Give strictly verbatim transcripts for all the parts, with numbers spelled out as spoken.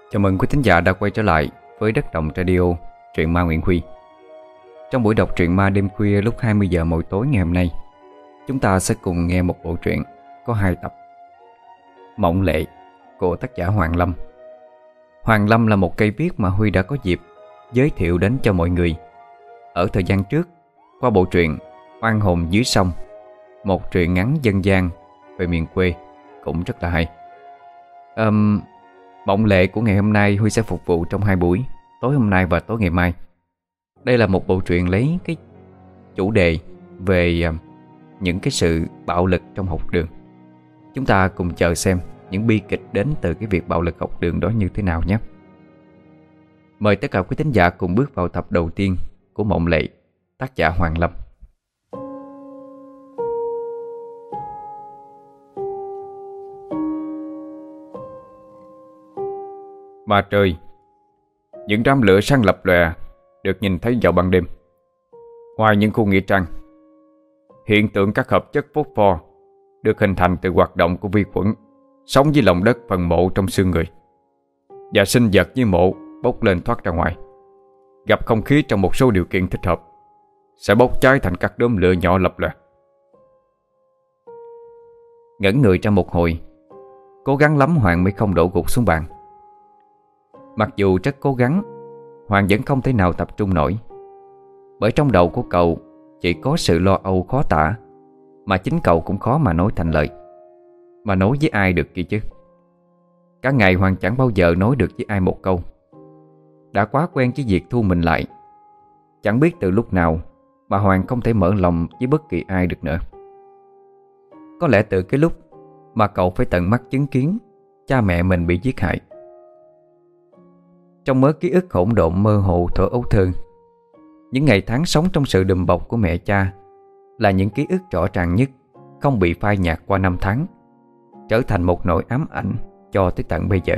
Chào mừng quý thính giả đã quay trở lại với Đất Đồng Radio, truyện ma Nguyễn Huy. Trong buổi đọc truyện ma đêm khuya lúc hai mươi giờ mỗi tối ngày hôm nay, chúng ta sẽ cùng nghe một bộ truyện có hai tập, Mộng Lệ của tác giả Hoàng Lâm. Hoàng Lâm là một cây viết mà Huy đã có dịp giới thiệu đến cho mọi người ở thời gian trước qua bộ truyện Oan hồn dưới sông, một truyện ngắn dân gian về miền quê cũng rất là hay. um, Mộng Lệ của ngày hôm nay Huy sẽ phục vụ trong hai buổi, tối hôm nay và tối ngày mai. Đây là một bộ truyện lấy cái chủ đề về uh, những cái sự bạo lực trong học đường. Chúng ta cùng chờ xem những bi kịch đến từ cái việc bạo lực học đường đó như thế nào nhé. Mời tất cả quý thính giả cùng bước vào tập đầu tiên của Mộng Lệ, tác giả Hoàng Lâm. Ma trời, những đám lửa sáng lập lòe được nhìn thấy vào ban đêm. Ngoài những khu nghĩa trang, hiện tượng các hợp chất phốt pho được hình thành từ hoạt động của vi khuẩn sống dưới lòng đất phần mộ trong xương người, và sinh vật như mộ bốc lên thoát ra ngoài. Gặp không khí trong một số điều kiện thích hợp sẽ bốc cháy thành các đốm lửa nhỏ lập lòe. Ngẩn người ra một hồi, cố gắng lắm Hoàng mới không đổ gục xuống bàn. Mặc dù rất cố gắng, Hoàng vẫn không thể nào tập trung nổi, bởi trong đầu của cậu chỉ có sự lo âu khó tả, mà chính cậu cũng khó mà nói thành lời. Mà nói với ai được kia chứ? Cả ngày Hoàng chẳng bao giờ nói được với ai một câu. Đã quá quen với việc thu mình lại. Chẳng biết từ lúc nào mà Hoàng không thể mở lòng với bất kỳ ai được nữa. Có lẽ từ cái lúc mà cậu phải tận mắt chứng kiến cha mẹ mình bị giết hại. Trong mớ ký ức hỗn độn mơ hồ thuở ấu thơ, những ngày tháng sống trong sự đùm bọc của mẹ cha là những ký ức rõ ràng nhất, không bị phai nhạt qua năm tháng, trở thành một nỗi ám ảnh cho tới tận bây giờ.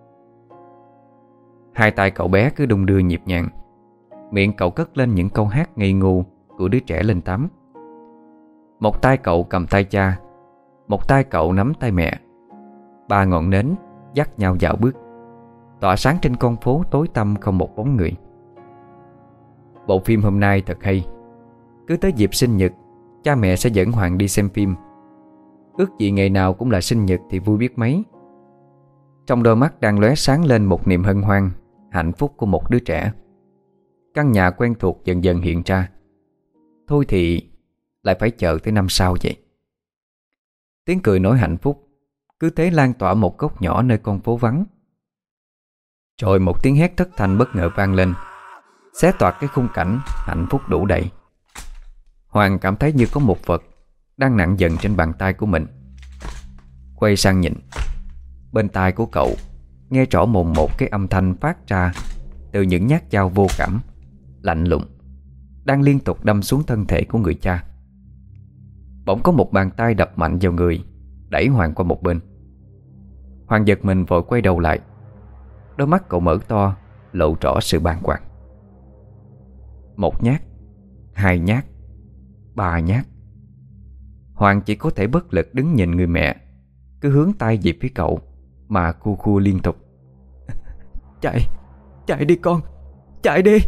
Hai tay cậu bé cứ đung đưa nhịp nhàng, miệng cậu cất lên những câu hát ngây ngô của đứa trẻ lên tám. Một tay cậu cầm tay cha, một tay cậu nắm tay mẹ. Ba ngọn nến dắt nhau dạo bước, tỏa sáng trên con phố tối tăm không một bóng người. Bộ phim hôm nay thật hay. Cứ tới dịp sinh nhật, cha mẹ sẽ dẫn Hoàng đi xem phim. Ước gì ngày nào cũng là sinh nhật thì vui biết mấy. Trong đôi mắt đang lóe sáng lên một niềm hân hoan, hạnh phúc của một đứa trẻ. Căn nhà quen thuộc dần dần hiện ra. Thôi thì lại phải chờ tới năm sau vậy. Tiếng cười nói hạnh phúc cứ thế lan tỏa một góc nhỏ nơi con phố vắng. Rồi một tiếng hét thất thanh bất ngờ vang lên, xé toạc cái khung cảnh hạnh phúc đủ đầy. Hoàng cảm thấy như có một vật đang nặng dần trên bàn tay của mình. Quay sang nhìn, bên tai của cậu nghe rõ mồn một cái âm thanh phát ra từ những nhát dao vô cảm, lạnh lùng, đang liên tục đâm xuống thân thể của người cha. Bỗng có một bàn tay đập mạnh vào người, đẩy Hoàng qua một bên. Hoàng giật mình vội quay đầu lại. Đôi mắt cậu mở to, lộ rõ sự bàng hoàng. Một nhát, hai nhát, ba nhát. Hoàng chỉ có thể bất lực đứng nhìn người mẹ cứ hướng tay về phía cậu mà khu khu liên tục. Chạy, chạy đi con, chạy đi.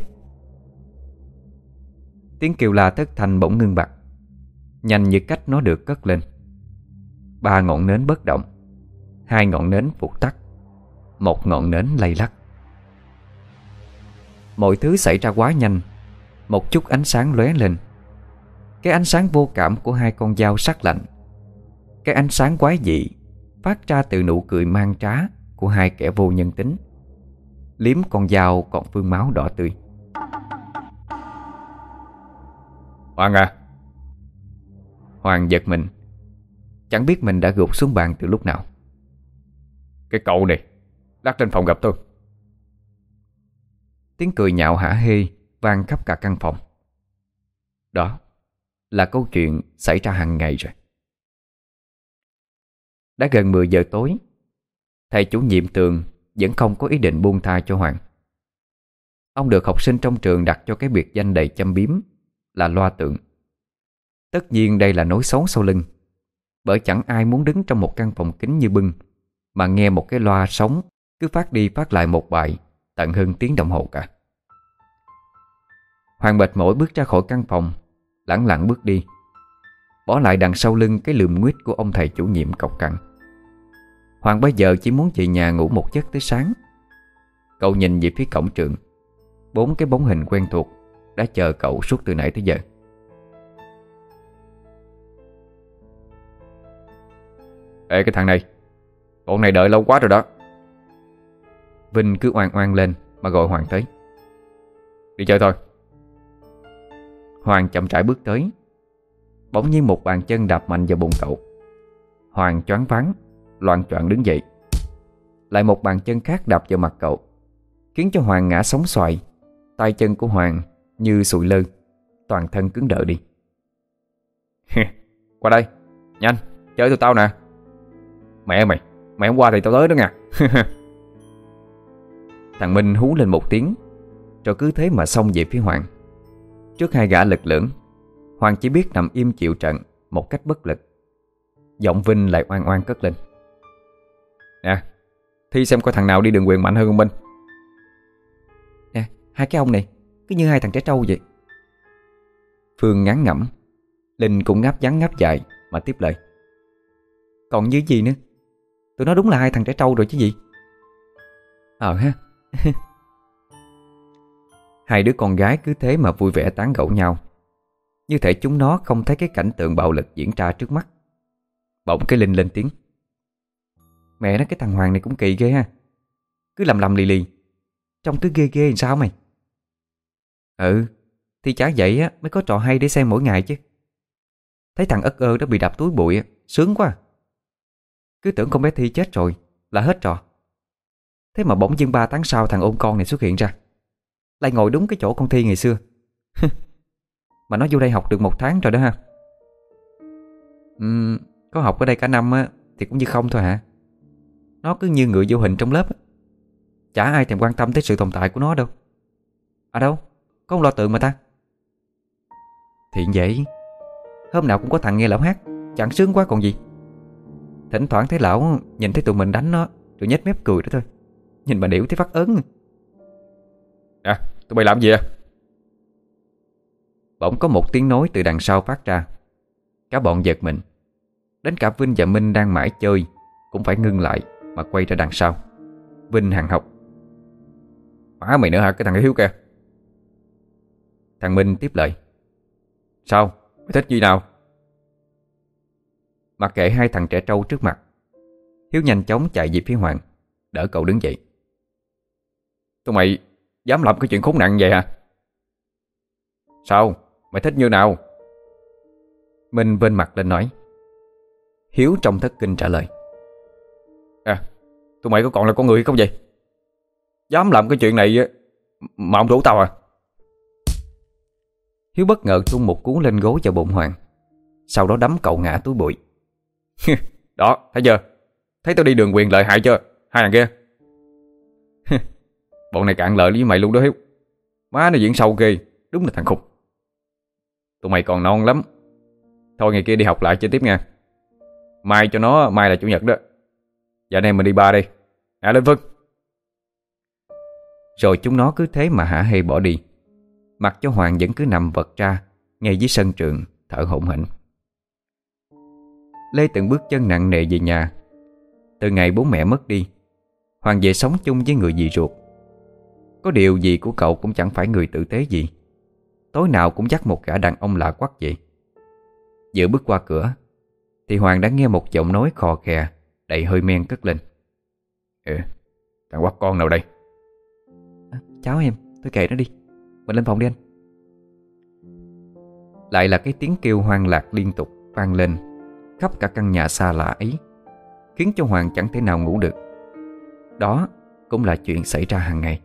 Tiếng kêu la thất thanh bỗng ngưng bặt, nhanh như cách nó được cất lên. Ba ngọn nến bất động, hai ngọn nến vụt tắt, một ngọn nến lay lắc. Mọi thứ xảy ra quá nhanh. Một chút ánh sáng lóe lên, cái ánh sáng vô cảm của hai con dao sắc lạnh, cái ánh sáng quái dị phát ra từ nụ cười man trá của hai kẻ vô nhân tính, liếm con dao còn vương máu đỏ tươi. Hoàng à! Hoàng giật mình, chẳng biết mình đã gục xuống bàn từ lúc nào. Cái cậu này, lát lên phòng gặp tôi. Tiếng cười nhạo hả hê vang khắp cả căn phòng. Đó là câu chuyện xảy ra hàng ngày rồi. Đã gần mười giờ tối, thầy chủ nhiệm Tường vẫn không có ý định buông tha cho Hoàng. Ông được học sinh trong trường đặt cho cái biệt danh đầy châm biếm là Loa Tượng. Tất nhiên đây là nói xấu sau lưng, bởi chẳng ai muốn đứng trong một căn phòng kín như bưng mà nghe một cái loa sống cứ phát đi phát lại một bài tận hơn tiếng đồng hồ cả. Hoàng mệt mỏi bước ra khỏi căn phòng, lẳng lặng bước đi, bỏ lại đằng sau lưng cái lườm nguýt của ông thầy chủ nhiệm cọc cằn. Hoàng bây giờ chỉ muốn về nhà ngủ một giấc tới sáng. Cậu nhìn về phía cổng trường. Bốn cái bóng hình quen thuộc đã chờ cậu suốt từ nãy tới giờ. Ê cái thằng này, bọn này đợi lâu quá rồi đó. Vinh cứ oan oan lên mà gọi Hoàng tới. Đi chơi thôi. Hoàng chậm rãi bước tới. Bỗng nhiên một bàn chân đạp mạnh vào bụng cậu. Hoàng choáng váng, loạng choạng đứng dậy. Lại một bàn chân khác đạp vào mặt cậu, khiến cho Hoàng ngã sóng xoài. Tay chân của Hoàng như sụi lơ, toàn thân cứng đờ đi. Qua đây, nhanh, chơi tụi tao nè. Mẹ mày, mày không qua thì tao tới đó nha. Thằng Minh hú lên một tiếng, rồi cứ thế mà xông về phía Hoàng. Trước hai gã lực lưỡng, Hoàng chỉ biết nằm im chịu trận một cách bất lực. Giọng Vinh lại oan oan cất lên. Nè, thi xem coi thằng nào đi đường quyền mạnh hơn ông Minh. Nè, hai cái ông này cứ như hai thằng trẻ trâu vậy. Phương ngán ngẩm. Linh cũng ngáp ngắn ngáp dài mà tiếp lời. Còn như gì nữa, tụi nó đúng là hai thằng trẻ trâu rồi chứ gì. Ờ ha. Hai đứa con gái cứ thế mà vui vẻ tán gẫu nhau, như thể chúng nó không thấy cái cảnh tượng bạo lực diễn ra trước mắt. Bỗng cái Linh lên tiếng. Mẹ nó, cái thằng Hoàng này cũng kỳ ghê ha. Cứ lầm lầm lì lì, trông cứ ghê ghê làm sao mày. Ừ, thì chả vậy á mới có trò hay để xem mỗi ngày chứ. Thấy thằng ất ơ đó bị đập túi bụi, sướng quá. Cứ tưởng con bé Thi chết rồi là hết trò. Thế mà bỗng dưng ba tháng sau thằng ôn con này xuất hiện ra, lại ngồi đúng cái chỗ con Thi ngày xưa. Mà nó vô đây học được một tháng rồi đó ha. uhm, Có học ở đây cả năm á thì cũng như không thôi hả. Nó cứ như người vô hình trong lớp á. Chả ai thèm quan tâm tới sự tồn tại của nó đâu. À đâu, có ông lo tượng mà ta. Thiện vậy. Hôm nào cũng có thằng nghe lão hát, chẳng sướng quá còn gì. Thỉnh thoảng thấy lão nhìn thấy tụi mình đánh nó rồi nhếch mép cười đó thôi. Nhìn mà điểu thấy phát ớn. À, tụi bay làm gì à? Bỗng có một tiếng nói từ đằng sau phát ra. Cả bọn giật mình. Đến cả Vinh và Minh đang mãi chơi cũng phải ngưng lại mà quay ra đằng sau. Vinh hằn học. Má mày nữa hả cái thằng Hiếu kìa. Thằng Minh tiếp lời. Sao? Mày thích gì nào? Mặc kệ hai thằng trẻ trâu trước mặt, Hiếu nhanh chóng chạy về phía Hoàng, đỡ cậu đứng dậy. Tụi mày dám làm cái chuyện khốn nạn vậy hả? Sao? Mày thích như nào? Minh vênh mặt lên nói. Hiếu trong thất kinh trả lời. À, tụi mày có còn là con người không vậy? Dám làm cái chuyện này mà không rủ tao à? Hiếu bất ngờ tung một cú lên gối vào bụng Hoàng, sau đó đấm cậu ngã túi bụi. Đó, thấy chưa? Thấy tao đi đường quyền lợi hại chưa? Hai thằng kia. Bọn này cạn lợi với mày luôn đó Hiếu. Má nó diễn sâu ghê. Đúng là thằng khùng. Tụi mày còn non lắm. Thôi ngày kia đi học lại chơi tiếp nha. Mai cho nó, mai là chủ nhật đó. Giờ này mình đi bar đi. À lên Vân. Rồi chúng nó cứ thế mà hả hê bỏ đi, mặc cho Hoàng vẫn cứ nằm vật ra ngay dưới sân trường thở hổn hển. Lê từng bước chân nặng nề về nhà. Từ ngày bố mẹ mất đi, Hoàng về sống chung với người dì ruột. Có điều gì của cậu cũng chẳng phải người tử tế gì. Tối nào cũng dắt một gã đàn ông lạ quắc vậy. Vừa bước qua cửa thì Hoàng đã nghe một giọng nói khò khè đầy hơi men cất lên. Ừ, thằng quắc con nào đây? À, cháu em, tôi kệ nó đi. Mình lên phòng đi anh. Lại là cái tiếng kêu hoang lạc liên tục vang lên khắp cả căn nhà xa lạ ấy, khiến cho Hoàng chẳng thể nào ngủ được. Đó cũng là chuyện xảy ra hàng ngày.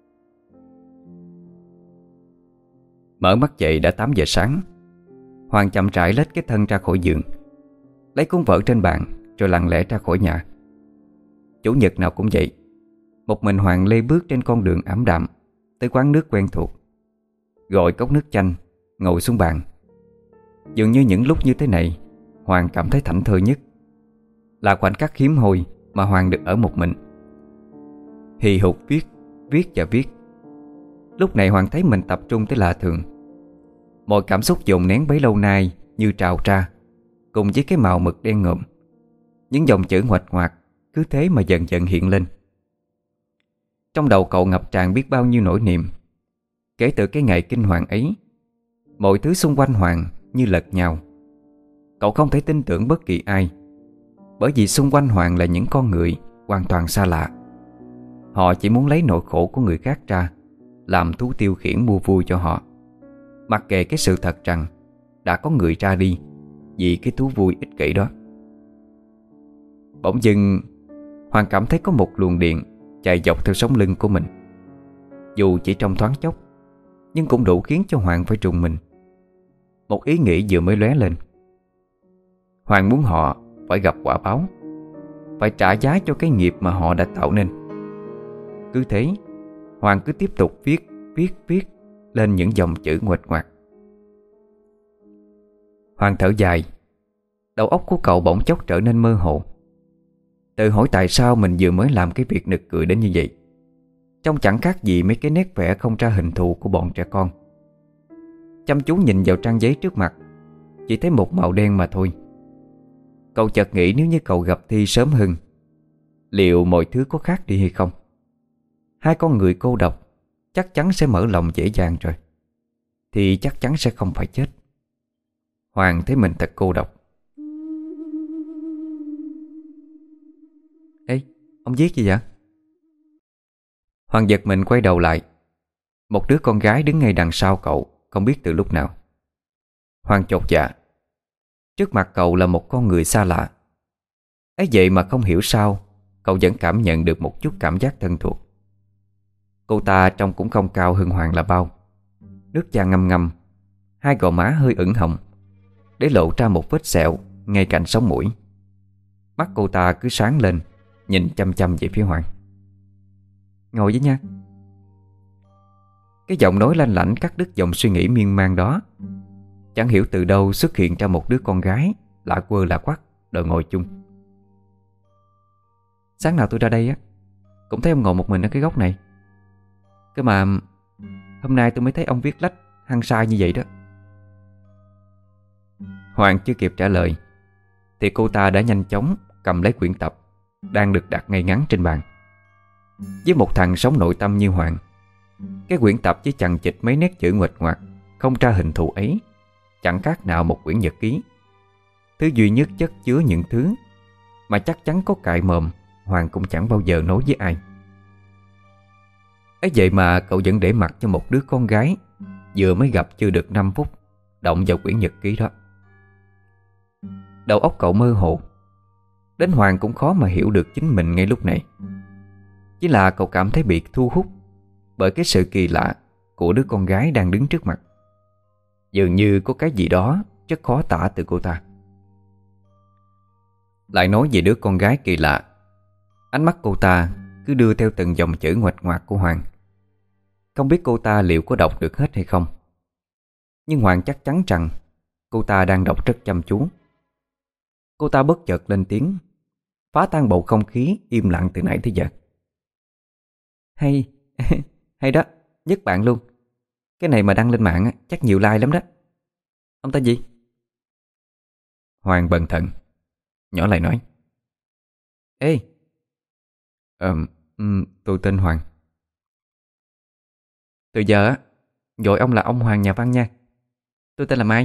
Mở mắt dậy đã tám giờ sáng. Hoàng chậm rãi lết cái thân ra khỏi giường, lấy cuốn vở trên bàn rồi lặng lẽ ra khỏi nhà. Chủ nhật nào cũng vậy. Một mình Hoàng lê bước trên con đường ảm đạm tới quán nước quen thuộc, gọi cốc nước chanh, ngồi xuống bàn. Dường như những lúc như thế này Hoàng cảm thấy thảnh thơi nhất. Là khoảnh khắc hiếm hoi mà Hoàng được ở một mình. hì hục viết, viết và viết. Lúc này Hoàng thấy mình tập trung tới lạ thường. Mọi cảm xúc dồn nén bấy lâu nay như trào ra, cùng với cái màu mực đen ngòm. Những dòng chữ nguệch ngoạc cứ thế mà dần dần hiện lên. Trong đầu cậu ngập tràn biết bao nhiêu nỗi niềm. Kể từ cái ngày kinh hoàng ấy, mọi thứ xung quanh Hoàng như lật nhào. Cậu không thể tin tưởng bất kỳ ai, bởi vì xung quanh Hoàng là những con người hoàn toàn xa lạ. Họ chỉ muốn lấy nỗi khổ của người khác ra làm thú tiêu khiển mua vui cho họ, mặc kệ cái sự thật rằng đã có người ra đi vì cái thú vui ích kỷ đó. Bỗng dưng Hoàng cảm thấy có một luồng điện chạy dọc theo sống lưng của mình. Dù chỉ trong thoáng chốc, nhưng cũng đủ khiến cho Hoàng phải trùng mình. Một ý nghĩ vừa mới lóe lên. Hoàng muốn họ phải gặp quả báo, phải trả giá cho cái nghiệp mà họ đã tạo nên. Cứ thế, Hoàng cứ tiếp tục viết, viết, viết lên những dòng chữ nguệch ngoạc. Hoàng thở dài. Đầu óc của cậu bỗng chốc trở nên mơ hồ. Tự hỏi tại sao mình vừa mới làm cái việc nực cười đến như vậy, trông chẳng khác gì mấy cái nét vẽ không ra hình thù của bọn trẻ con. Chăm chú nhìn vào trang giấy trước mặt, chỉ thấy một màu đen mà thôi. Cậu chợt nghĩ nếu như cậu gặp Thi sớm hơn, liệu mọi thứ có khác đi hay không? Hai con người cô độc chắc chắn sẽ mở lòng dễ dàng rồi, thì chắc chắn sẽ không phải chết. Hoàng thấy mình thật cô độc. Ê, ông viết gì vậy? Hoàng giật mình quay đầu lại. Một đứa con gái đứng ngay đằng sau cậu, không biết từ lúc nào. Hoàng chột dạ. Trước mặt cậu là một con người xa lạ. ấy vậy mà không hiểu sao cậu vẫn cảm nhận được một chút cảm giác thân thuộc. Cô ta trông cũng không cao hơn Hoàng là bao. Nước da ngâm ngâm, hai gò má hơi ửng hồng, để lộ ra một vết sẹo ngay cạnh sống mũi. Mắt cô ta cứ sáng lên, nhìn chăm chăm về phía Hoàng. Ngồi với nha. Cái giọng nói lanh lảnh cắt đứt dòng suy nghĩ miên man đó. Chẳng hiểu từ đâu xuất hiện ra một đứa con gái lạ quơ lạ quắc đòi ngồi chung. Sáng nào tôi ra đây á cũng thấy ông ngồi một mình ở cái góc này. Cơ mà hôm nay tôi mới thấy ông viết lách hăng sai như vậy đó. Hoàng chưa kịp trả lời thì cô ta đã nhanh chóng cầm lấy quyển tập đang được đặt ngay ngắn trên bàn. Với một thằng sống nội tâm như Hoàng, cái quyển tập chỉ chằng chịt mấy nét chữ nguệch ngoạc không ra hình thù ấy chẳng khác nào một quyển nhật ký. Thứ duy nhất chất chứa những thứ mà chắc chắn có cại mồm Hoàng cũng chẳng bao giờ nói với ai. ấy vậy mà cậu vẫn để mặc cho một đứa con gái vừa mới gặp chưa được năm phút động vào quyển nhật ký đó. Đầu óc cậu mơ hồ. Đến Hoàng cũng khó mà hiểu được chính mình ngay lúc này. Chỉ là cậu cảm thấy bị thu hút bởi cái sự kỳ lạ của đứa con gái đang đứng trước mặt. Dường như có cái gì đó rất khó tả từ cô ta. Lại nói về đứa con gái kỳ lạ, ánh mắt cô ta cứ đưa theo từng dòng chữ nguệch ngoạc của Hoàng. Không biết cô ta liệu có đọc được hết hay không, nhưng Hoàng chắc chắn rằng cô ta đang đọc rất chăm chú. Cô ta bất chợt lên tiếng, phá tan bầu không khí im lặng từ nãy tới giờ. Hay, hay đó, nhất bạn luôn. Cái này mà đăng lên mạng chắc nhiều like lắm đó. Ông tên gì? Hoàng bần thần, nhỏ lại nói. Ê, Ờ, um, tôi tên Hoàng. Từ giờ á, gọi ông là ông Hoàng nhà văn nha. Tôi tên là Mai.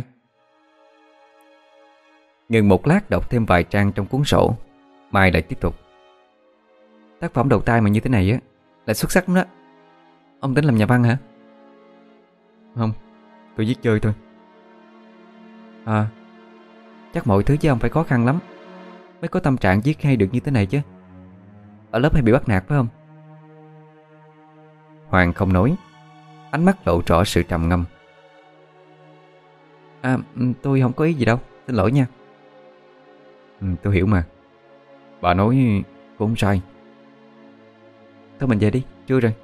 Ngừng một lát đọc thêm vài trang trong cuốn sổ, Mai lại tiếp tục. Tác phẩm đầu tay mà như thế này á là xuất sắc lắm đó. Ông tính làm nhà văn hả? Không, tôi viết chơi thôi. À, chắc mọi thứ với ông phải khó khăn lắm mới có tâm trạng viết hay được như thế này chứ. Ở lớp hay bị bắt nạt phải không? Hoàng không nói, ánh mắt lộ rõ sự trầm ngâm. À, tôi không có ý gì đâu, xin lỗi nha. Ừ, tôi hiểu mà. Bà nói cũng không sai. Thôi mình về đi, trưa rồi.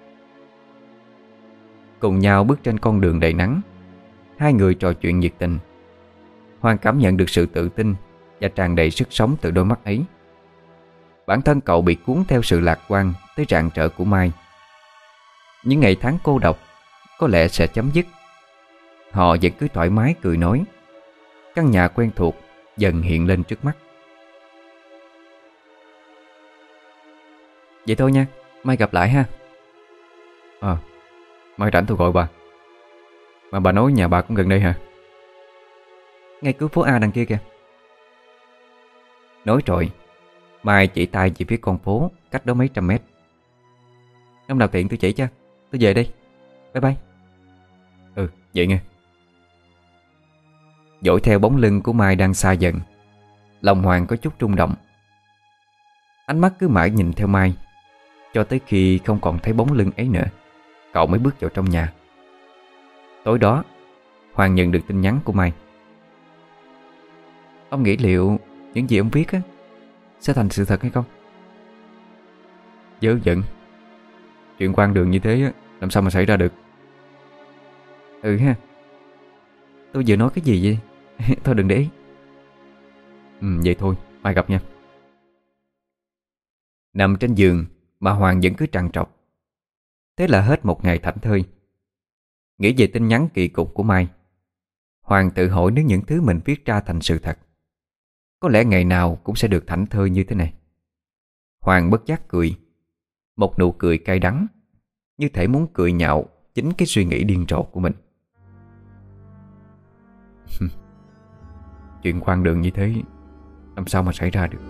Cùng nhau bước trên con đường đầy nắng, hai người trò chuyện nhiệt tình. Hoàng cảm nhận được sự tự tin và tràn đầy sức sống từ đôi mắt ấy. Bản thân cậu bị cuốn theo sự lạc quan tới rạng rỡ của Mai. Những ngày tháng cô độc có lẽ sẽ chấm dứt. Họ vẫn cứ thoải mái cười nói. Căn nhà quen thuộc dần hiện lên trước mắt. Vậy thôi nha, mai gặp lại ha. Ờ, mai rảnh tôi gọi bà. Mà bà nói nhà bà cũng gần đây hả? Ngay cuối phố A đằng kia kìa. Nói rồi Mai chỉ tay về phía con phố cách đó mấy trăm mét. Hôm nào tiện tôi chỉ cho. Tôi về đây. Bye bye. Ừ, vậy nghe. Dõi theo bóng lưng của Mai đang xa dần, lòng Hoàng có chút rung động. Ánh mắt cứ mãi nhìn theo Mai, cho tới khi không còn thấy bóng lưng ấy nữa, cậu mới bước vào trong nhà. Tối đó Hoàng nhận được tin nhắn của Mai. Ông nghĩ liệu những gì ông viết á sẽ thành sự thật hay không? Dớ giận. Chuyện quan đường như thế á, làm sao mà xảy ra được? Ừ ha. Tôi vừa nói cái gì vậy? Thôi đừng để ý. Ừ, vậy thôi, mai gặp nha. Nằm trên giường mà Hoàng vẫn cứ trằn trọc. Thế là hết một ngày thảnh thơi. Nghĩ về tin nhắn kỳ cục của Mai, Hoàng tự hỏi nếu những thứ mình viết ra thành sự thật, có lẽ ngày nào cũng sẽ được thảnh thơi như thế này. Hoàng bất giác cười. Một nụ cười cay đắng, như thể muốn cười nhạo chính cái suy nghĩ điên rồ của mình. Chuyện khoan đường như thế làm sao mà xảy ra được?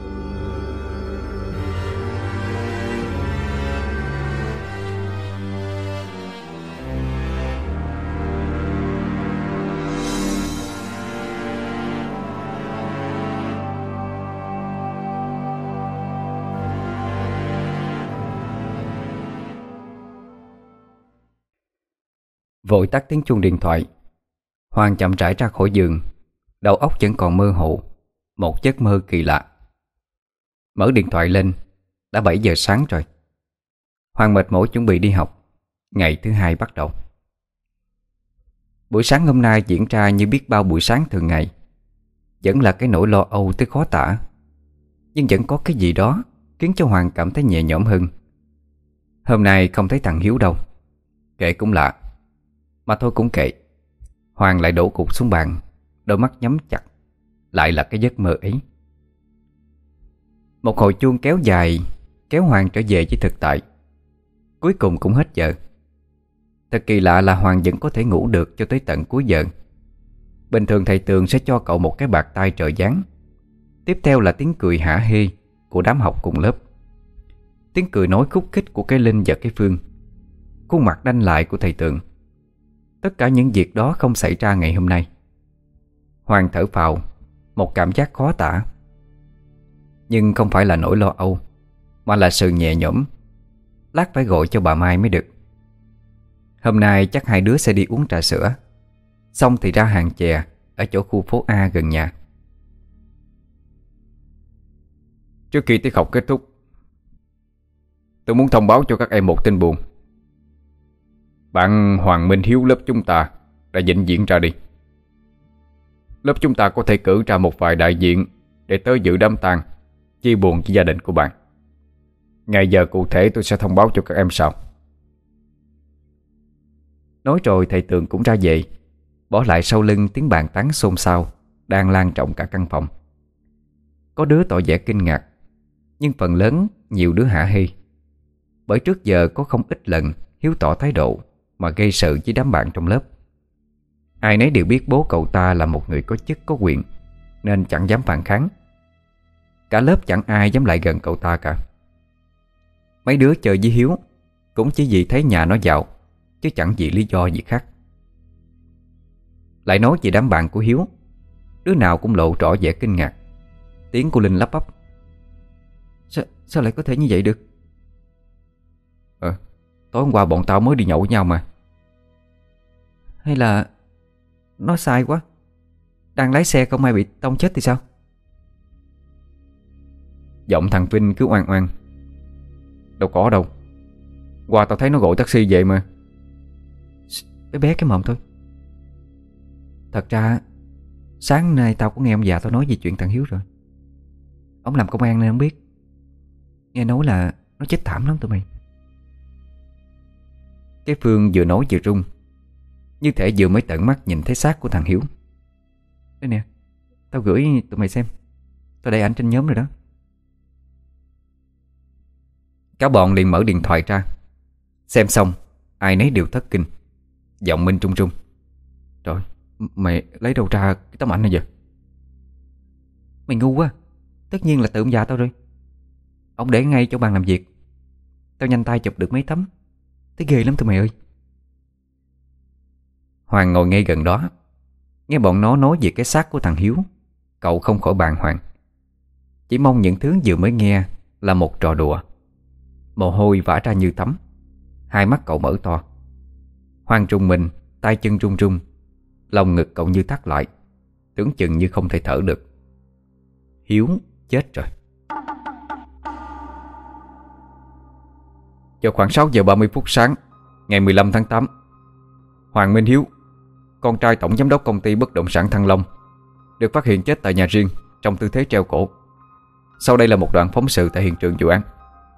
Vội tắt tiếng chuông điện thoại, Hoàng chậm rãi ra khỏi giường. Đầu óc vẫn còn mơ hồ một giấc mơ kỳ lạ. Mở điện thoại lên, đã bảy giờ sáng rồi. Hoàng mệt mỏi chuẩn bị đi học. Ngày thứ hai bắt đầu. Buổi sáng hôm nay diễn ra như biết bao buổi sáng thường ngày. Vẫn là cái nỗi lo âu tới khó tả, nhưng vẫn có cái gì đó khiến cho Hoàng cảm thấy nhẹ nhõm hơn. Hôm nay không thấy thằng Hiếu đâu. Kệ cũng lạ. Mà thôi cũng kệ. Hoàng lại đổ gục xuống bàn, đôi mắt nhắm chặt. Lại là cái giấc mơ ấy. Một hồi chuông kéo dài kéo Hoàng trở về với thực tại. Cuối cùng cũng hết giờ. Thật kỳ lạ là Hoàng vẫn có thể ngủ được cho tới tận cuối giờ. Bình thường thầy Tường sẽ cho cậu một cái bạt tay trời giáng. Tiếp theo là tiếng cười hả hê của đám học cùng lớp. Tiếng cười nói khúc khích của cái Linh và cái Phương. Khuôn mặt đanh lại của thầy Tường. Tất cả những việc đó không xảy ra ngày hôm nay. Hoàng thở phào, một cảm giác khó tả. Nhưng không phải là nỗi lo âu, mà là sự nhẹ nhõm. Lát phải gọi cho bà Mai mới được. Hôm nay chắc hai đứa sẽ đi uống trà sữa, xong thì ra hàng chè ở chỗ khu phố A gần nhà. Trước khi tiết học kết thúc, tôi muốn thông báo cho các em một tin buồn. Bạn Hoàng Minh Hiếu lớp chúng ta đã vĩnh viễn ra đi. Lớp chúng ta có thể cử ra một vài đại diện để tới dự đám tang, chia buồn với gia đình của bạn. Ngày giờ cụ thể tôi sẽ thông báo cho các em sau. Nói rồi thầy Tường cũng ra về, bỏ lại sau lưng tiếng bàn tán xôn xao đang lan rộng cả căn phòng. Có đứa tỏ vẻ kinh ngạc, nhưng phần lớn nhiều đứa hả hê. Bởi trước giờ có không ít lần Hiếu tỏ thái độ mà gây sự với đám bạn trong lớp. Ai nấy đều biết bố cậu ta là một người có chức có quyền, nên chẳng dám phản kháng. Cả lớp chẳng ai dám lại gần cậu ta cả. Mấy đứa chơi với Hiếu cũng chỉ vì thấy nhà nó giàu, chứ chẳng vì lý do gì khác. Lại nói về đám bạn của Hiếu, đứa nào cũng lộ rõ vẻ kinh ngạc. Tiếng của Linh lắp bắp: Sao, sao lại có thể như vậy được? Ờ, tối hôm qua bọn tao mới đi nhậu với nhau mà. Hay là nó sai quá, đang lái xe không may bị tông chết thì sao? Giọng thằng Vinh cứ oan oan: Đâu có đâu, qua tao thấy nó gọi taxi về mà. Bé bé cái mồm thôi. Thật ra sáng nay tao có nghe ông già tao nói về chuyện thằng Hiếu rồi. Ông làm công an nên không biết. Nghe nói là nó chết thảm lắm tụi mày. Cái Phương vừa nói vừa run, như thể vừa mới tận mắt nhìn thấy xác của thằng Hiếu. Đây nè, tao gửi tụi mày xem. Tao để ảnh trên nhóm rồi đó. Cả bọn liền mở điện thoại ra. Xem xong, ai nấy đều thất kinh. Giọng Minh trung trung: Trời, mày lấy đâu ra cái tấm ảnh này vậy? Mày ngu quá. Tất nhiên là tự ông già tao rồi. Ông để ngay chỗ bàn làm việc. Tao nhanh tay chụp được mấy tấm. Thấy ghê lắm tụi mày ơi. Hoàng ngồi ngay gần đó, nghe bọn nó nói về cái xác của thằng Hiếu. Cậu không khỏi bàng hoàng. Chỉ mong những thứ vừa mới nghe là một trò đùa. Mồ hôi vã ra như tắm. Hai mắt cậu mở to. Hoàng trùng mình, tay chân run run. Lòng ngực cậu như thắt lại, tưởng chừng như không thể thở được. Hiếu chết rồi. Vào khoảng sáu giờ ba mươi phút sáng ngày mười lăm tháng tám, Hoàng Minh Hiếu, con trai tổng giám đốc công ty bất động sản Thăng Long, được phát hiện chết tại nhà riêng trong tư thế treo cổ. Sau đây là một đoạn phóng sự tại hiện trường vụ án.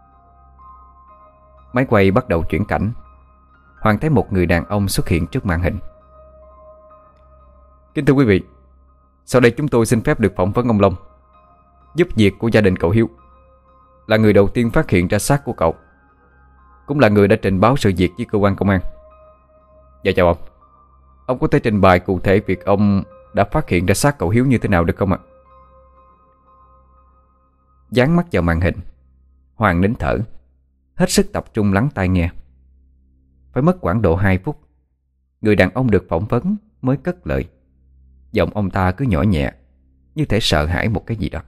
Máy quay bắt đầu chuyển cảnh. Hoàng thấy một người đàn ông xuất hiện trước màn hình. Kính thưa quý vị, sau đây chúng tôi xin phép được phỏng vấn ông Long, giúp việc của gia đình cậu Hiếu, là người đầu tiên phát hiện ra xác của cậu, cũng là người đã trình báo sự việc với cơ quan công an. Dạ chào ông. Ông có thể trình bày cụ thể việc ông đã phát hiện ra xác cậu Hiếu như thế nào được không ạ? Dán mắt vào màn hình, Hoàng nín thở, hết sức tập trung lắng tai nghe. Phải mất khoảng độ hai phút, người đàn ông được phỏng vấn mới cất lời. Giọng ông ta cứ nhỏ nhẹ, như thể sợ hãi một cái gì đó.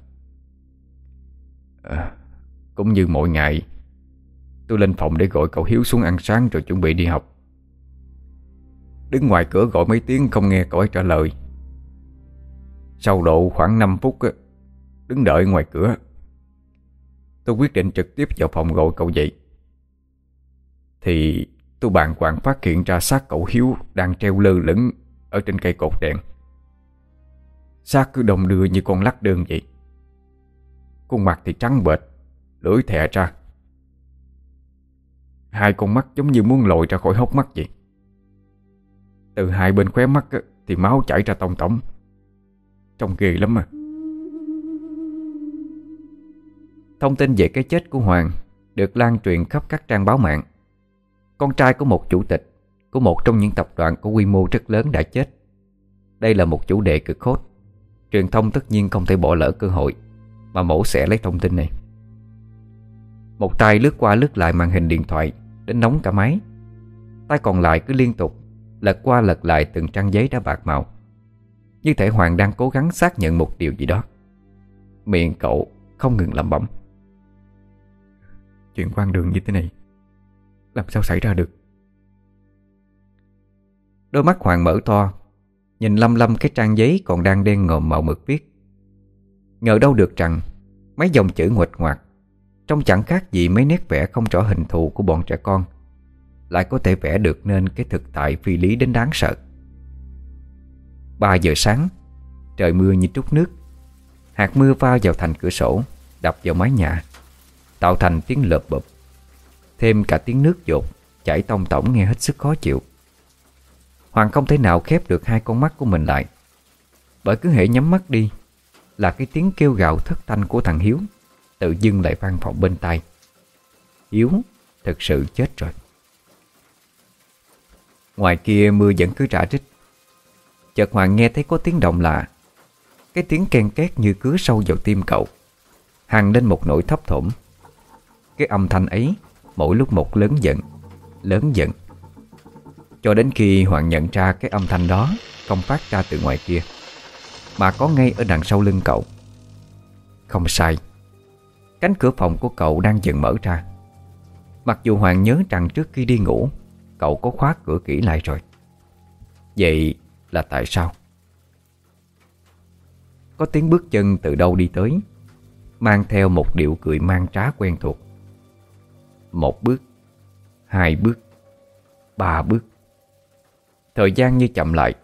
à, Cũng như mọi ngày, tôi lên phòng để gọi cậu Hiếu xuống ăn sáng rồi chuẩn bị đi học. Đứng ngoài cửa gọi mấy tiếng không nghe cậu ấy trả lời. Sau độ khoảng năm phút đứng đợi ngoài cửa, tôi quyết định trực tiếp vào phòng gọi cậu dậy. Thì tôi bàng hoàng phát hiện ra xác cậu Hiếu đang treo lơ lửng ở trên cây cột đèn. Xác cứ đong đưa như con lắc đơn vậy. Khuôn mặt thì trắng bệch, lưỡi thè ra, hai con mắt giống như muốn lồi ra khỏi hốc mắt vậy. Từ hai bên khóe mắt thì máu chảy ra tông tổng. Trông ghê lắm mà. Thông tin về cái chết của Hoàng được lan truyền khắp các trang báo mạng. Con trai của một chủ tịch của một trong những tập đoàn có quy mô rất lớn đã chết. Đây là một chủ đề cực hot. Truyền thông tất nhiên không thể bỏ lỡ cơ hội mà mổ xẻ lấy thông tin này. Một tay lướt qua lướt lại màn hình điện thoại đến nóng cả máy. Tay còn lại cứ liên tục lật qua lật lại từng trang giấy đã bạc màu, như thể Hoàng đang cố gắng xác nhận một điều gì đó. Miệng cậu không ngừng lẩm bẩm: Chuyện quan đường như thế này làm sao xảy ra được? Đôi mắt Hoàng mở to, nhìn lăm lăm cái trang giấy còn đang đen ngòm màu mực viết. Ngờ đâu được rằng mấy dòng chữ nguệch ngoạc, trông chẳng khác gì mấy nét vẽ không rõ hình thù của bọn trẻ con, lại có thể vẽ được nên cái thực tại phi lý đến đáng sợ. Ba giờ sáng, trời mưa như trút nước. Hạt mưa va vào thành cửa sổ, đập vào mái nhà, tạo thành tiếng lợp bụp, thêm cả tiếng nước dột chảy tông tổng nghe hết sức khó chịu. Hoàng không thể nào khép được hai con mắt của mình lại, bởi cứ hễ nhắm mắt đi là cái tiếng kêu gào thất thanh của thằng Hiếu tự dưng lại vang vọng bên tai. Hiếu thực sự chết rồi. Ngoài kia mưa vẫn cứ rã rít. Chợt Hoàng nghe thấy có tiếng động lạ. Cái tiếng ken két như cứa sâu vào tim cậu, hằn lên một nỗi thấp thỏm. Cái âm thanh ấy mỗi lúc một lớn dần, lớn dần, cho đến khi Hoàng nhận ra cái âm thanh đó không phát ra từ ngoài kia, mà có ngay ở đằng sau lưng cậu. Không sai, cánh cửa phòng của cậu đang dần mở ra. Mặc dù Hoàng nhớ rằng trước khi đi ngủ cậu có khóa cửa kỹ lại rồi. Vậy là tại sao? Có tiếng bước chân từ đâu đi tới, mang theo một điệu cười mang trá quen thuộc. Một bước, hai bước, ba bước. Thời gian như chậm lại.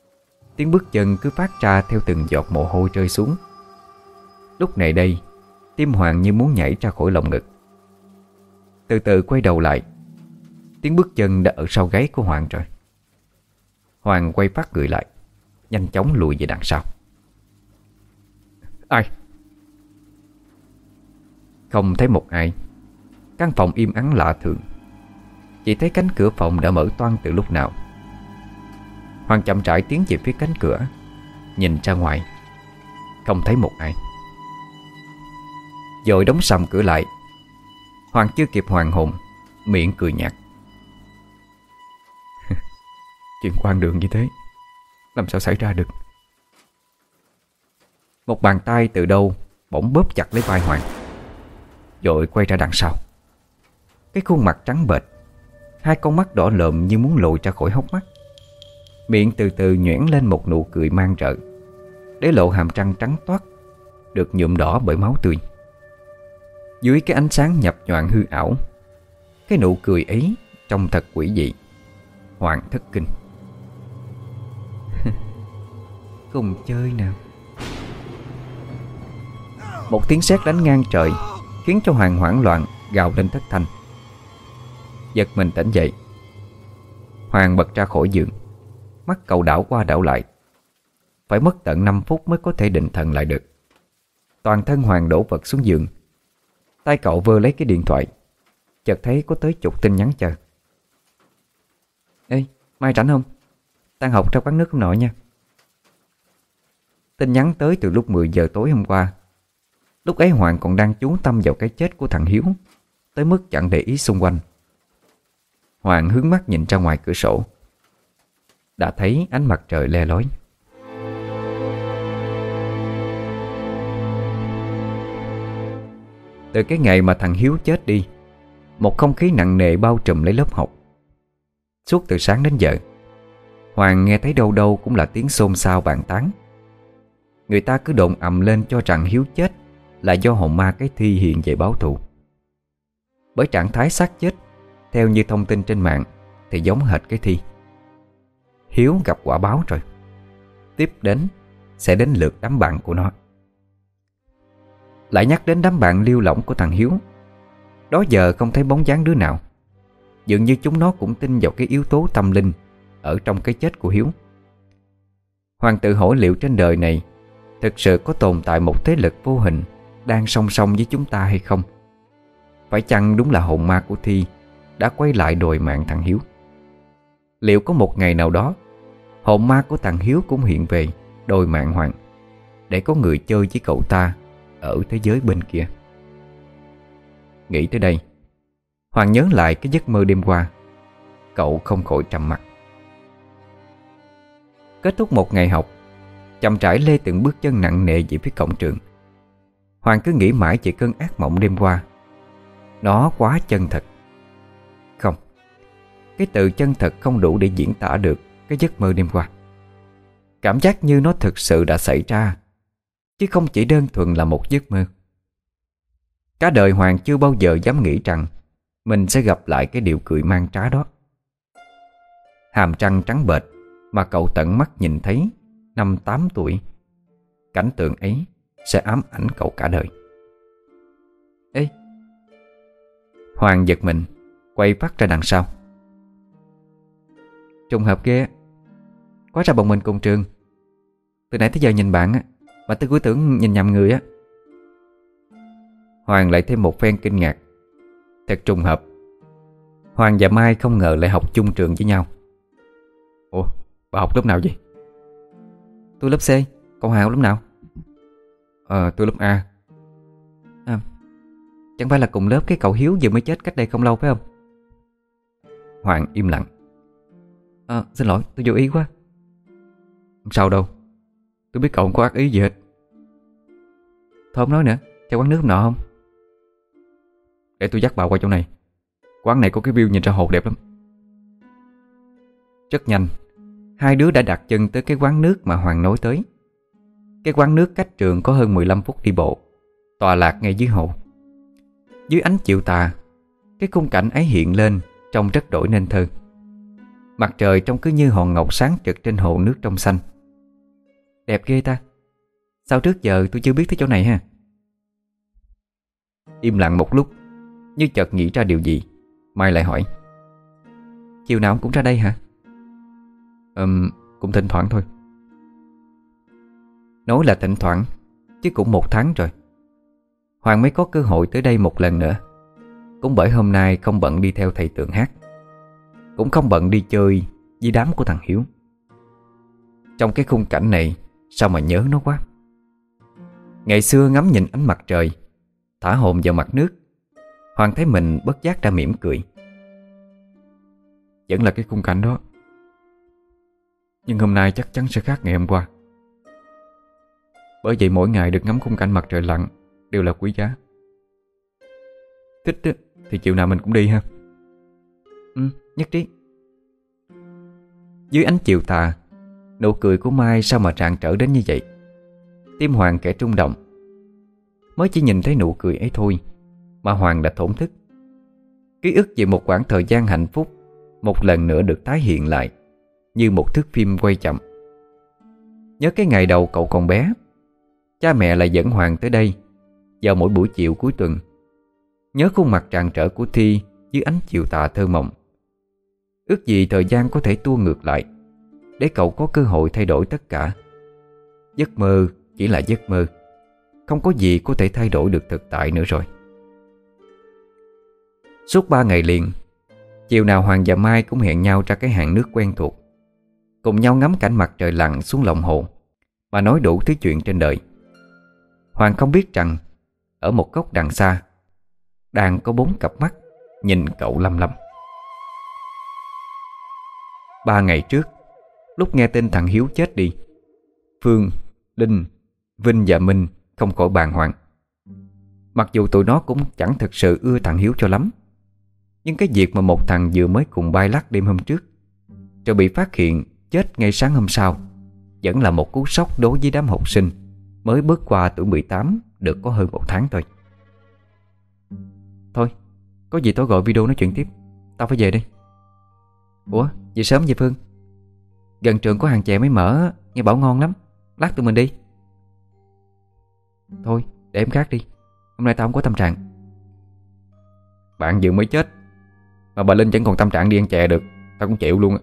Tiếng bước chân cứ phát ra theo từng giọt mồ hôi rơi xuống. Lúc này đây Tim Hoàng như muốn nhảy ra khỏi lồng ngực. Từ từ quay đầu lại, tiếng bước chân đã ở sau gáy của Hoàng rồi. Hoàng quay phát người lại, nhanh chóng lùi về đằng sau. Ai? Không thấy một ai. Căn phòng im ắng lạ thường. Chỉ thấy cánh cửa phòng đã mở toang từ lúc nào. Hoàng chậm rãi tiến về phía cánh cửa, nhìn ra ngoài. Không thấy một ai. Rồi đóng sầm cửa lại. Hoàng chưa kịp hoàn hồn, miệng cười nhạt. Chuyện quan đường như thế, làm sao xảy ra được? Một bàn tay từ đâu bỗng bóp chặt lấy vai Hoàng, rồi quay ra đằng sau. Cái khuôn mặt trắng bệch, hai con mắt đỏ lợm như muốn lồi ra khỏi hốc mắt. Miệng từ từ nhoẻn lên một nụ cười man rợ, để lộ hàm răng trắng toát, được nhuộm đỏ bởi máu tươi. Dưới cái ánh sáng nhập nhoạng hư ảo, cái nụ cười ấy trông thật quỷ dị. Hoàng thất kinh. Cùng chơi nào. Một tiếng sét đánh ngang trời khiến cho Hoàng hoảng loạn, gào lên thất thanh. Giật mình tỉnh dậy, Hoàng bật ra khỏi giường. Mắt cậu đảo qua đảo lại, phải mất tận năm phút mới có thể định thần lại được. Toàn thân Hoàng đổ vật xuống giường. Tay cậu vơ lấy cái điện thoại, chợt thấy có tới chục tin nhắn chờ. Ê, Mai rảnh không? Tan học ra quán nước ông nội nha. Tin nhắn tới từ lúc mười giờ tối hôm qua. Lúc ấy Hoàng còn đang chú tâm vào cái chết của thằng Hiếu, tới mức chẳng để ý xung quanh. Hoàng hướng mắt nhìn ra ngoài cửa sổ, đã thấy ánh mặt trời le lói. Từ cái ngày mà thằng Hiếu chết đi, một không khí nặng nề bao trùm lấy lớp học. Suốt từ sáng đến giờ, Hoàng nghe thấy đâu đâu cũng là tiếng xôn xao bàn tán. Người ta cứ đồn ầm lên cho rằng Hiếu chết là do hồn ma cái Thi hiện về báo thù. Bởi trạng thái xác chết, theo như thông tin trên mạng, thì giống hệt cái Thi. Hiếu gặp quả báo rồi. Tiếp đến sẽ đến lượt đám bạn của nó. Lại nhắc đến đám bạn liêu lỏng của thằng Hiếu, đó giờ không thấy bóng dáng đứa nào. Dường như chúng nó cũng tin vào cái yếu tố tâm linh ở trong cái chết của Hiếu. Hoàng tự hỏi liệu trên đời này thực sự có tồn tại một thế lực vô hình đang song song với chúng ta hay không? Phải chăng đúng là hồn ma của Thi đã quay lại đòi mạng thằng Hiếu? Liệu có một ngày nào đó hồn ma của thằng Hiếu cũng hiện về đòi mạng Hoàng, để có người chơi với cậu ta ở thế giới bên kia? Nghĩ tới đây, Hoàng nhớ lại cái giấc mơ đêm qua. Cậu không khỏi trầm mặc. Kết thúc một ngày học, chậm rãi lê từng bước chân nặng nề về phía cổng trường. Hoàng cứ nghĩ mãi về cơn ác mộng đêm qua. Nó quá chân thật. Không, cái từ chân thật không đủ để diễn tả được cái giấc mơ đêm qua. Cảm giác như nó thực sự đã xảy ra, chứ không chỉ đơn thuần là một giấc mơ. Cả đời Hoàng chưa bao giờ dám nghĩ rằng mình sẽ gặp lại cái điệu cười man trá đó. Hàm răng trắng bệch mà cậu tận mắt nhìn thấy năm tám tuổi. Cảnh tượng ấy sẽ ám ảnh cậu cả đời. Ê! Hoàng giật mình, quay phát ra đằng sau. Trùng hợp ghê. Quá ra bọn mình cùng trường. Từ nãy tới giờ nhìn bạn á, mà tôi cứ tưởng nhìn nhầm người á. Hoàng lại thêm một phen kinh ngạc. Thật trùng hợp. Hoàng và Mai không ngờ lại học chung trường với nhau. Ủa, bà học lớp nào vậy? Tôi lớp C, còn Hà học lớp nào? Ờ, tôi lớp A. À, chẳng phải là cùng lớp cái cậu Hiếu vừa mới chết cách đây không lâu phải không? Hoàng im lặng. À, xin lỗi, tôi vô ý quá. Không sao đâu, tôi biết cậu không có ác ý gì hết. Thôi không nói nữa, cho quán nước hôm nọ không? Để tôi dắt bà qua chỗ này. Quán này có cái view nhìn ra hồ đẹp lắm. Rất nhanh, hai đứa đã đặt chân tới cái quán nước mà Hoàng nói tới. Cái quán nước cách trường có hơn mười lăm phút đi bộ, tọa lạc ngay dưới hồ. Dưới ánh chiều tà, cái khung cảnh ấy hiện lên trông rất đổi nên thơ. Mặt trời trông cứ như hòn ngọc sáng trực trên hồ nước trong xanh. Đẹp ghê ta. Sao trước giờ tôi chưa biết tới chỗ này ha? Im lặng một lúc, như chợt nghĩ ra điều gì, Mai lại hỏi: Chiều nào ông cũng ra đây hả? Ừm, cũng thỉnh thoảng thôi. Nói là thỉnh thoảng, chứ cũng một tháng rồi. Hoàng mới có cơ hội tới đây một lần nữa. Cũng bởi hôm nay không bận đi theo thầy Tượng hát, cũng không bận đi chơi với đám của thằng Hiếu. Trong cái khung cảnh này, sao mà nhớ nó quá. Ngày xưa ngắm nhìn ánh mặt trời, thả hồn vào mặt nước, Hoàng thấy mình bất giác đã mỉm cười. Vẫn là cái khung cảnh đó, nhưng hôm nay chắc chắn sẽ khác ngày hôm qua. Bởi vậy mỗi ngày được ngắm khung cảnh mặt trời lặn đều là quý giá. Thích á, thì chiều nào mình cũng đi ha. Ừ, nhất trí. Dưới ánh chiều tà, nụ cười của Mai sao mà rạng rỡ đến như vậy. Tim Hoàng kẻ rung động. Mới chỉ nhìn thấy nụ cười ấy thôi mà Hoàng đã thổn thức. Ký ức về một quãng thời gian hạnh phúc một lần nữa được tái hiện lại, như một thước phim quay chậm. Nhớ cái ngày đầu cậu còn bé, cha mẹ lại dẫn Hoàng tới đây vào mỗi buổi chiều cuối tuần. Nhớ khuôn mặt rạng rỡ của Thi dưới ánh chiều tà thơ mộng. Ước gì thời gian có thể tua ngược lại, để cậu có cơ hội thay đổi tất cả. Giấc mơ chỉ là giấc mơ, không có gì có thể thay đổi được thực tại nữa rồi. Suốt ba ngày liền, chiều nào Hoàng và Mai cũng hẹn nhau ra cái hang nước quen thuộc, cùng nhau ngắm cảnh mặt trời lặn xuống lòng hồ, mà nói đủ thứ chuyện trên đời. Hoàng không biết rằng ở một góc đằng xa đang có bốn cặp mắt nhìn cậu lăm lăm. Ba ngày trước, lúc nghe tin thằng Hiếu chết đi, Phương, Linh, Vinh và Minh không khỏi bàng hoàng. Mặc dù tụi nó cũng chẳng thực sự ưa thằng Hiếu cho lắm, nhưng cái việc mà một thằng vừa mới cùng bay lắc đêm hôm trước rồi bị phát hiện chết ngay sáng hôm sau vẫn là một cú sốc đối với đám học sinh mới bước qua tuổi mười tám được có hơn một tháng thôi. Thôi, có gì tôi gọi video nói chuyện tiếp, tao phải về đây. Ủa, về sớm vậy Phương? Gần trường có hàng chè mới mở, nghe bảo ngon lắm, lát tụi mình đi. Thôi, để em khác đi, hôm nay tao không có tâm trạng. Bạn vừa mới chết mà bà Linh chẳng còn tâm trạng đi ăn chè được, tao cũng chịu luôn á.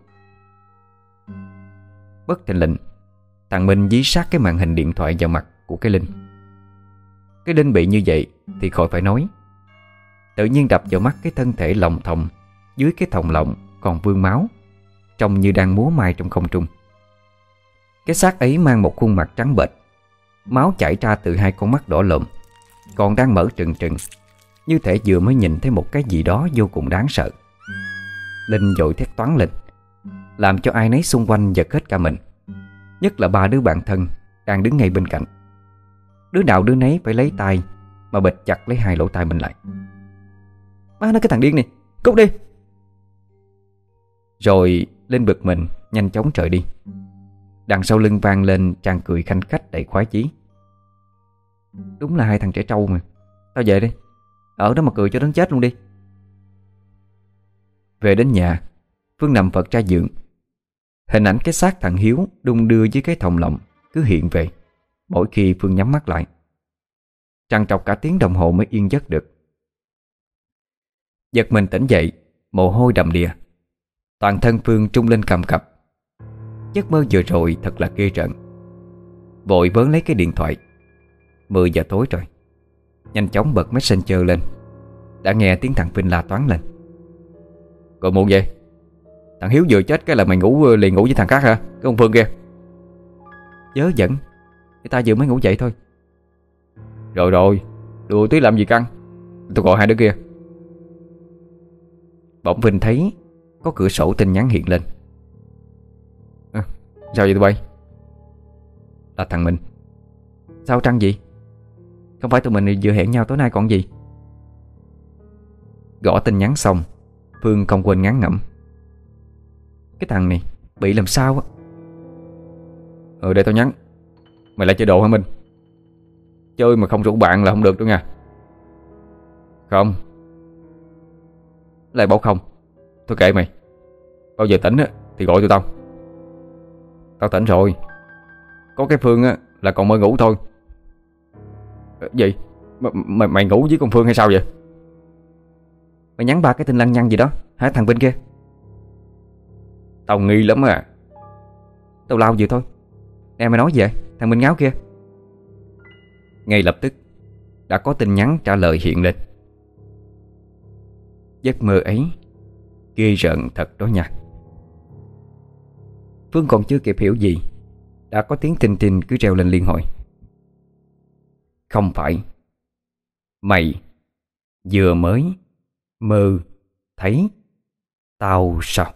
Bất thình lình, thằng Minh dí sát cái màn hình điện thoại vào mặt của cái Linh. Cái Linh bị như vậy thì khỏi phải nói. Tự nhiên đập vào mắt cái thân thể lồng thòng, dưới cái thòng lọng còn vương máu, trông như đang múa may trong không trung. Cái xác ấy mang một khuôn mặt trắng bệch, máu chảy ra từ hai con mắt đỏ lộm, còn đang mở trừng trừng, như thể vừa mới nhìn thấy một cái gì đó vô cùng đáng sợ. Linh vội thét toáng lên, làm cho ai nấy xung quanh giật hết cả mình, nhất là ba đứa bạn thân đang đứng ngay bên cạnh. Đứa nào đứa nấy phải lấy tay mà bịt chặt lấy hai lỗ tai mình lại. Má nó, cái thằng điên này, cút đi! Rồi Linh bực mình nhanh chóng rời đi. Đằng sau lưng vang lên tràng cười khanh khách đầy khoái chí. Đúng là hai thằng trẻ trâu mà. Tao về đi, ở đó mà cười cho đến chết luôn đi. Về đến nhà, Phương nằm vật ra giường. Hình ảnh cái xác thằng Hiếu đung đưa với cái thòng lọng cứ hiện về mỗi khi Phương nhắm mắt lại. Trằn trọc cả tiếng đồng hồ mới yên giấc được. Giật mình tỉnh dậy, mồ hôi đầm đìa, toàn thân Phương trung lên cầm cập. Giấc mơ vừa rồi thật là ghê rợn. Vội vớn lấy cái điện thoại. Mười giờ tối rồi. Nhanh chóng bật Messenger lên. Đã nghe tiếng thằng Vinh la toáng lên. Còn muộn vậy? Thằng Hiếu vừa chết cái là mày ngủ liền ngủ với thằng khác hả? Cái ông Phương kia. Dớ dẫn, người ta vừa mới ngủ dậy thôi. Rồi rồi, đùa tí làm gì căng. Tôi gọi hai đứa kia. Bỗng Vinh thấy có cửa sổ tin nhắn hiện lên. À, sao vậy tụi bay? Là thằng mình. Sao trăng gì? Không phải tụi mình vừa hẹn nhau tối nay còn gì? Gõ tin nhắn xong, Phương không quên ngán ngẩm. Cái thằng này bị làm sao á? Ừ, để tao nhắn. Mày lại chơi đồ hả Minh? Chơi mà không rủ bạn là không được đâu nha. Không. Lại bảo không. Thôi kệ mày. Bao giờ tỉnh á thì gọi tụi tao. Tao tỉnh rồi. Có cái Phương á là còn mơ ngủ thôi. Gì? M mày, mày ngủ với con Phương hay sao vậy? Mày nhắn ba cái tin lăng nhăng gì đó hả thằng Vinh kia? Tao nghi lắm à. Tao lao vừa thôi. Nè mày nói gì vậy thằng Minh Ngáo kia? Ngay lập tức đã có tin nhắn trả lời hiện lên. Giấc mơ ấy ghê rợn thật đó nha. Phương còn chưa kịp hiểu gì, đã có tiếng tin tin cứ reo lên liên hồi. Không phải, mày vừa mới mơ thấy tao sao?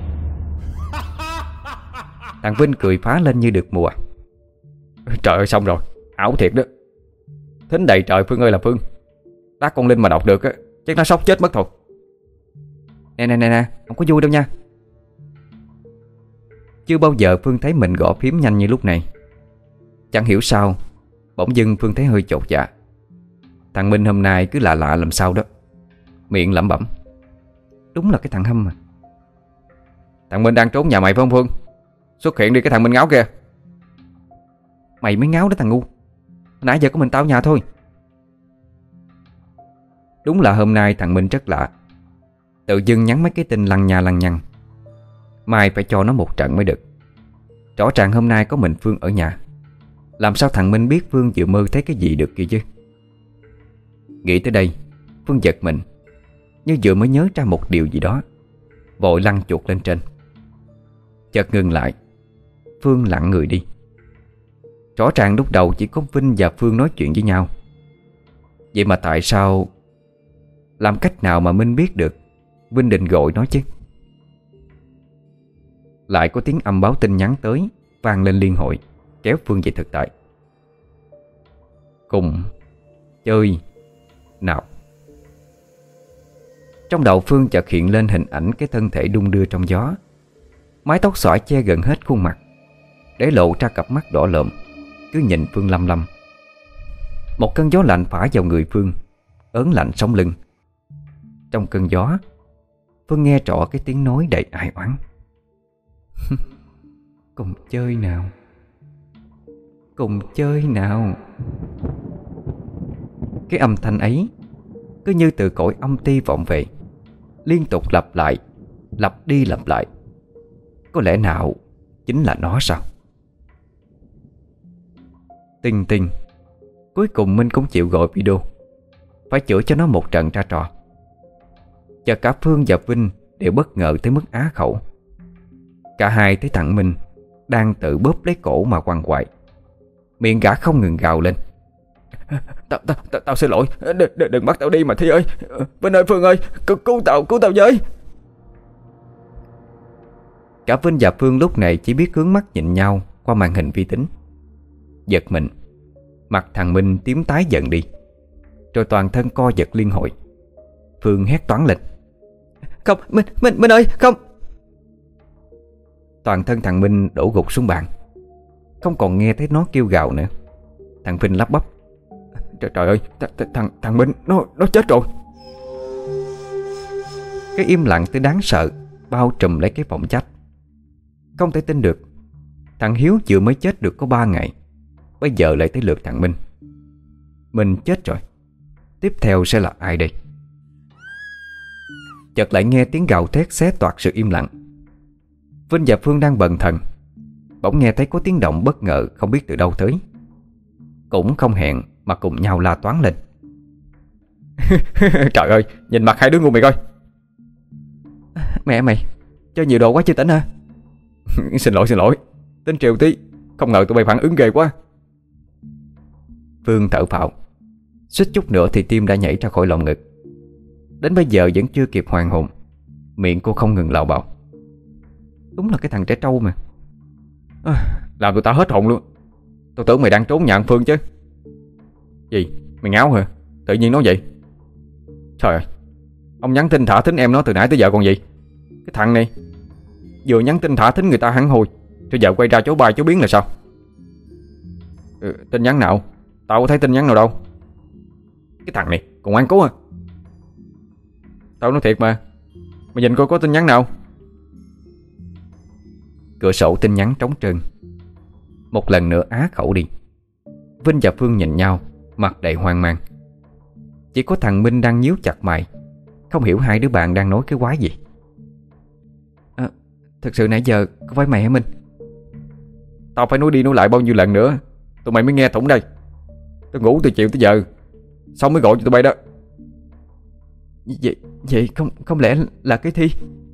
Thằng Vinh cười phá lên như được mùa. Trời ơi xong rồi, ảo thiệt đó. Thính đầy trời Phương ơi là Phương. Tác con Linh mà đọc được á, chắc nó sốc chết mất thôi. Nè nè nè nè, không có vui đâu nha. Chưa bao giờ Phương thấy mình gõ phím nhanh như lúc này. Chẳng hiểu sao, bỗng dưng Phương thấy hơi chột dạ. Thằng Minh hôm nay cứ lạ lạ làm sao đó. Miệng lẩm bẩm. Đúng là cái thằng Hâm mà. Thằng Minh đang trốn nhà mày phải không Phương? Xuất hiện đi cái thằng Minh Ngáo kia. Mày mới ngáo đó thằng ngu. Nãy giờ có mình tao nhà thôi. Đúng là hôm nay thằng Minh rất lạ. Tự dưng nhắn mấy cái tin lằng nhà lằng nhằng. Mai phải cho nó một trận mới được. Rõ ràng hôm nay có mình Phương ở nhà. Làm sao thằng Minh biết Phương vừa mơ thấy cái gì được kia chứ? Nghĩ tới đây, Phương giật mình, như vừa mới nhớ ra một điều gì đó. Vội lăn chuột lên trên. Chợt ngừng lại, Phương lặng người đi. Rõ ràng lúc đầu chỉ có Vinh và Phương nói chuyện với nhau. Vậy mà tại sao? Làm cách nào mà Minh biết được Vinh định gọi nó chứ? Lại có tiếng âm báo tin nhắn tới, vang lên liên hồi, kéo Phương về thực tại. Cùng chơi nào. Trong đầu Phương chợt hiện lên hình ảnh cái thân thể đung đưa trong gió. Mái tóc xõa che gần hết khuôn mặt, để lộ ra cặp mắt đỏ lợm, cứ nhìn Phương lăm lăm. Một cơn gió lạnh phả vào người Phương, ớn lạnh sống lưng. Trong cơn gió, Phương nghe rõ cái tiếng nói đầy ai oán. Cùng chơi nào, cùng chơi nào. Cái âm thanh ấy cứ như từ cõi âm ti vọng về, liên tục lặp lại, lặp đi lặp lại. Có lẽ nào chính là nó sao? Tinh tinh. Cuối cùng Minh cũng chịu gọi video, phải chữa cho nó một trận ra trò. Chợt cả Phương và Vinh đều bất ngờ tới mức á khẩu. Cả hai thấy thằng Minh đang tự bóp lấy cổ mà quằn quại. Miệng gã không ngừng gào lên. Tao tao tao, tao xin lỗi, đừng, đừng, đừng bắt tao đi mà Thi ơi. Vinh ơi, Phương ơi, cứu, cứu tao, cứu tao với. Cả Vinh và Phương lúc này chỉ biết hướng mắt nhìn nhau qua màn hình vi tính. Giật mình, mặt thằng Minh tím tái giận đi, rồi toàn thân co giật liên hồi. Phương hét toáng lên. Không, Minh, Minh, Minh ơi, không. Toàn thân thằng Minh đổ gục xuống bàn, không còn nghe thấy nó kêu gào nữa. Thằng Vinh lắp bắp. Trời, trời ơi, th th thằng thằng Minh nó nó chết rồi. Cái im lặng tới đáng sợ bao trùm lấy cái phòng trách. Không thể tin được, thằng Hiếu vừa mới chết được có ba ngày, bây giờ lại tới lượt thằng Minh. Minh chết rồi, tiếp theo sẽ là ai đây? Chợt lại nghe tiếng gào thét xé toạc sự im lặng. Vinh và Phương đang bần thần, bỗng nghe thấy có tiếng động bất ngờ không biết từ đâu tới. Cũng không hẹn mà cùng nhau la toáng lên. Trời ơi, nhìn mặt hai đứa ngu mày coi. Mẹ mày, chơi nhiều đồ quá chưa tỉnh hả? Xin lỗi, xin lỗi. Tính triều tí, không ngờ tụi bay phản ứng ghê quá. Phương thở phào, suýt chút nữa thì tim đã nhảy ra khỏi lồng ngực. Đến bây giờ vẫn chưa kịp hoàn hồn, miệng cô không ngừng lạo bạo. Đúng là cái thằng trẻ trâu mà. À, làm tụi tao hết hồn luôn. Tao tưởng mày đang trốn nhà ăn Phương chứ. Gì, mày ngáo hả? Tự nhiên nói vậy. Trời ơi, ông nhắn tin thả thính em nó từ nãy tới giờ còn gì. Cái thằng này vừa nhắn tin thả thính người ta hẳn hồi, rồi giờ quay ra chối bài chối biến là sao? Ừ, tin nhắn nào? Tao có thấy tin nhắn nào đâu. Cái thằng này còn ngoan cố à? Tao nói thiệt mà. Mày nhìn coi có tin nhắn nào. Cửa sổ tin nhắn trống trơn. Một lần nữa á khẩu đi. Vinh và Phương nhìn nhau, mặt đầy hoang mang. Chỉ có thằng Minh đang nhíu chặt mày, không hiểu hai đứa bạn đang nói cái quái gì. à, Thật sự nãy giờ có phải mày hả Minh? Tao phải nói đi nói lại bao nhiêu lần nữa tụi mày mới nghe thủng đây. Tao ngủ từ chiều tới giờ, xong mới gọi cho tụi bay đó. Vậy, vậy không không lẽ là cái Thi?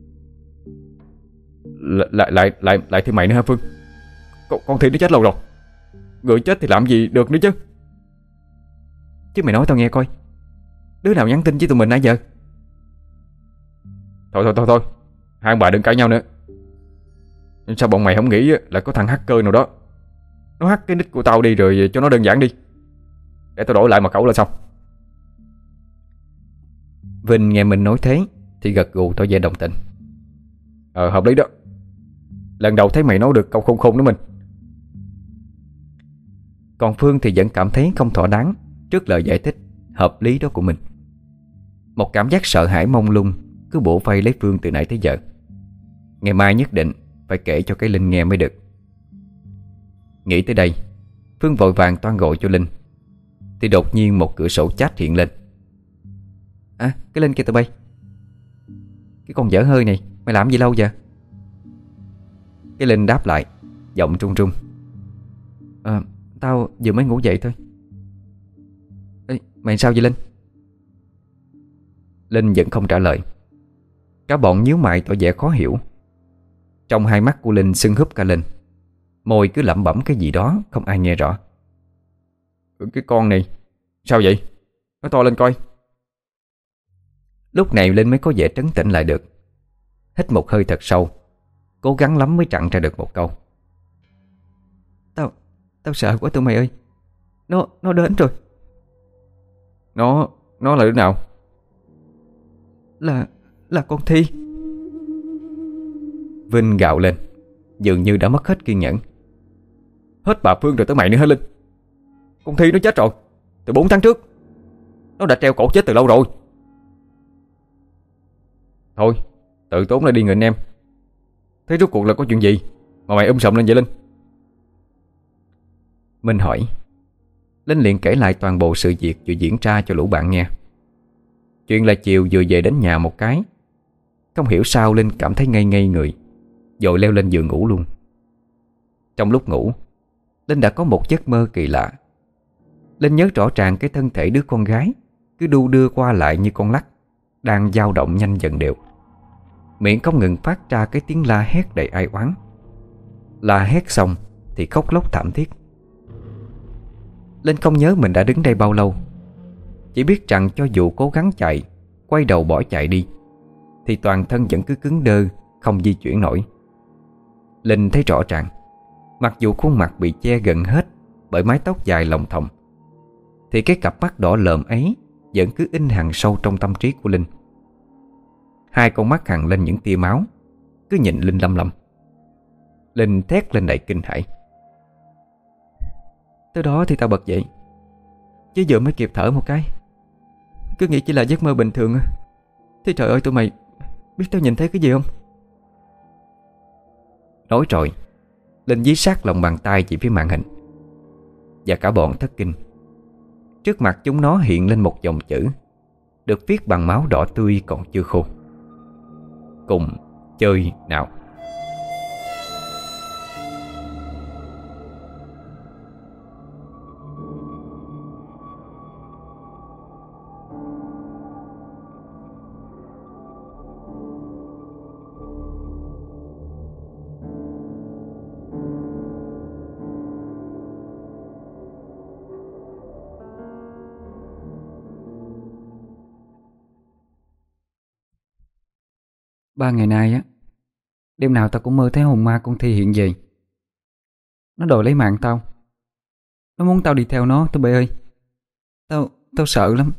Lại lại lại lại, lại thì mày nữa hả Phương? Con, con Thi nó chết lâu rồi. Người chết thì làm gì được nữa chứ. Chứ mày nói tao nghe coi, đứa nào nhắn tin với tụi mình nãy giờ? Thôi thôi thôi thôi hai ông bà đừng cãi nhau nữa. Sao bọn mày không nghĩ là có thằng hacker nào đó nó hack cái nick của tao đi rồi cho nó đơn giản đi, để tao đổi lại mật khẩu là xong. Vinh nghe mình nói thế thì gật gù tỏ vẻ đồng tình. Ờ hợp lý đó. Lần đầu thấy mày nói được câu khôn khôn đó mình. Còn Phương thì vẫn cảm thấy không thỏa đáng trước lời giải thích hợp lý đó của mình. Một cảm giác sợ hãi mông lung cứ bủa vây lấy Phương từ nãy tới giờ. Ngày mai nhất định phải kể cho cái Linh nghe mới được. Nghĩ tới đây, Phương vội vàng toan gọi cho Linh, thì đột nhiên một cửa sổ chat hiện lên. À, cái Linh kia tụi bay. Cái con dở hơi này, mày làm gì lâu vậy? Cái Linh đáp lại, giọng trung trung. À, tao vừa mới ngủ dậy thôi. Ê, mày sao vậy Linh? Linh vẫn không trả lời. Cả bọn nhíu mày tỏ vẻ khó hiểu. Trong hai mắt của Linh sưng húp cả lên, môi cứ lẩm bẩm cái gì đó không ai nghe rõ. Cái con này sao vậy? Nói to lên coi. Lúc này Linh mới có vẻ trấn tĩnh lại được. Hít một hơi thật sâu, cố gắng lắm mới chặn ra được một câu. Tao, tao sợ quá tụi mày ơi. Nó, nó đến rồi. Nó, nó là đứa nào? Là, là con Thi. Vinh gào lên, dường như đã mất hết kiên nhẫn. Hết bà Phương rồi tới mày nữa hả Linh? Con Thi nó chết rồi, từ bốn tháng trước. Nó đã treo cổ chết từ lâu rồi. Thôi, tự tốn lại đi người anh em. Thế rốt cuộc là có chuyện gì mà mày um sùm lên vậy Linh? Minh hỏi. Linh liền kể lại toàn bộ sự việc vừa diễn ra cho lũ bạn nghe. Chuyện là chiều vừa về đến nhà một cái, không hiểu sao Linh cảm thấy ngây ngây người, rồi leo lên giường ngủ luôn. Trong lúc ngủ, Linh đã có một giấc mơ kỳ lạ. Linh nhớ rõ ràng cái thân thể đứa con gái cứ đu đưa qua lại như con lắc, đang dao động nhanh dần đều. Miệng không ngừng phát ra cái tiếng la hét đầy ai oán. La hét xong thì khóc lóc thảm thiết. Linh không nhớ mình đã đứng đây bao lâu, chỉ biết rằng cho dù cố gắng chạy, quay đầu bỏ chạy đi, thì toàn thân vẫn cứ cứng đơ, không di chuyển nổi. Linh thấy rõ ràng, mặc dù khuôn mặt bị che gần hết bởi mái tóc dài lồng thòng, thì cái cặp mắt đỏ lợm ấy vẫn cứ in hằn sâu trong tâm trí của Linh. Hai con mắt hằn lên những tia máu, cứ nhìn Linh lăm lăm. Linh thét lên đầy kinh hãi. Tới đó thì tao bật dậy, chứ giờ mới kịp thở một cái. Cứ nghĩ chỉ là giấc mơ bình thường á. Thì trời ơi tụi mày biết tao nhìn thấy cái gì không? Nói rồi, Linh dí sát lòng bàn tay chỉ phía màn hình, và cả bọn thất kinh. Trước mặt chúng nó hiện lên một dòng chữ được viết bằng máu đỏ tươi còn chưa khô: cùng chơi nào. Ba ngày nay á, đêm nào tao cũng mơ thấy hồn ma con Thi hiện về. Nó đòi lấy mạng tao. Nó muốn tao đi theo nó tụi bay ơi. Tao, tao sợ lắm.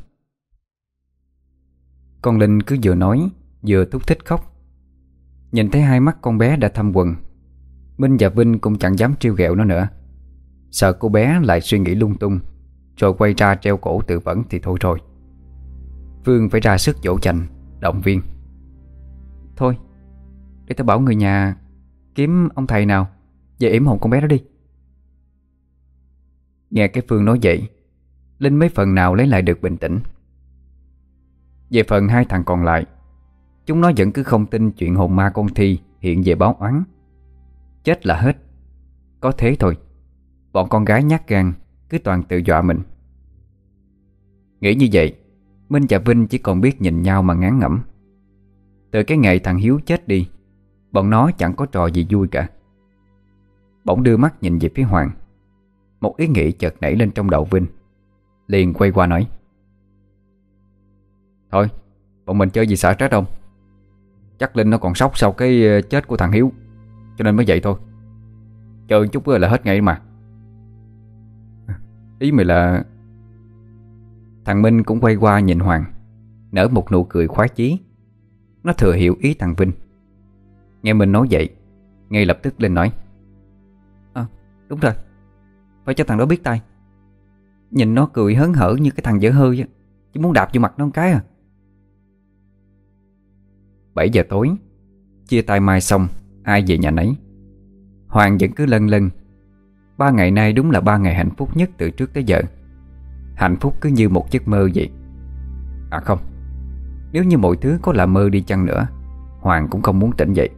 Con Linh cứ vừa nói vừa thúc thích khóc. Nhìn thấy hai mắt con bé đã thâm quầng, Minh và Vinh cũng chẳng dám trêu ghẹo nó nữa, sợ cô bé lại suy nghĩ lung tung rồi quay ra treo cổ tự vẫn thì thôi rồi. Phương phải ra sức dỗ dành, động viên. Thôi, để tao bảo người nhà kiếm ông thầy nào về yểm hồn con bé đó đi. Nghe cái Phương nói vậy, Linh mấy phần nào lấy lại được bình tĩnh. Về phần hai thằng còn lại, chúng nó vẫn cứ không tin chuyện hồn ma con Thi hiện về báo oán. Chết là hết. Có thế thôi, bọn con gái nhát gan cứ toàn tự dọa mình. Nghĩ như vậy, Minh và Vinh chỉ còn biết nhìn nhau mà ngán ngẩm. Từ cái ngày thằng Hiếu chết đi, bọn nó chẳng có trò gì vui cả. Bỗng đưa mắt nhìn về phía Hoàng. Một ý nghĩ chợt nảy lên trong đầu Vinh. Liền quay qua nói: Thôi, bọn mình chơi gì xả stress không? Chắc Linh nó còn sốc sau cái chết của thằng Hiếu, cho nên mới vậy thôi. Chơi chút là hết ngày mà. Ý mày là... Thằng Minh cũng quay qua nhìn Hoàng, nở một nụ cười khoái chí. Nó thừa hiểu ý thằng Vinh. Nghe Minh nói vậy, ngay lập tức lên nói: À, đúng rồi, phải cho thằng đó biết tay. Nhìn nó cười hớn hở như cái thằng dở hơi á, chỉ muốn đạp vô mặt nó một cái à. Bảy giờ tối, chia tay mai xong, ai về nhà nấy. Hoàng vẫn cứ lân lân. Ba ngày nay đúng là ba ngày hạnh phúc nhất từ trước tới giờ. Hạnh phúc cứ như một giấc mơ vậy. À không, nếu như mọi thứ có là mơ đi chăng nữa, Hoàng cũng không muốn tỉnh dậy.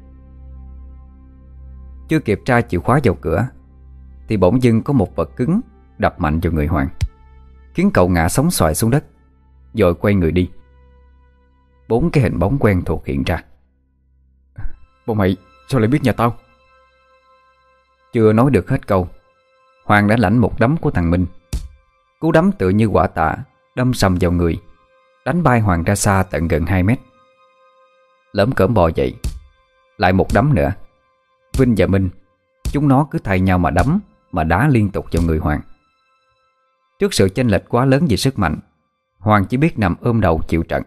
Chưa kịp tra chìa khóa vào cửa thì bỗng dưng có một vật cứng đập mạnh vào người Hoàng, khiến cậu ngã sóng xoài xuống đất, rồi quay người đi. Bốn cái hình bóng quen thuộc hiện ra. Bọn mày sao lại biết nhà tao? Chưa nói được hết câu, Hoàng đã lãnh một đấm của thằng Minh. Cú đấm tựa như quả tạ đâm sầm vào người, đánh bay Hoàng ra xa tận gần hai mét. Lỡm cỡm bò dậy, lại một đấm nữa. Vinh và Minh, chúng nó cứ thay nhau mà đấm, mà đá liên tục vào người Hoàng. Trước sự chênh lệch quá lớn về sức mạnh, Hoàng chỉ biết nằm ôm đầu chịu trận.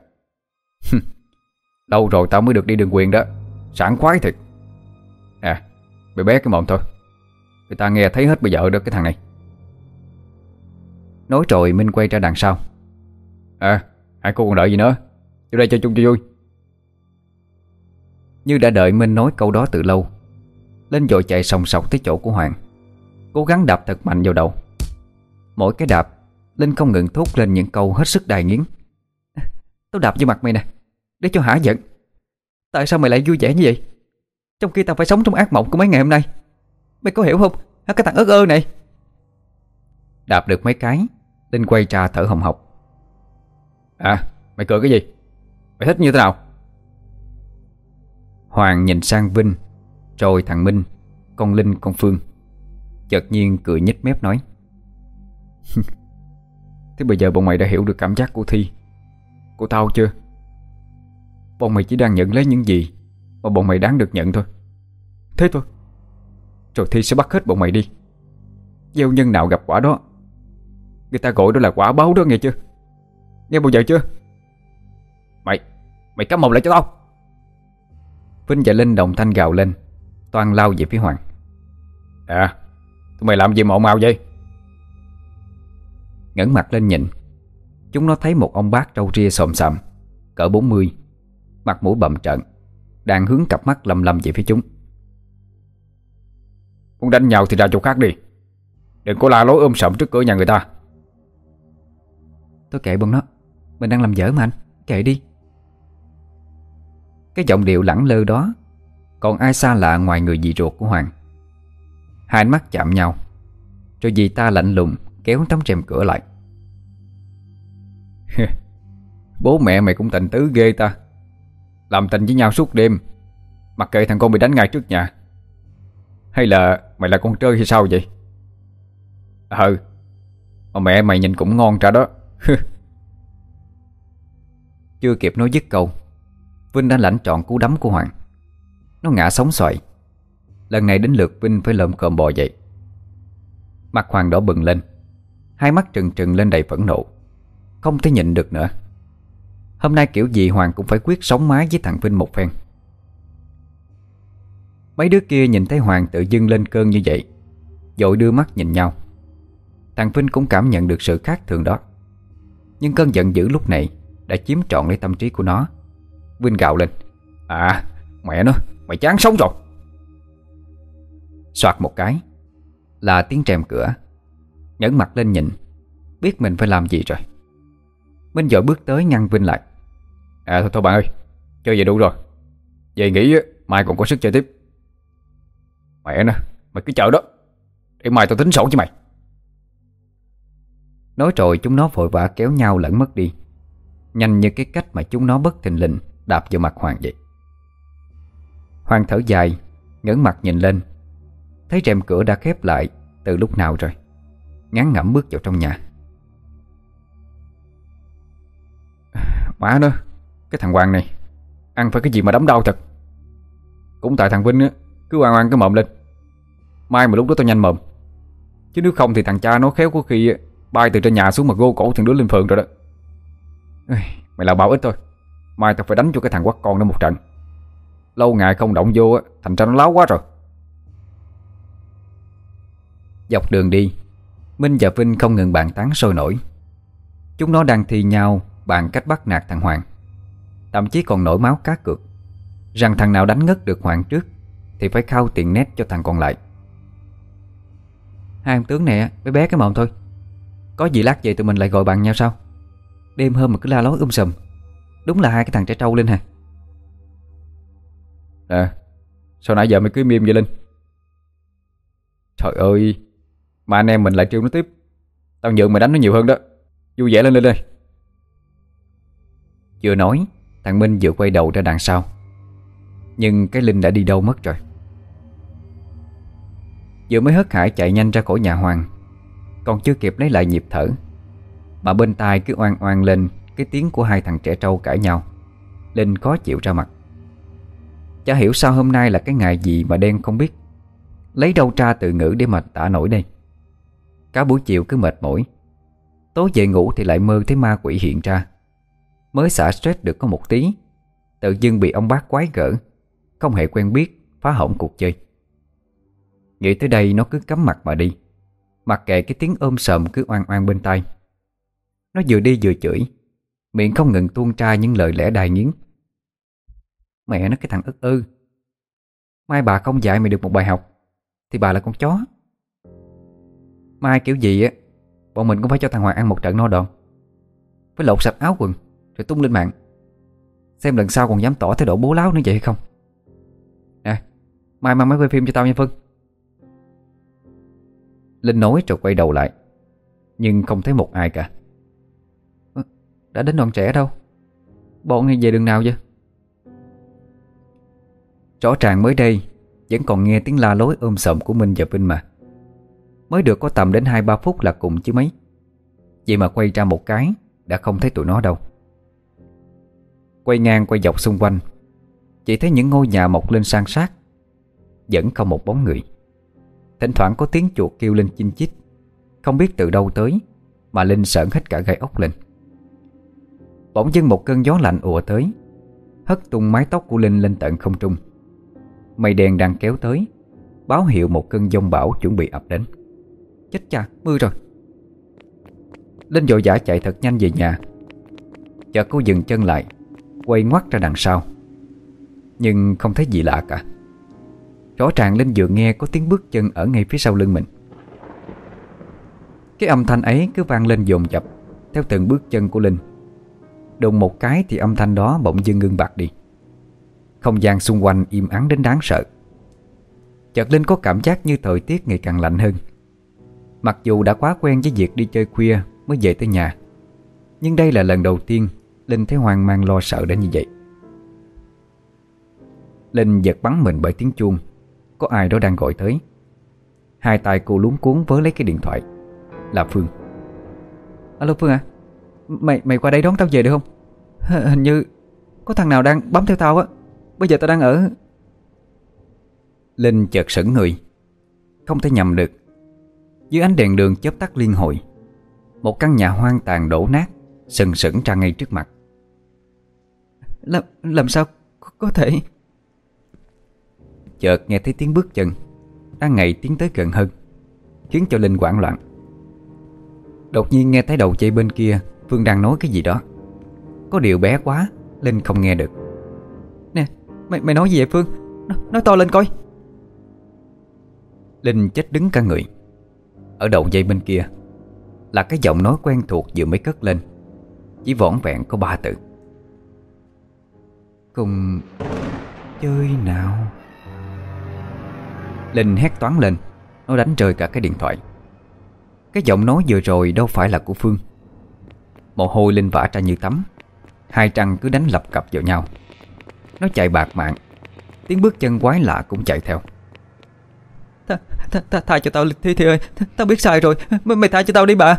Lâu rồi tao mới được đi đường quyền đó, sảng khoái thiệt. À, bé bé cái mồm thôi, người ta nghe thấy hết bây giờ đó cái thằng này. Nói rồi Minh quay ra đằng sau. À, hai cô còn đợi gì nữa, vô đây chơi chung cho vui. Như đã đợi Minh nói câu đó từ lâu, Linh vội chạy sòng sọc tới chỗ của Hoàng, cố gắng đạp thật mạnh vào đầu. Mỗi cái đạp, Linh không ngừng thốt lên những câu hết sức đài nghiến. Tao đạp vô mặt mày nè, để cho hả giận. Tại sao mày lại vui vẻ như vậy, trong khi tao phải sống trong ác mộng của mấy ngày hôm nay? Mày có hiểu không, hả cái thằng ớt ơ này? Đạp được mấy cái, Linh quay ra thở hồng hộc. À, mày cười cái gì? Mày thích như thế nào? Hoàng nhìn sang Vinh, rồi thằng Minh, con Linh, con Phương. Chợt nhiên cười nhếch mép nói: Thế bây giờ bọn mày đã hiểu được cảm giác của Thi, của tao chưa? Bọn mày chỉ đang nhận lấy những gì mà bọn mày đáng được nhận thôi. Thế thôi. Rồi Thi sẽ bắt hết bọn mày đi. Gieo nhân nào gặp quả đó. Người ta gọi đó là quả báo đó, nghe chưa? Nghe bao giờ chưa? Mày, mày cắm mồm lại cho tao. Vinh và Linh đồng thanh gào lên, toan lao về phía Hoàng. À, tụi mày làm gì mà ồn ào vậy? Ngẩng mặt lên nhìn, chúng nó thấy một ông bác râu ria xồm xoàm, cỡ bốn mươi, mặt mũi bầm trợn, đang hướng cặp mắt lầm lầm về phía chúng. Muốn đánh nhau thì ra chỗ khác đi, đừng có la lối ôm sợm trước cửa nhà người ta. Tôi kệ bọn nó, mình đang làm dở mà anh, kệ đi. Cái giọng điệu lẳng lơ đó còn ai xa lạ ngoài người dì ruột của Hoàng. Hai ánh mắt chạm nhau, rồi dì ta lạnh lùng kéo tấm rèm cửa lại. Bố mẹ mày cũng tình tứ ghê ta, làm tình với nhau suốt đêm, mặc kệ thằng con bị đánh ngay trước nhà. Hay là mày là con trơi hay sao vậy? Ừ, mà mẹ mày nhìn cũng ngon ra đó. Chưa kịp nói dứt câu, Vinh đã lãnh trọn cú đấm của Hoàng. Nó ngã sóng xoài. Lần này đến lượt Vinh phải lồm cồm bò dậy. Mặt Hoàng đỏ bừng lên, hai mắt trừng trừng lên đầy phẫn nộ, không thể nhịn được nữa. Hôm nay kiểu gì Hoàng cũng phải quyết sống mái với thằng Vinh một phen. Mấy đứa kia nhìn thấy Hoàng tự dưng lên cơn như vậy, vội đưa mắt nhìn nhau. Thằng Vinh cũng cảm nhận được sự khác thường đó, nhưng cơn giận dữ lúc này đã chiếm trọn lấy tâm trí của nó. Vinh gào lên: À, mẹ nó, mày chán sống rồi. Soạt một cái là tiếng rèm cửa. Nhẫn mặt lên nhìn, biết mình phải làm gì rồi. Minh vội bước tới ngăn Vinh lại. À thôi thôi bạn ơi, chơi vậy đủ rồi. Về nghỉ á, mai còn có sức chơi tiếp. Mẹ nó, mày cứ chờ đó, để mai tao tính sổ với mày. Nói rồi chúng nó vội vã kéo nhau lẫn mất đi, nhanh như cái cách mà chúng nó bất thình lình đạp vào mặt Hoàng vậy. Hoàng thở dài, ngẩng mặt nhìn lên, thấy rèm cửa đã khép lại từ lúc nào rồi, ngán ngẩm bước vào trong nhà. Má nó, cái thằng Hoàng này ăn phải cái gì mà đấm đau thật. Cũng tại thằng Vinh á, cứ oan oan cái mồm lên. Mai mà lúc đó tao nhanh mồm, chứ nếu không thì thằng cha nó khéo có khi bay từ trên nhà xuống mà gô cổ thằng đứa lên phường rồi đó. Mày làm bảo ít thôi, mai tao phải đánh cho cái thằng quắt con nó một trận. Lâu ngày không động vô á, thành ra nó láo quá rồi. Dọc đường đi, Minh và Vinh không ngừng bàn tán sôi nổi. Chúng nó đang thi nhau bàn cách bắt nạt thằng Hoàng, thậm chí còn nổi máu cá cược rằng thằng nào đánh ngất được Hoàng trước thì phải khao tiền nét cho thằng còn lại. Hai ông tướng này bé bé cái mồm thôi, có gì lát về tụi mình lại gọi bằng nhau sao? Đêm hôm mà cứ la lối um sùm, đúng là hai cái thằng trẻ trâu Linh hả? Nè, sao nãy giờ mày cứ im im vậy Linh? Trời ơi, mà anh em mình lại trêu nó tiếp. Tao nhượng mày đánh nó nhiều hơn đó. Vui vẻ lên Linh ơi. Vừa nói, thằng Minh vừa quay đầu ra đằng sau, nhưng cái Linh đã đi đâu mất rồi. Vừa mới hớt hải chạy nhanh ra khỏi nhà Hoàng, còn chưa kịp lấy lại nhịp thở mà bên tai cứ oan oan lên cái tiếng của hai thằng trẻ trâu cãi nhau. Linh khó chịu ra mặt. Chả hiểu sao hôm nay là cái ngày gì mà đen không biết, lấy đâu ra từ ngữ để mà tả nổi đây. Cả buổi chiều cứ mệt mỏi, tối về ngủ thì lại mơ thấy ma quỷ hiện ra. Mới xả stress được có một tí, tự dưng bị ông bác quái gở, không hề quen biết, phá hỏng cuộc chơi. Nghĩ tới đây nó cứ cắm mặt mà đi, mặc kệ cái tiếng ôm sờm cứ oan oan bên tai. Nó vừa đi vừa chửi, miệng không ngừng tuôn ra những lời lẽ đài nghiến. Mẹ nó cái thằng ức ư, mai bà không dạy mày được một bài học thì bà là con chó. Mai kiểu gì á, bọn mình cũng phải cho thằng Hoàng ăn một trận no đòn, phải lột sạch áo quần rồi tung lên mạng, xem lần sau còn dám tỏ thái độ bố láo nữa vậy hay không. Nè, mai mang máy quay phim cho tao nha Phân. Linh nói rồi quay đầu lại, nhưng không thấy một ai cả. Đã đến đoàn trẻ đâu, bọn này về đường nào vậy? Rõ ràng mới đây vẫn còn nghe tiếng la lối ôm sòm của Minh và Vinh mà. Mới được có tầm đến hai ba phút là cùng chứ mấy. Vậy mà quay ra một cái đã không thấy tụi nó đâu. Quay ngang quay dọc xung quanh, chỉ thấy những ngôi nhà mọc lên san sát, vẫn không một bóng người. Thỉnh thoảng có tiếng chuột kêu lên chinh chít, không biết từ đâu tới, mà Linh sởn hết cả gai ốc lên. Bỗng dưng một cơn gió lạnh ùa tới, hất tung mái tóc của Linh lên tận không trung. Mây đen đang kéo tới, báo hiệu một cơn giông bão chuẩn bị ập đến. Chết cha, mưa rồi. Linh vội vã chạy thật nhanh về nhà. Chợt cô dừng chân lại, quay ngoắt ra đằng sau, nhưng không thấy gì lạ cả. Rõ ràng Linh vừa nghe có tiếng bước chân ở ngay phía sau lưng mình. Cái âm thanh ấy cứ vang lên dồn dập theo từng bước chân của Linh. Đùng một cái thì âm thanh đó bỗng dưng ngưng bặt đi. Không gian xung quanh im ắng đến đáng sợ. Chợt Linh có cảm giác như thời tiết ngày càng lạnh hơn. Mặc dù đã quá quen với việc đi chơi khuya mới về tới nhà, nhưng đây là lần đầu tiên Linh thấy hoang mang lo sợ đến như vậy. Linh giật bắn mình bởi tiếng chuông, có ai đó đang gọi tới. Hai tay cô luống cuống vớ lấy cái điện thoại. Là Phương. Alo Phương à, Mày mày qua đây đón tao về được không? H hình như có thằng nào đang bám theo tao á. Bây giờ tao đang ở... Linh chợt sững người, không thể nhầm được. Dưới ánh đèn đường chớp tắt liên hồi, một căn nhà hoang tàn đổ nát sừng sững ra ngay trước mặt. Làm, làm sao có, có thể... Chợt nghe thấy tiếng bước chân đang ngày tiến tới gần hơn, khiến cho Linh hoảng loạn. Đột nhiên nghe thấy đầu dây bên kia Phương đang nói cái gì đó. Có điều bé quá, Linh không nghe được. Nè, mày mày nói gì vậy Phương? Nói, nói to lên coi. Linh chết đứng cả người. Ở đầu dây bên kia là cái giọng nói quen thuộc vừa mới cất lên, chỉ vỏn vẹn có ba từ: cùng chơi nào. Linh hét toáng lên. Nó đánh rơi cả cái điện thoại. Cái giọng nói vừa rồi đâu phải là của Phương. Mồ hôi Linh vã ra như tắm. Hai trăng cứ đánh lập cập vào nhau. Nó chạy bạt mạng. Tiếng bước chân quái lạ cũng chạy theo. Tha, tha, tha, tha cho tao Thi Thi ơi. Tao biết sai rồi. M Mày tha cho tao đi bà.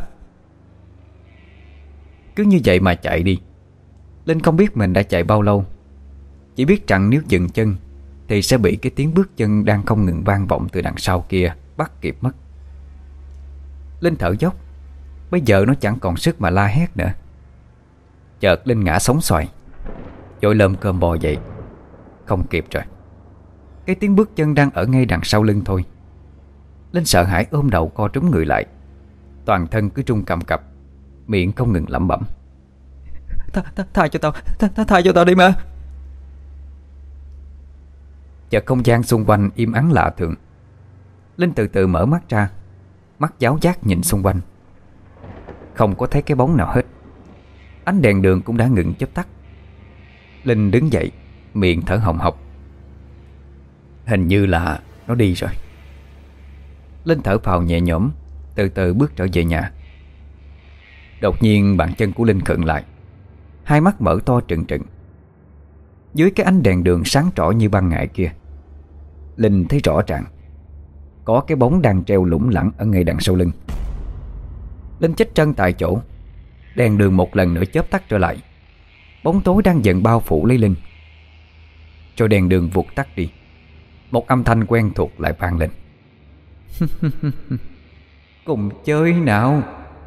Cứ như vậy mà chạy đi. Linh không biết mình đã chạy bao lâu. Chỉ biết rằng nếu dừng chân thì sẽ bị cái tiếng bước chân đang không ngừng vang vọng từ đằng sau kia bắt kịp mất. Linh thở dốc. Bây giờ nó chẳng còn sức mà la hét nữa. Chợt Linh ngã sóng xoài, vội lơm cơm bò dậy. Không kịp rồi. Cái tiếng bước chân đang ở ngay đằng sau lưng thôi. Linh sợ hãi ôm đầu co trúm người lại. Toàn thân cứ run cầm cập, miệng không ngừng lẩm bẩm: Tha, tha, tha cho tao, tha, tha, tha cho tao đi mà. Chợt không gian xung quanh im ắng lạ thường. Linh từ từ mở mắt ra, mắt giáo giác nhìn xung quanh. Không có thấy cái bóng nào hết. Ánh đèn đường cũng đã ngừng chớp tắt. Linh đứng dậy, miệng thở hồng hộc. Hình như là nó đi rồi. Linh thở phào nhẹ nhõm, từ từ bước trở về nhà. Đột nhiên bàn chân của Linh khựng lại. Hai mắt mở to trừng trừng. Dưới cái ánh đèn đường sáng trỏ như ban ngày kia, Linh thấy rõ ràng có cái bóng đang treo lủng lẳng ở ngay đằng sau lưng. Linh chết chân tại chỗ. Đèn đường một lần nữa chớp tắt trở lại. Bóng tối đang dần bao phủ lấy Linh. Rồi đèn đường vụt tắt đi. Một âm thanh quen thuộc lại vang lên: cùng chơi nào.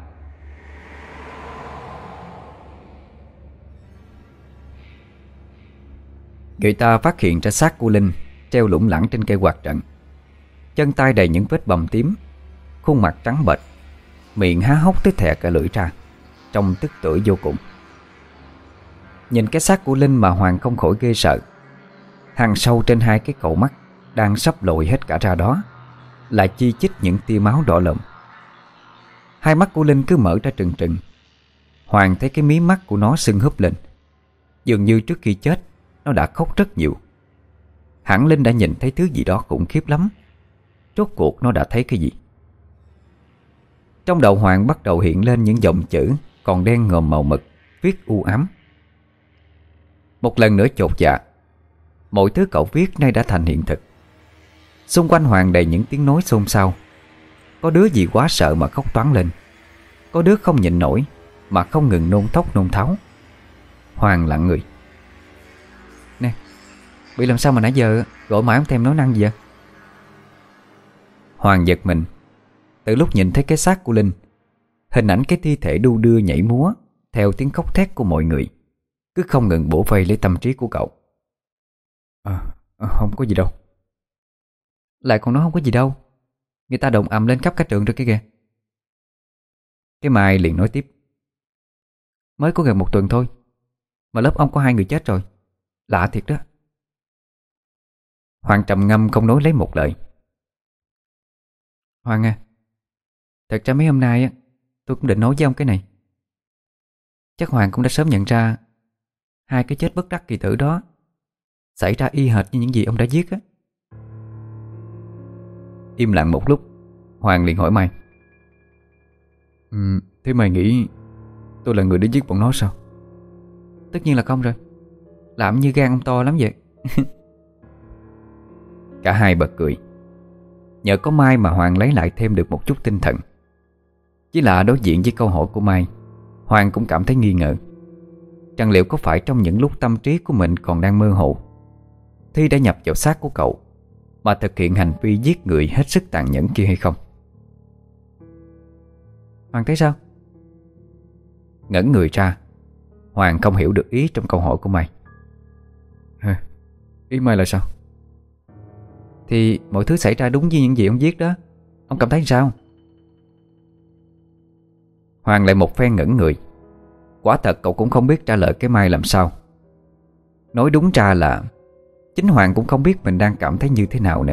Người ta phát hiện ra xác của Linh treo lủng lẳng trên cây quạt trận. Chân tay đầy những vết bầm tím, khuôn mặt trắng bệch, miệng há hốc tới thè cả lưỡi ra, trông tức tưởi vô cùng. Nhìn cái xác của Linh mà Hoàng không khỏi ghê sợ. Hàng sâu trên hai cái cậu mắt đang sắp lồi hết cả ra đó là chi chít những tia máu đỏ lợm. Hai mắt của Linh cứ mở ra trừng trừng. Hoàng thấy cái mí mắt của nó sưng húp lên. Dường như trước khi chết nó đã khóc rất nhiều. Hẳn Linh đã nhìn thấy thứ gì đó khủng khiếp lắm. Rốt cuộc nó đã thấy cái gì? Trong đầu Hoàng bắt đầu hiện lên những dòng chữ còn đen ngòm màu mực, viết u ám. Một lần nữa chột dạ. Mọi thứ cậu viết nay đã thành hiện thực. Xung quanh Hoàng đầy những tiếng nói xôn xao. Có đứa gì quá sợ mà khóc toáng lên. Có đứa không nhịn nổi mà không ngừng nôn thốc nôn tháo. Hoàng lặng người. Nè, bị làm sao mà nãy giờ gọi mãi không thèm nói năng gì vậy? Hoàng giật mình. Từ lúc nhìn thấy cái xác của Linh, hình ảnh cái thi thể đu đưa nhảy múa theo tiếng khóc thét của mọi người cứ không ngừng bủa vây lấy tâm trí của cậu. À, không có gì đâu. Lại còn nói không có gì đâu. Người ta đồng ầm lên khắp cả trường rồi cái kìa. Cái Mai liền nói tiếp: mới có gần một tuần thôi mà lớp ông có hai người chết rồi. Lạ thiệt đó. Hoàng trầm ngâm không nói lấy một lời. Hoàng à, thật ra mấy hôm nay á, tôi cũng định nói với ông cái này. Chắc Hoàng cũng đã sớm nhận ra hai cái chết bất đắc kỳ tử đó xảy ra y hệt như những gì ông đã viết á. Im lặng một lúc, Hoàng liền hỏi Mai: ừ, thế mày nghĩ tôi là người đã giết bọn nó sao? Tất nhiên là không rồi. Làm như gan ông to lắm vậy. Cả hai bật cười. Nhờ có Mai mà Hoàng lấy lại thêm được một chút tinh thần. Chỉ là đối diện với câu hỏi của Mai, Hoàng cũng cảm thấy nghi ngờ. Chẳng liệu có phải trong những lúc tâm trí của mình còn đang mơ hồ, Thi đã nhập vào xác của cậu mà thực hiện hành vi giết người hết sức tàn nhẫn kia hay không? Hoàng thấy sao? Ngẩn người ra, Hoàng không hiểu được ý trong câu hỏi của Mai. À, ý Mai là sao? Thì mọi thứ xảy ra đúng như những gì ông viết đó. Ông cảm thấy sao? Hoàng lại một phen ngẩn người. Quả thật cậu cũng không biết trả lời cái Mai làm sao. Nói đúng ra là chính Hoàng cũng không biết mình đang cảm thấy như thế nào nữa.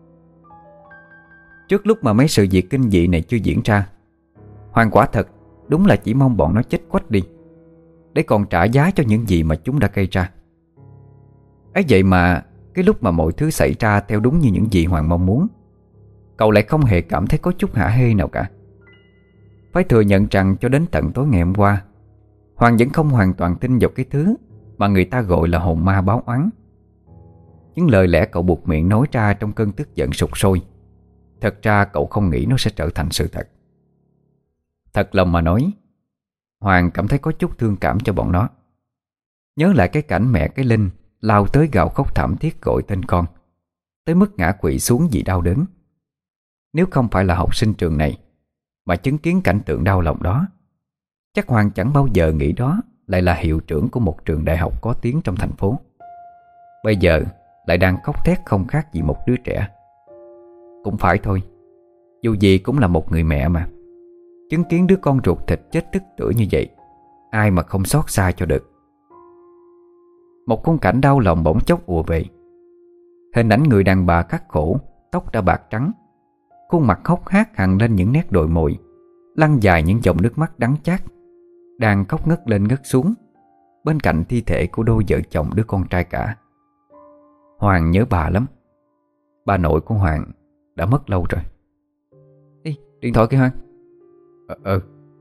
Trước lúc mà mấy sự việc kinh dị này chưa diễn ra, Hoàng quả thật đúng là chỉ mong bọn nó chết quách đi, để còn trả giá cho những gì mà chúng đã gây ra. Ấy vậy mà cái lúc mà mọi thứ xảy ra theo đúng như những gì Hoàng mong muốn, cậu lại không hề cảm thấy có chút hả hê nào cả. Phải thừa nhận rằng cho đến tận tối ngày hôm qua, Hoàng vẫn không hoàn toàn tin vào cái thứ mà người ta gọi là hồn ma báo oán. Những lời lẽ cậu buộc miệng nói ra trong cơn tức giận sục sôi, thật ra cậu không nghĩ nó sẽ trở thành sự thật. Thật lòng mà nói, Hoàng cảm thấy có chút thương cảm cho bọn nó. Nhớ lại cái cảnh mẹ cái Linh lao tới gào khóc thảm thiết gọi tên con, tới mức ngã quỵ xuống vì đau đớn. Nếu không phải là học sinh trường này mà chứng kiến cảnh tượng đau lòng đó, chắc Hoàng chẳng bao giờ nghĩ đó lại là hiệu trưởng của một trường đại học có tiếng trong thành phố. Bây giờ lại đang khóc thét không khác gì một đứa trẻ. Cũng phải thôi, dù gì cũng là một người mẹ mà. Chứng kiến đứa con ruột thịt chết tức tưởi như vậy, ai mà không xót xa cho được. Một khung cảnh đau lòng bỗng chốc ùa về. Hình ảnh người đàn bà khắc khổ, tóc đã bạc trắng, khuôn mặt hốc hác hằn lên những nét đồi mồi, lăn dài những dòng nước mắt đắng chát, đang khóc ngất lên ngất xuống bên cạnh thi thể của đôi vợ chồng đứa con trai cả. Hoàng nhớ bà lắm. Bà nội của Hoàng đã mất lâu rồi. Ê, điện thoại kìa Hoàng. Ờ ừ.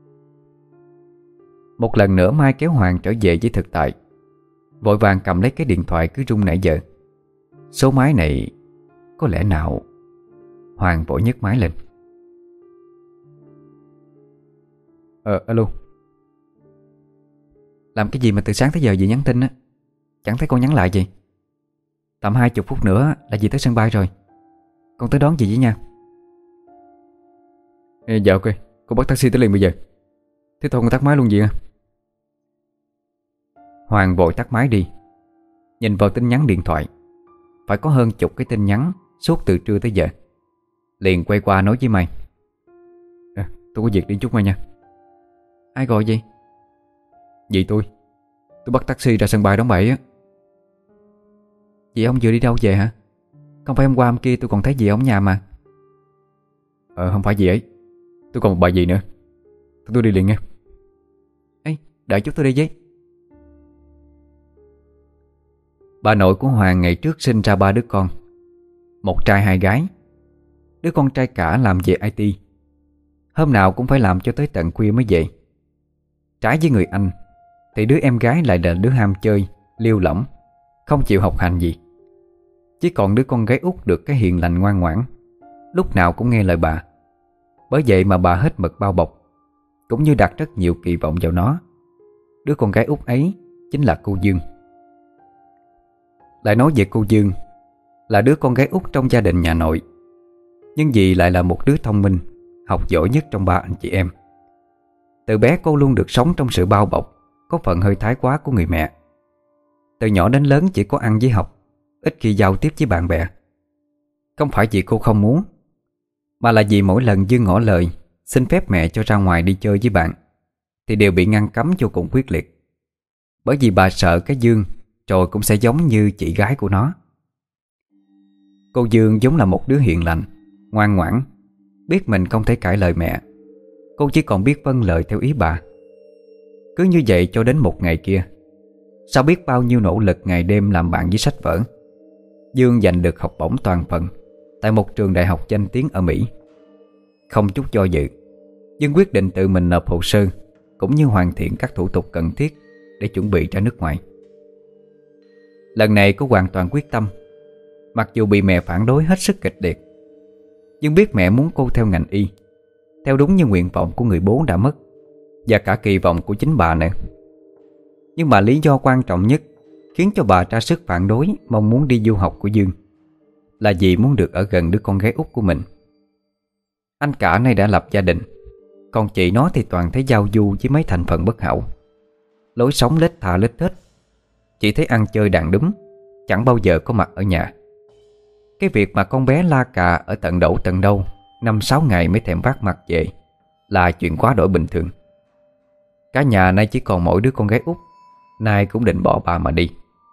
Một lần nữa Mai kéo Hoàng trở về với thực tại, vội vàng cầm lấy cái điện thoại cứ rung nãy giờ. Số máy này có lẽ nào... Hoàng vội nhấc máy lên. Ờ alo. Làm cái gì mà từ sáng tới giờ dì nhắn tin á? Chẳng thấy con nhắn lại gì. Tầm hai chục phút nữa là dì tới sân bay rồi, con tới đón dì với nha. Ê, dạ ok, con bắt taxi tới liền bây giờ. Thế thôi con tắt máy luôn dì à? Hoàng vội tắt máy đi, nhìn vào tin nhắn điện thoại. Phải có hơn chục cái tin nhắn suốt từ trưa tới giờ. Liền quay qua nói với Mai. À, tôi có việc đi chút Mai nha. Ai gọi gì? Dì tôi. Tôi bắt taxi ra sân bay đón bảy á. Dì ông vừa đi đâu về hả? Không phải hôm qua hôm kia tôi còn thấy dì ông nhà mà. Ờ không phải dì ấy, tôi còn một bà dì nữa. Tôi, tôi đi liền nghe. Ê, đợi chút tôi đi với. Bà nội của Hoàng ngày trước sinh ra ba đứa con, một trai hai gái. Đứa con trai cả làm về i tê, hôm nào cũng phải làm cho tới tận khuya mới về. Trái với người anh thì đứa em gái lại là đứa ham chơi, liêu lỏng, không chịu học hành gì. Chỉ còn đứa con gái út được cái hiền lành ngoan ngoãn, lúc nào cũng nghe lời bà. Bởi vậy mà bà hết mực bao bọc, cũng như đặt rất nhiều kỳ vọng vào nó. Đứa con gái út ấy chính là cô Dương. Lại nói về cô Dương, là đứa con gái út trong gia đình nhà nội, nhưng dì lại là một đứa thông minh, học giỏi nhất trong ba anh chị em. Từ bé cô luôn được sống trong sự bao bọc, có phần hơi thái quá của người mẹ. Từ nhỏ đến lớn chỉ có ăn với học, ít khi giao tiếp với bạn bè. Không phải vì cô không muốn, mà là vì mỗi lần Dương ngỏ lời xin phép mẹ cho ra ngoài đi chơi với bạn thì đều bị ngăn cấm vô cùng quyết liệt. Bởi vì bà sợ cái Dương rồi cũng sẽ giống như chị gái của nó. Cô Dương giống là một đứa hiền lành, ngoan ngoãn, biết mình không thể cãi lời mẹ. Cô chỉ còn biết vâng lời theo ý bà. Cứ như vậy cho đến một ngày kia, sau biết bao nhiêu nỗ lực ngày đêm làm bạn với sách vở, Dương giành được học bổng toàn phần tại một trường đại học danh tiếng ở Mỹ. Không chút do dự, Dương quyết định tự mình nộp hồ sơ cũng như hoàn thiện các thủ tục cần thiết để chuẩn bị ra nước ngoài. Lần này cô hoàn toàn quyết tâm, mặc dù bị mẹ phản đối hết sức kịch liệt. Dương biết mẹ muốn cô theo ngành y, theo đúng như nguyện vọng của người bố đã mất, và cả kỳ vọng của chính bà nữa. Nhưng mà lý do quan trọng nhất khiến cho bà ra sức phản đối mong muốn đi du học của Dương là vì muốn được ở gần đứa con gái út của mình. Anh cả này đã lập gia đình, còn chị nó thì toàn thấy giao du với mấy thành phần bất hảo, lối sống lết thà lết thết. Chỉ thấy ăn chơi đàn đúm, chẳng bao giờ có mặt ở nhà. Cái việc mà con bé la cà ở tận đậu tận đâu năm sáu ngày mới thèm vác mặt về là chuyện quá đổi bình thường. Cả nhà nay chỉ còn mỗi đứa con gái út, nay cũng định bỏ bà mà đi.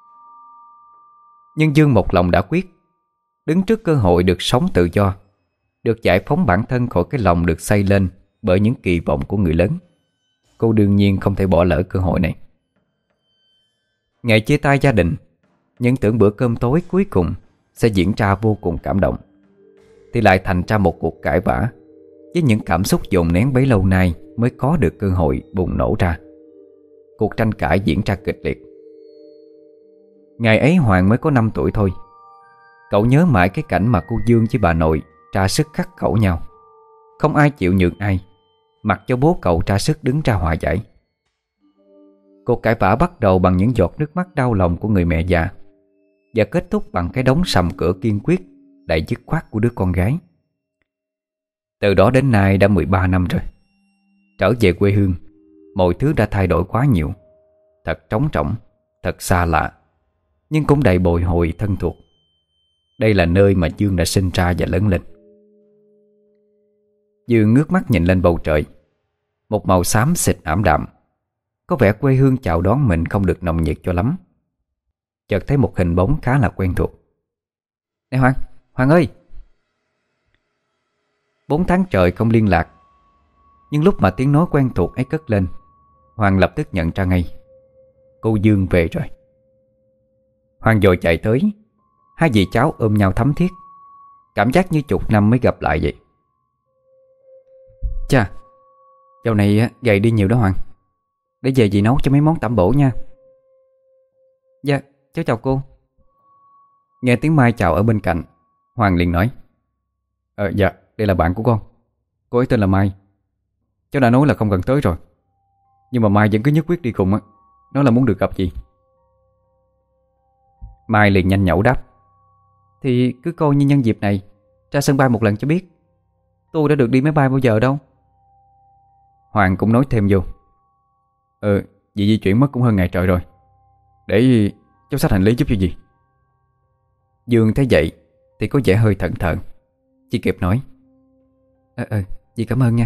Nhưng Dương một lòng đã quyết, đứng trước cơ hội được sống tự do, được giải phóng bản thân khỏi cái lòng được xây lên bởi những kỳ vọng của người lớn. Cô đương nhiên không thể bỏ lỡ cơ hội này. Ngày chia tay gia đình, những tưởng bữa cơm tối cuối cùng sẽ diễn ra vô cùng cảm động, thì lại thành ra một cuộc cãi vã với những cảm xúc dồn nén bấy lâu nay mới có được cơ hội bùng nổ ra. Cuộc tranh cãi diễn ra kịch liệt. Ngày ấy Hoàng mới có năm tuổi thôi. Cậu nhớ mãi cái cảnh mà cô Dương với bà nội ra sức khắc khẩu nhau. Không ai chịu nhường ai, mặc cho bố cậu ra sức đứng ra hòa giải. Cuộc cãi vã bắt đầu bằng những giọt nước mắt đau lòng của người mẹ già, và kết thúc bằng cái đóng sầm cửa kiên quyết đầy dứt khoát của đứa con gái. Từ đó đến nay đã mười ba năm rồi. Trở về quê hương, mọi thứ đã thay đổi quá nhiều. Thật trống rỗng, thật xa lạ, nhưng cũng đầy bồi hồi thân thuộc. Đây là nơi mà Dương đã sinh ra và lớn lên. Dương ngước mắt nhìn lên bầu trời. Một màu xám xịt ảm đạm. Có vẻ quê hương chào đón mình không được nồng nhiệt cho lắm. Chợt thấy một hình bóng khá là quen thuộc. Này Hoàng, Hoàng ơi! Bốn tháng trời không liên lạc, nhưng lúc mà tiếng nói quen thuộc ấy cất lên, Hoàng lập tức nhận ra ngay. Cô Dương về rồi. Hoàng vội chạy tới. Hai dì cháu ôm nhau thắm thiết, cảm giác như chục năm mới gặp lại vậy. Chà, dạo này gầy đi nhiều đó Hoàng. Để về dì nấu cho mấy món tẩm bổ nha. Dạ, cháu chào cô. Nghe tiếng Mai chào ở bên cạnh, Hoàng liền nói: Ờ dạ, đây là bạn của con. Cô ấy tên là Mai. Cháu đã nói là không cần tới rồi, nhưng mà Mai vẫn cứ nhất quyết đi cùng á. Nói là muốn được gặp dì. Mai liền nhanh nhẩu đáp: Thì cứ coi như nhân dịp này ra sân bay một lần cho biết. Tôi đã được đi máy bay bao giờ đâu. Hoàng cũng nói thêm vô: Ờ, dì di chuyển mất cũng hơn ngày trời rồi. Để cháu xách hành lý giúp cho dì. Dương thấy vậy thì có vẻ hơi thẫn thờ, chỉ kịp nói: Ờ ờ, dì cảm ơn nha.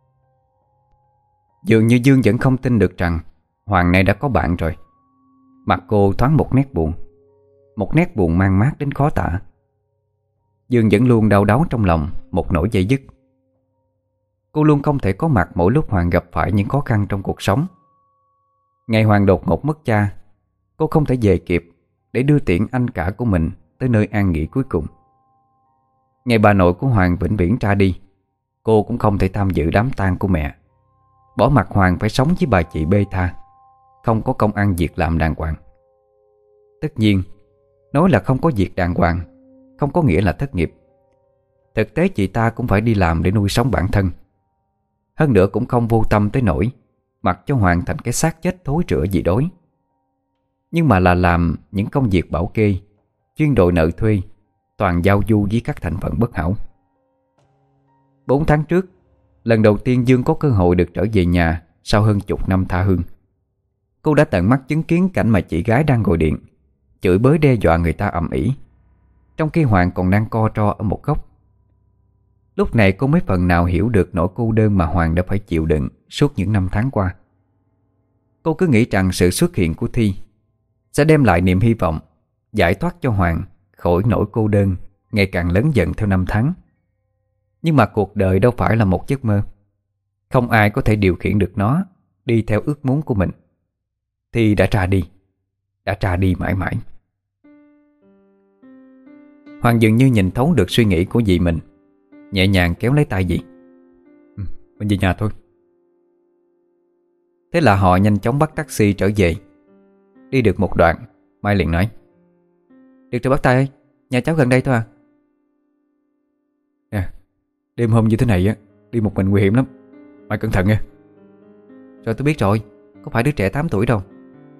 Dường như Dương vẫn không tin được rằng Hoàng này đã có bạn rồi. Mặt cô thoáng một nét buồn, một nét buồn mang mát đến khó tả. Dương vẫn luôn đau đáu trong lòng một nỗi dây dứt. Cô luôn không thể có mặt mỗi lúc Hoàng gặp phải những khó khăn trong cuộc sống. Ngày Hoàng đột ngột mất cha, cô không thể về kịp để đưa tiễn anh cả của mình tới nơi an nghỉ cuối cùng. Ngày bà nội của Hoàng vĩnh viễn ra đi, cô cũng không thể tham dự đám tang của mẹ, bỏ mặc Hoàng phải sống với bà chị bê tha, không có công ăn việc làm đàng hoàng. Tất nhiên, nói là không có việc đàng hoàng không có nghĩa là thất nghiệp. Thực tế chị ta cũng phải đi làm để nuôi sống bản thân. Hơn nữa cũng không vô tâm tới nỗi mặc cho Hoàng thành cái xác chết thối rữa gì đối. Nhưng mà là làm những công việc bảo kê, chuyên đội nợ thuê, toàn giao du với các thành phần bất hảo. Bốn tháng trước, lần đầu tiên Dương có cơ hội được trở về nhà sau hơn chục năm tha hương. Cô đã tận mắt chứng kiến cảnh mà chị gái đang ngồi điện, chửi bới đe dọa người ta ầm ĩ, trong khi Hoàng còn đang co ro ở một góc. Lúc này cô mới phần nào hiểu được nỗi cô đơn mà Hoàng đã phải chịu đựng suốt những năm tháng qua. Cô cứ nghĩ rằng sự xuất hiện của Thi sẽ đem lại niềm hy vọng, giải thoát cho Hoàng khỏi nỗi cô đơn ngày càng lớn dần theo năm tháng. Nhưng mà cuộc đời đâu phải là một giấc mơ. Không ai có thể điều khiển được nó đi theo ước muốn của mình. Thi đã ra đi, đã ra đi mãi mãi. Hoàng dường như nhìn thấu được suy nghĩ của dì mình, nhẹ nhàng kéo lấy tay dì. Ừ, mình về nhà thôi. Thế là họ nhanh chóng bắt taxi trở về. Đi được một đoạn, Mai liền nói: Được rồi bác Tài ơi, nhà cháu gần đây thôi à. Nè, đêm hôm như thế này á, đi một mình nguy hiểm lắm, Mai cẩn thận nha. Rồi tôi biết rồi, có phải đứa trẻ tám tuổi đâu.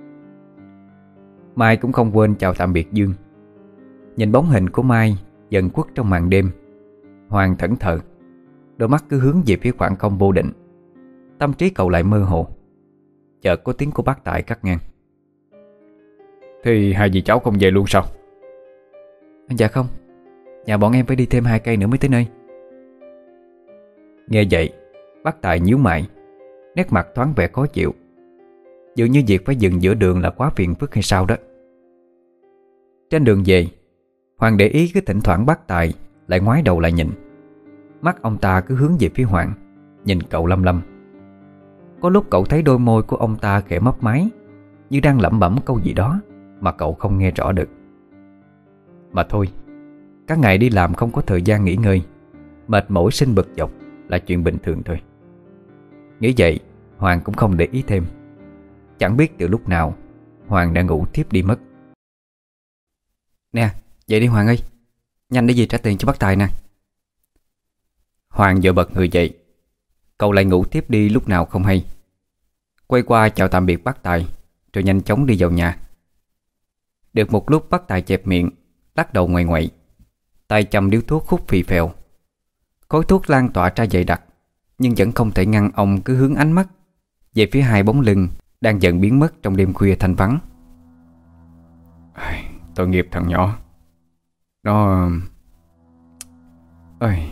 Mai cũng không quên chào tạm biệt Dương. Nhìn bóng hình của Mai dần khuất trong màn đêm, Hoàng thẫn thờ, đôi mắt cứ hướng về phía khoảng không vô định. Tâm trí cậu lại mơ hồ. Chợt có tiếng của bác Tài cắt ngang: Thì hai dì cháu không về luôn sao? Dạ không, nhà bọn em phải đi thêm hai cây nữa mới tới nơi. Nghe vậy, bác Tài nhíu mày, nét mặt thoáng vẻ khó chịu, dường như việc phải dừng giữa đường là quá phiền phức hay sao đó. Trên đường về, Hoàng để ý cứ thỉnh thoảng bác Tài lại ngoái đầu lại nhìn. Mắt ông ta cứ hướng về phía Hoàng, nhìn cậu lăm lăm. Có lúc cậu thấy đôi môi của ông ta khẽ mấp máy, như đang lẩm bẩm câu gì đó. mà cậu không nghe rõ được. Mà thôi, các ngày đi làm không có thời gian nghỉ ngơi, mệt mỏi sinh bực dọc là chuyện bình thường thôi. Nghĩ vậy, Hoàng cũng không để ý thêm. Chẳng biết từ lúc nào Hoàng đã ngủ thiếp đi mất. Nè, dậy đi Hoàng ơi, nhanh để về trả tiền cho bác Tài nè. Hoàng vội bật người dậy. Cậu lại ngủ tiếp đi lúc nào không hay. Quay qua chào tạm biệt bác Tài, rồi nhanh chóng đi vào nhà. Được một lúc bác Tài chẹp miệng, lắc đầu ngoại ngoại, tay chầm điếu thuốc hút phì phèo. Khói thuốc lan tỏa ra dày đặc, nhưng vẫn không thể ngăn ông cứ hướng ánh mắt về phía hai bóng lưng đang dần biến mất trong đêm khuya thanh vắng. Tội nghiệp thằng nhỏ. Nó... Ơi...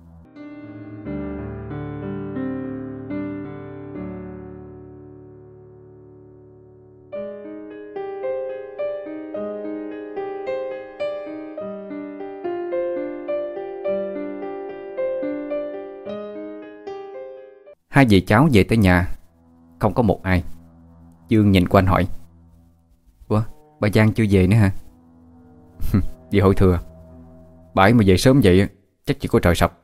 Hai dì cháu về tới nhà, không có một ai. Dương nhìn quanh hỏi: Ủa, bà Giang chưa về nữa hả? Dì hội thừa. Bà ấy mà về sớm vậy chắc chỉ có trời sập.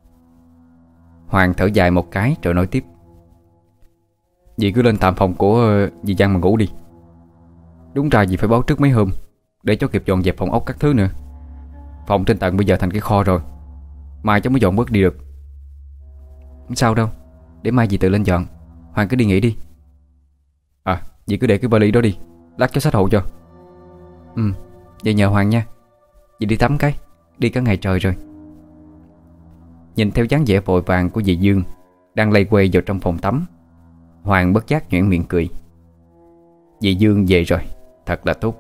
Hoàng thở dài một cái rồi nói tiếp: Dì cứ lên tạm phòng của dì Giang mà ngủ đi. Đúng ra dì phải báo trước mấy hôm, để cho kịp dọn dẹp phòng ốc các thứ nữa. Phòng trên tầng bây giờ thành cái kho rồi, mai cháu mới dọn bước đi được. Sao đâu, để mai dì tự lên dọn. Hoàng cứ đi nghỉ đi. À, dì cứ để cái vali đó đi, lát cháu xách hộ cho. Ừ, vậy nhờ Hoàng nha. Dì đi tắm cái, đi cả ngày trời rồi. Nhìn theo dáng vẻ vội vàng của dì Dương đang lây quay vào trong phòng tắm, Hoàng bất giác nhoẻn miệng cười. Dì Dương về rồi, thật là tốt.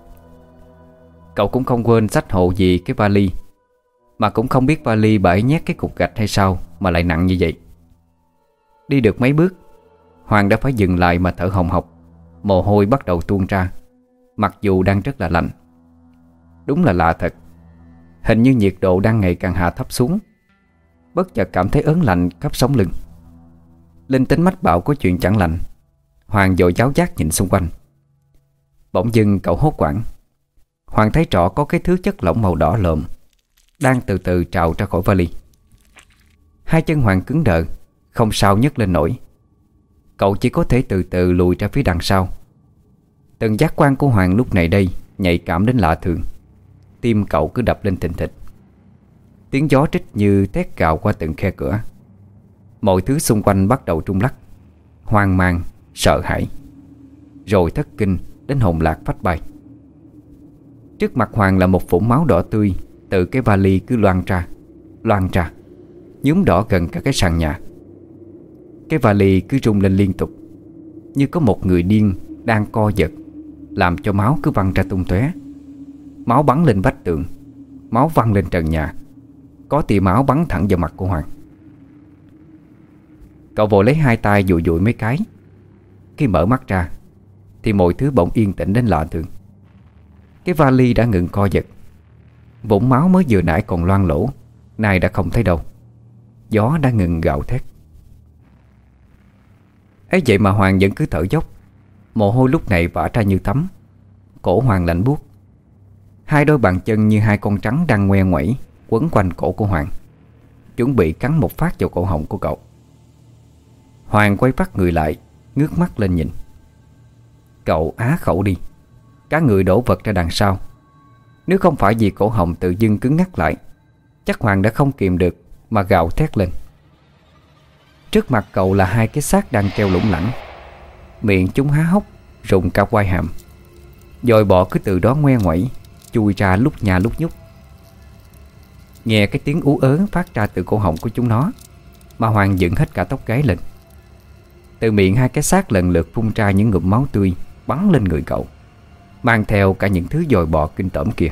Cậu cũng không quên xách hộ dì cái vali, mà cũng không biết vali bà ấy nhét cái cục gạch hay sao mà lại nặng như vậy. Đi được mấy bước, Hoàng đã phải dừng lại mà thở hồng hộc. Mồ hôi bắt đầu tuôn ra, mặc dù đang rất là lạnh. Đúng là lạ thật, hình như nhiệt độ đang ngày càng hạ thấp xuống. Bất chợt cảm thấy ớn lạnh khắp sống lưng. Linh tính mách bảo có chuyện chẳng lành, Hoàng vội giáo giác nhìn xung quanh. Bỗng dưng cậu hốt hoảng. Hoàng thấy rõ có cái thứ chất lỏng màu đỏ lợm đang từ từ trào ra khỏi vali. Hai chân Hoàng cứng đờ, không sao nhấc lên nổi. Cậu chỉ có thể từ từ lùi ra phía đằng sau. Từng giác quan của Hoàng lúc này đây nhạy cảm đến lạ thường. Tim cậu cứ đập lên thình thịch. Tiếng gió rít như thét gào qua từng khe cửa. Mọi thứ xung quanh bắt đầu rung lắc, hoang mang, sợ hãi, rồi thất kinh đến hồn lạc phách bay. Trước mặt Hoàng là một vũng máu đỏ tươi từ cái vali cứ loang ra, loang ra, nhuốm đỏ gần cả cái sàn nhà. Cái vali cứ rung lên liên tục, như có một người điên đang co giật, làm cho máu cứ văng ra tung tóe. Máu bắn lên vách tường, máu văng lên trần nhà, có tia máu bắn thẳng vào mặt của Hoàng. Cậu vội lấy hai tay dụi dụi mấy cái. Khi mở mắt ra thì mọi thứ bỗng yên tĩnh đến lạ thường. Cái vali đã ngừng co giật. Vũng máu mới vừa nãy còn loang lổ, nay đã không thấy đâu. Gió đã ngừng gào thét. Ấy vậy mà Hoàng vẫn cứ thở dốc. Mồ hôi lúc này vã ra như tắm. Cổ Hoàng lạnh buốt. Hai đôi bàn chân như hai con trắng đang ngoe ngoẩy quấn quanh cổ của Hoàng, chuẩn bị cắn một phát vào cổ họng của cậu. Hoàng quay phát người lại, ngước mắt lên nhìn. Cậu á khẩu đi, cả người đổ vật ra đằng sau. Nếu không phải vì cổ họng tự dưng cứng ngắc lại, chắc Hoàng đã không kìm được mà gào thét lên. Trước mặt cậu là hai cái xác đang treo lủng lẳng, miệng chúng há hốc, rụng cả quai hàm. Dòi bọ cứ từ đó ngoe ngoẩy, chui ra lúc nhà lúc nhúc. Nghe cái tiếng ú ớ phát ra từ cổ họng của chúng nó mà Hoàng dựng hết cả tóc gáy lên. Từ miệng hai cái xác lần lượt phun ra những ngụm máu tươi bắn lên người cậu, mang theo cả những thứ dòi bọ kinh tởm kia.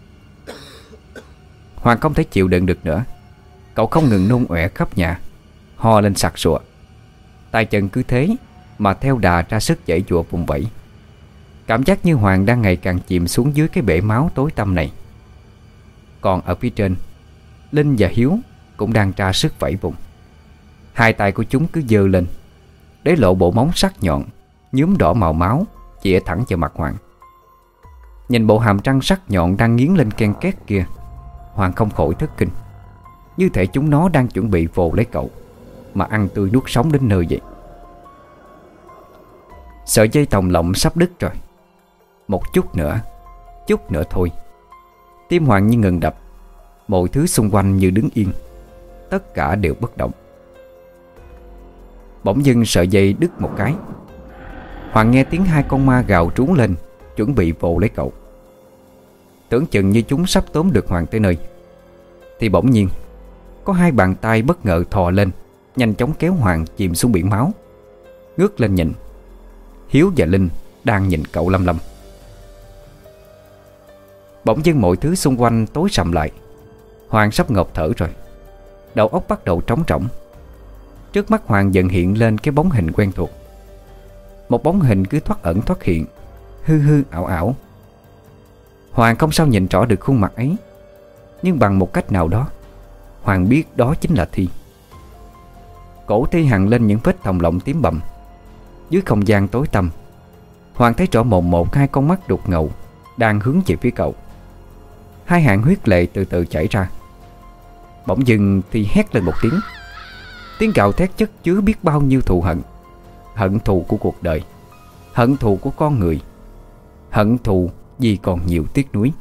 Hoàng không thể chịu đựng được nữa. Cậu không ngừng nôn ọe khắp nhà, ho lên sặc sụa. Tay chân cứ thế mà theo đà ra sức giãy giụa vùng vẫy. Cảm giác như Hoàng đang ngày càng chìm xuống dưới cái bể máu tối tăm này. Còn ở phía trên, Linh và Hiếu cũng đang tra sức vẫy vùng. Hai tay của chúng cứ giơ lên, để lộ bộ móng sắc nhọn nhuốm đỏ màu máu chĩa thẳng vào mặt Hoàng. Nhìn bộ hàm răng sắc nhọn đang nghiến lên ken két kia, Hoàng không khỏi thất kinh. Như thể chúng nó đang chuẩn bị vồ lấy cậu mà ăn tươi nuốt sống đến nơi vậy. Sợi dây tòng lọng sắp đứt rồi. Một chút nữa, chút nữa thôi. Tim Hoàng như ngừng đập. Mọi thứ xung quanh như đứng yên. Tất cả đều bất động. Bỗng dưng sợi dây đứt một cái. Hoàng nghe tiếng hai con ma gào trú lên, chuẩn bị vồ lấy cậu. Tưởng chừng như chúng sắp tóm được Hoàng tới nơi, thì bỗng nhiên có hai bàn tay bất ngờ thò lên, nhanh chóng kéo Hoàng chìm xuống biển máu. Ngước lên nhìn, Hiếu và Linh đang nhìn cậu lăm lăm. Bỗng dưng mọi thứ xung quanh tối sầm lại. Hoàng sắp ngộp thở rồi. Đầu óc bắt đầu trống trỏng. Trước mắt Hoàng dần hiện lên cái bóng hình quen thuộc. Một bóng hình cứ thoát ẩn thoát hiện, hư hư ảo ảo. Hoàng không sao nhìn rõ được khuôn mặt ấy, nhưng bằng một cách nào đó Hoàng biết đó chính là Thi. Cổ Thi hằn lên những vết thòng lọng tím bầm. Dưới không gian tối tăm, Hoàng thấy rõ mồn một hai con mắt đục ngầu đang hướng về phía cậu. Hai hàng huyết lệ từ từ chảy ra. Bỗng dưng Thi hét lên một tiếng. Tiếng gào thét chất chứa biết bao nhiêu thù hận. Hận thù của cuộc đời, hận thù của con người, hận thù vì còn nhiều tiếc nuối.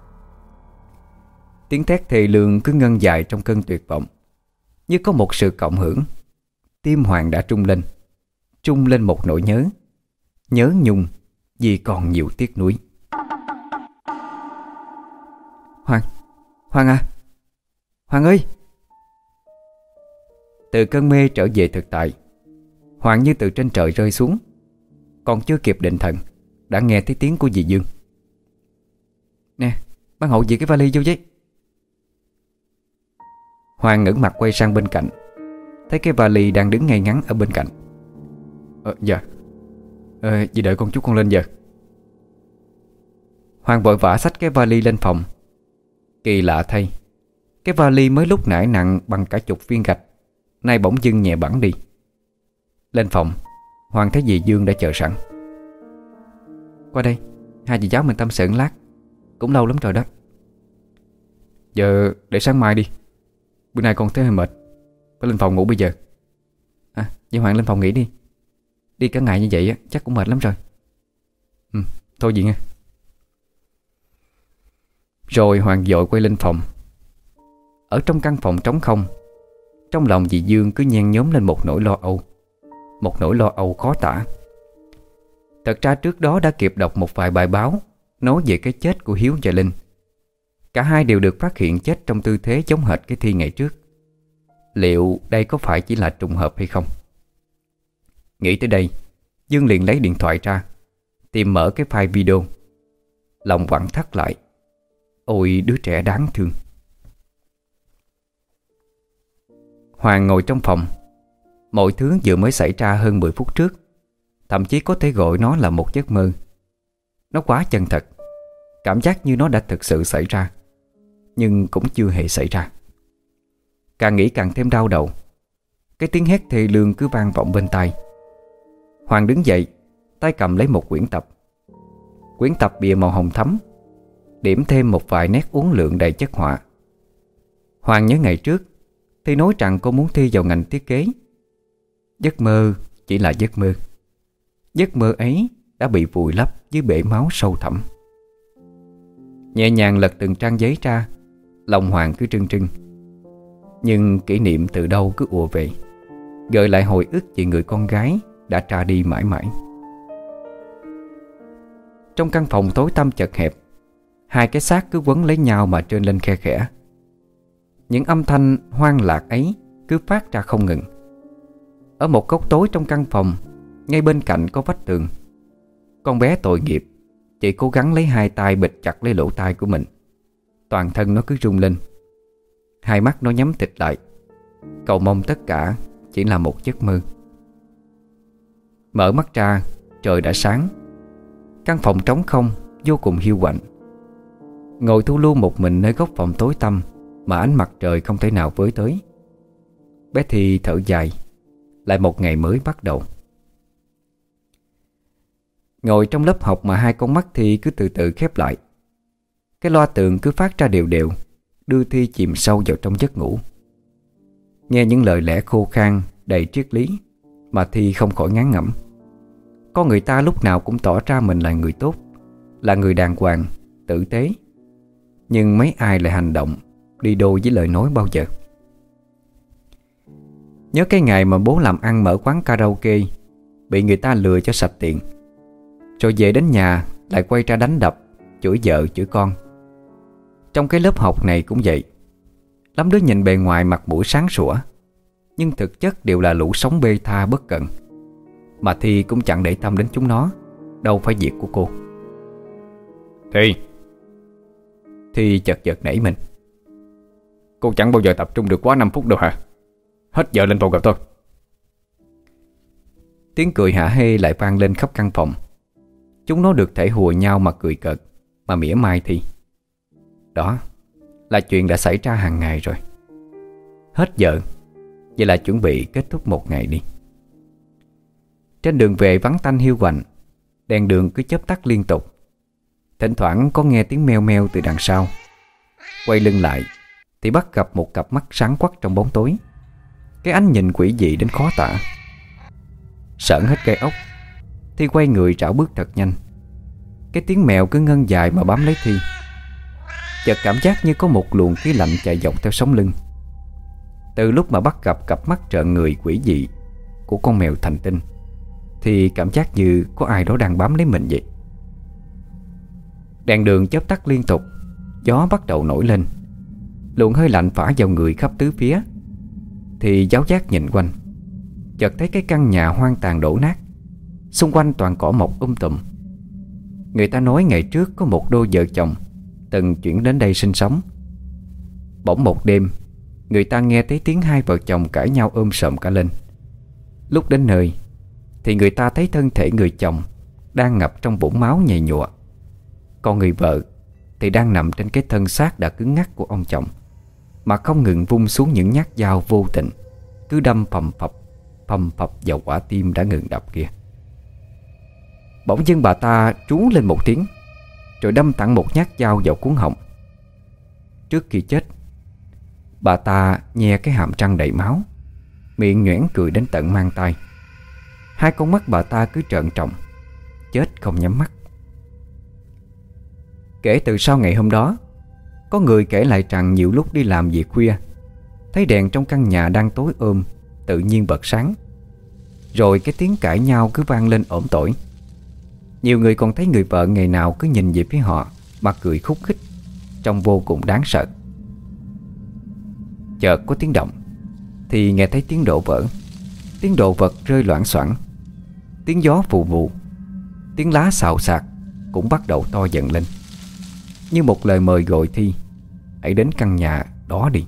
Tiếng thét thê lương cứ ngân dài trong cơn tuyệt vọng. Như có một sự cộng hưởng. Tim Hoàng đã trung lên, trung lên một nỗi nhớ. Nhớ nhung vì còn nhiều tiếc nuối. Hoàng, Hoàng à, Hoàng ơi! Từ cơn mê trở về thực tại, Hoàng như từ trên trời rơi xuống. Còn chưa kịp định thần, đã nghe thấy tiếng của dì Dương. Nè, bác Hậu về cái vali vô với. Hoàng ngẩng mặt quay sang bên cạnh, thấy cái vali đang đứng ngay ngắn ở bên cạnh. Ờ, dạ ờ, dì đợi con chút con lên giờ. Hoàng vội vã xách cái vali lên phòng. Kỳ lạ thay, cái vali mới lúc nãy nặng bằng cả chục viên gạch, nay bỗng dưng nhẹ bẵng đi. Lên phòng, Hoàng thấy dì Dương đã chờ sẵn. Qua đây, hai dì cháu mình tâm sự một lát. Cũng lâu lắm rồi đó. Giờ để sáng mai đi. Bữa nay con thấy hơi mệt, phải lên phòng ngủ bây giờ. À, vậy Hoàng lên phòng nghỉ đi. Đi cả ngày như vậy á, chắc cũng mệt lắm rồi. Ừ, thôi vậy nghe. Rồi Hoàng vội quay lên phòng. Ở trong căn phòng trống không, trong lòng dì Dương cứ nhen nhóm lên một nỗi lo âu. Một nỗi lo âu khó tả. Thật ra trước đó đã kịp đọc một vài bài báo nói về cái chết của Hiếu và Linh. Cả hai đều được phát hiện chết trong tư thế giống hệt cái Thi ngày trước. Liệu đây có phải chỉ là trùng hợp hay không? Nghĩ tới đây, Dương liền lấy điện thoại ra, tìm mở cái file video. Lòng quặn thắt lại. Ôi đứa trẻ đáng thương. Hoàng ngồi trong phòng. Mọi thứ vừa mới xảy ra hơn mười phút trước. Thậm chí có thể gọi nó là một giấc mơ. Nó quá chân thật. Cảm giác như nó đã thực sự xảy ra, nhưng cũng chưa hề xảy ra. Càng nghĩ càng thêm đau đầu. Cái tiếng hét thê lương cứ vang vọng bên tai. Hoàng đứng dậy, tay cầm lấy một quyển tập. Quyển tập bìa màu hồng thắm, điểm thêm một vài nét uốn lượn đầy chất họa. Hoàng nhớ ngày trước Thi nói rằng cô muốn thi vào ngành thiết kế. Giấc mơ chỉ là giấc mơ. Giấc mơ ấy đã bị vùi lấp dưới bể máu sâu thẳm. Nhẹ nhàng lật từng trang giấy ra, lòng Hoàng cứ trưng trưng. Nhưng kỷ niệm từ đâu cứ ùa về, gợi lại hồi ức về người con gái đã tra đi mãi mãi. Trong căn phòng tối tăm chật hẹp, hai cái xác cứ quấn lấy nhau mà trơn lên khe khẽ. Những âm thanh hoang lạc ấy cứ phát ra không ngừng. Ở một góc tối trong căn phòng, ngay bên cạnh có vách tường, con bé tội nghiệp chỉ cố gắng lấy hai tay bịt chặt lấy lỗ tai của mình. Toàn thân nó cứ rung lên. Hai mắt nó nhắm tịt lại, cầu mong tất cả chỉ là một giấc mơ. Mở mắt ra, trời đã sáng. Căn phòng trống không, vô cùng hiu quạnh. Ngồi thu lu một mình nơi góc phòng tối tăm mà ánh mặt trời không thể nào với tới. Bé Thi thở dài. Lại một ngày mới bắt đầu. Ngồi trong lớp học mà hai con mắt Thi cứ từ từ khép lại. Cái loa tường cứ phát ra đều đều, đưa Thi chìm sâu vào trong giấc ngủ. Nghe những lời lẽ khô khan đầy triết lý mà Thi không khỏi ngán ngẩm. Con người ta lúc nào cũng tỏ ra mình là người tốt, là người đàng hoàng, tử tế, nhưng mấy ai lại hành động đi đôi với lời nói bao giờ. Nhớ cái ngày mà bố làm ăn mở quán karaoke, bị người ta lừa cho sạch tiền, rồi về đến nhà lại quay ra đánh đập, chửi vợ chửi con. Trong cái lớp học này cũng vậy. Lắm đứa nhìn bề ngoài mặt mũi sáng sủa, nhưng thực chất đều là lũ sống bê tha bất cẩn. Mà Thi cũng chẳng để tâm đến chúng nó, đâu phải việc của cô. Thi Thi chợt giật nảy mình. Cô chẳng bao giờ tập trung được quá năm phút đâu hả? Hết giờ lên phòng gặp tôi. Tiếng cười hả hê lại vang lên khắp căn phòng. Chúng nó được thể hùa nhau mà cười cợt, mà mỉa mai Thi. Đó là chuyện đã xảy ra hàng ngày rồi. Hết giờ, vậy là chuẩn bị kết thúc một ngày đi. Trên đường về vắng tanh hiu quạnh, đèn đường cứ chớp tắt liên tục. Thỉnh thoảng có nghe tiếng meo meo từ đằng sau. Quay lưng lại thì bắt gặp một cặp mắt sáng quắc trong bóng tối. Cái ánh nhìn quỷ dị đến khó tả. Sởn hết gai ốc, Thi quay người rảo bước thật nhanh. Cái tiếng mèo cứ ngân dài mà bám lấy Thi. Chợt cảm giác như có một luồng khí lạnh chạy dọc theo sống lưng. Từ lúc mà bắt gặp cặp mắt trợn người quỷ dị của con mèo thành tinh, thì cảm giác như có ai đó đang bám lấy mình vậy. Đèn đường chớp tắt liên tục. Gió bắt đầu nổi lên. Luồng hơi lạnh phả vào người khắp tứ phía. Thì giáo giác nhìn quanh, chợt thấy cái căn nhà hoang tàn đổ nát. Xung quanh toàn cỏ mọc um tùm. Người ta nói ngày trước có một đôi vợ chồng từng chuyển đến đây sinh sống. Bỗng một đêm, người ta nghe thấy tiếng hai vợ chồng cãi nhau ôm sợm cả lên. Lúc đến nơi thì người ta thấy thân thể người chồng đang ngập trong vũng máu nhầy nhụa, còn người vợ thì đang nằm trên cái thân xác đã cứng ngắc của ông chồng, mà không ngừng vung xuống những nhát dao vô tình, cứ đâm phầm phập, phầm phập vào quả tim đã ngừng đập kia. Bỗng dưng bà ta trú lên một tiếng, rồi đâm thẳng một nhát dao vào cuống họng. Trước khi chết, bà ta nhe cái hàm răng đầy máu, miệng nhoẻn cười đến tận mang tai. Hai con mắt bà ta cứ trợn tròn, chết không nhắm mắt. Kể từ sau ngày hôm đó, có người kể lại rằng nhiều lúc đi làm việc khuya, thấy đèn trong căn nhà đang tối ôm tự nhiên bật sáng, rồi cái tiếng cãi nhau cứ vang lên ổm tỏi. Nhiều người còn thấy người vợ ngày nào cứ nhìn về phía họ mà cười khúc khích, trông vô cùng đáng sợ. Chợt có tiếng động, thì nghe thấy tiếng đổ vỡ, tiếng đồ vật rơi loảng xoảng, tiếng gió vù vù, tiếng lá xào xạc cũng bắt đầu to dần lên, như một lời mời gọi Thi hãy đến căn nhà đó đi.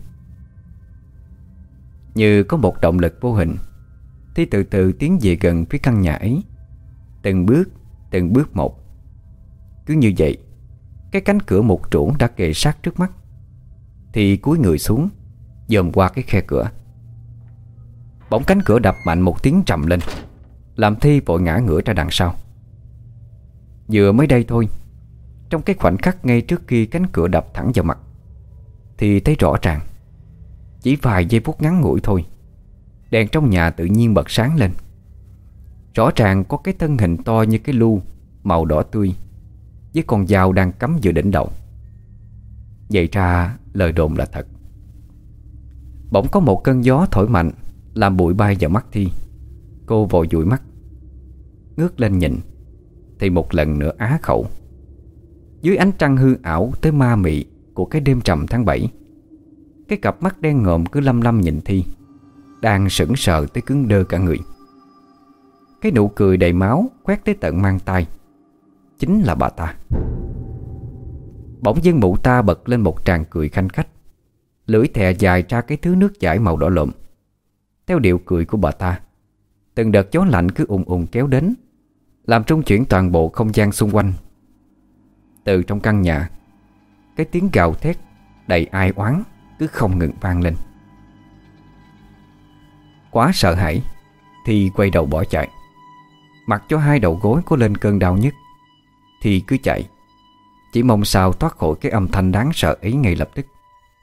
Như có một động lực vô hình, Thi từ từ tiến về gần phía căn nhà ấy, từng bước, từng bước một. Cứ như vậy, cái cánh cửa một trũng đã kề sát trước mắt. Thi cúi người xuống, dòm qua cái khe cửa. Bỗng cánh cửa đập mạnh một tiếng trầm lên, làm Thi vội ngã ngửa ra đằng sau. Vừa mới đây thôi, trong cái khoảnh khắc ngay trước khi cánh cửa đập thẳng vào mặt, thì thấy rõ ràng, chỉ vài giây phút ngắn ngủi thôi, đèn trong nhà tự nhiên bật sáng lên. Rõ ràng có cái thân hình to như cái lu, màu đỏ tươi, với con dao đang cắm giữa đỉnh đầu. Vậy ra lời đồn là thật. Bỗng có một cơn gió thổi mạnh, làm bụi bay vào mắt Thi. Cô vội dụi mắt, ngước lên nhìn, thì một lần nữa á khẩu. Dưới ánh trăng hư ảo tới ma mị của cái đêm trầm tháng bảy, cái cặp mắt đen ngòm cứ lăm lăm nhìn Thi, đang sững sờ tới cứng đơ cả người. Cái nụ cười đầy máu quét tới tận mang tai chính là bà ta. Bỗng dưng mụ ta bật lên một tràng cười khanh khách, lưỡi thè dài ra cái thứ nước chảy màu đỏ lộm. Theo điệu cười của bà ta, từng đợt gió lạnh cứ ùn ùn kéo đến, làm rung chuyển toàn bộ không gian xung quanh. Từ trong căn nhà, cái tiếng gào thét đầy ai oán cứ không ngừng vang lên. Quá sợ hãi, Thi quay đầu bỏ chạy. mặc cho hai đầu gối có lên cơn đau nhức thì cứ chạy, chỉ mong sao thoát khỏi cái âm thanh đáng sợ ấy ngay lập tức.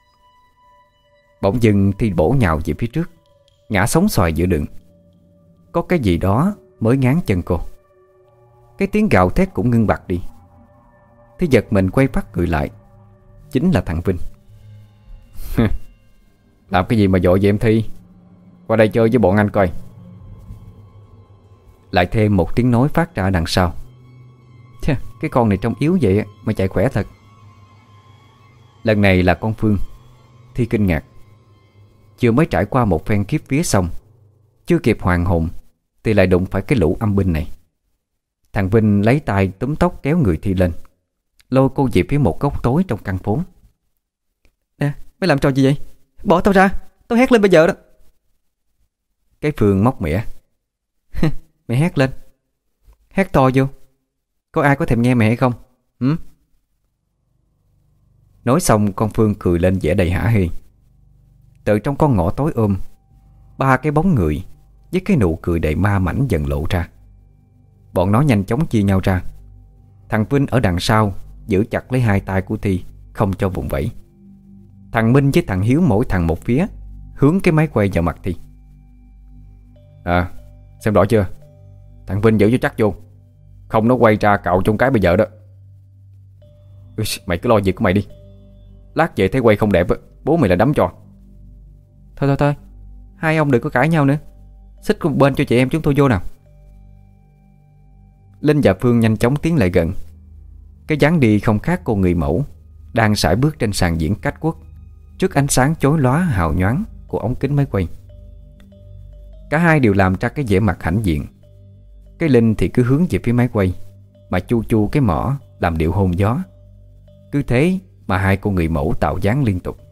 Bỗng dưng Thi bổ nhào về phía trước, ngã sóng xoài giữa đường. Có cái gì đó mới ngáng chân cô. Cái tiếng gào thét cũng ngưng bặt đi. Thi giật mình quay phát cười lại. Chính là thằng Vinh. Làm cái gì mà dội vậy em Thi? Qua đây chơi với bọn anh coi. Lại thêm một tiếng nói phát ra đằng sau. Chà, cái con này trông yếu vậy mà chạy khỏe thật. Lần này là con Phương. Thi kinh ngạc. Chưa mới trải qua một phen kiếp vía xong, chưa kịp hoàn hồn thì lại đụng phải cái lũ âm binh này. Thằng Vinh lấy tay túm tóc kéo người Thi lên, lôi cô về phía một góc tối trong căn phố. Nè, mày làm trò gì vậy? Bỏ tao ra, tao hét lên bây giờ đó. Cái Phương móc mỉa. Mày hét lên. Hét to vô, có ai có thèm nghe mày hay không? Hử? Nói xong con Phương cười lên vẻ đầy hả hê. Từ trong con ngõ tối ôm, ba cái bóng người với cái nụ cười đầy ma mảnh dần lộ ra. Bọn nó nhanh chóng chia nhau ra. Thằng Vinh ở đằng sau giữ chặt lấy hai tay của Thi, không cho vùng vẫy. Thằng Minh với thằng Hiếu mỗi thằng một phía, hướng cái máy quay vào mặt Thi. À, xem rõ chưa? Thằng Vinh giữ cho chắc vô, không nó quay ra cạo trong cái bây giờ đó. Ui, mày cứ lo việc của mày đi. Lát về thấy quay không đẹp, bố mày là đấm cho. Thôi thôi thôi, hai ông đừng có cãi nhau nữa. Xích cùng bên cho chị em chúng tôi vô nào. Linh và Phương nhanh chóng tiến lại gần. Cái dáng đi không khác cô người mẫu đang sải bước trên sàn diễn catwalk trước ánh sáng chói lóa hào nhoáng của ống kính máy quay. Cả hai đều làm ra cái vẻ mặt hãnh diện. Cái Linh thì cứ hướng về phía máy quay mà chu chu cái mỏ làm điệu hôn gió. Cứ thế mà hai cô người mẫu tạo dáng liên tục.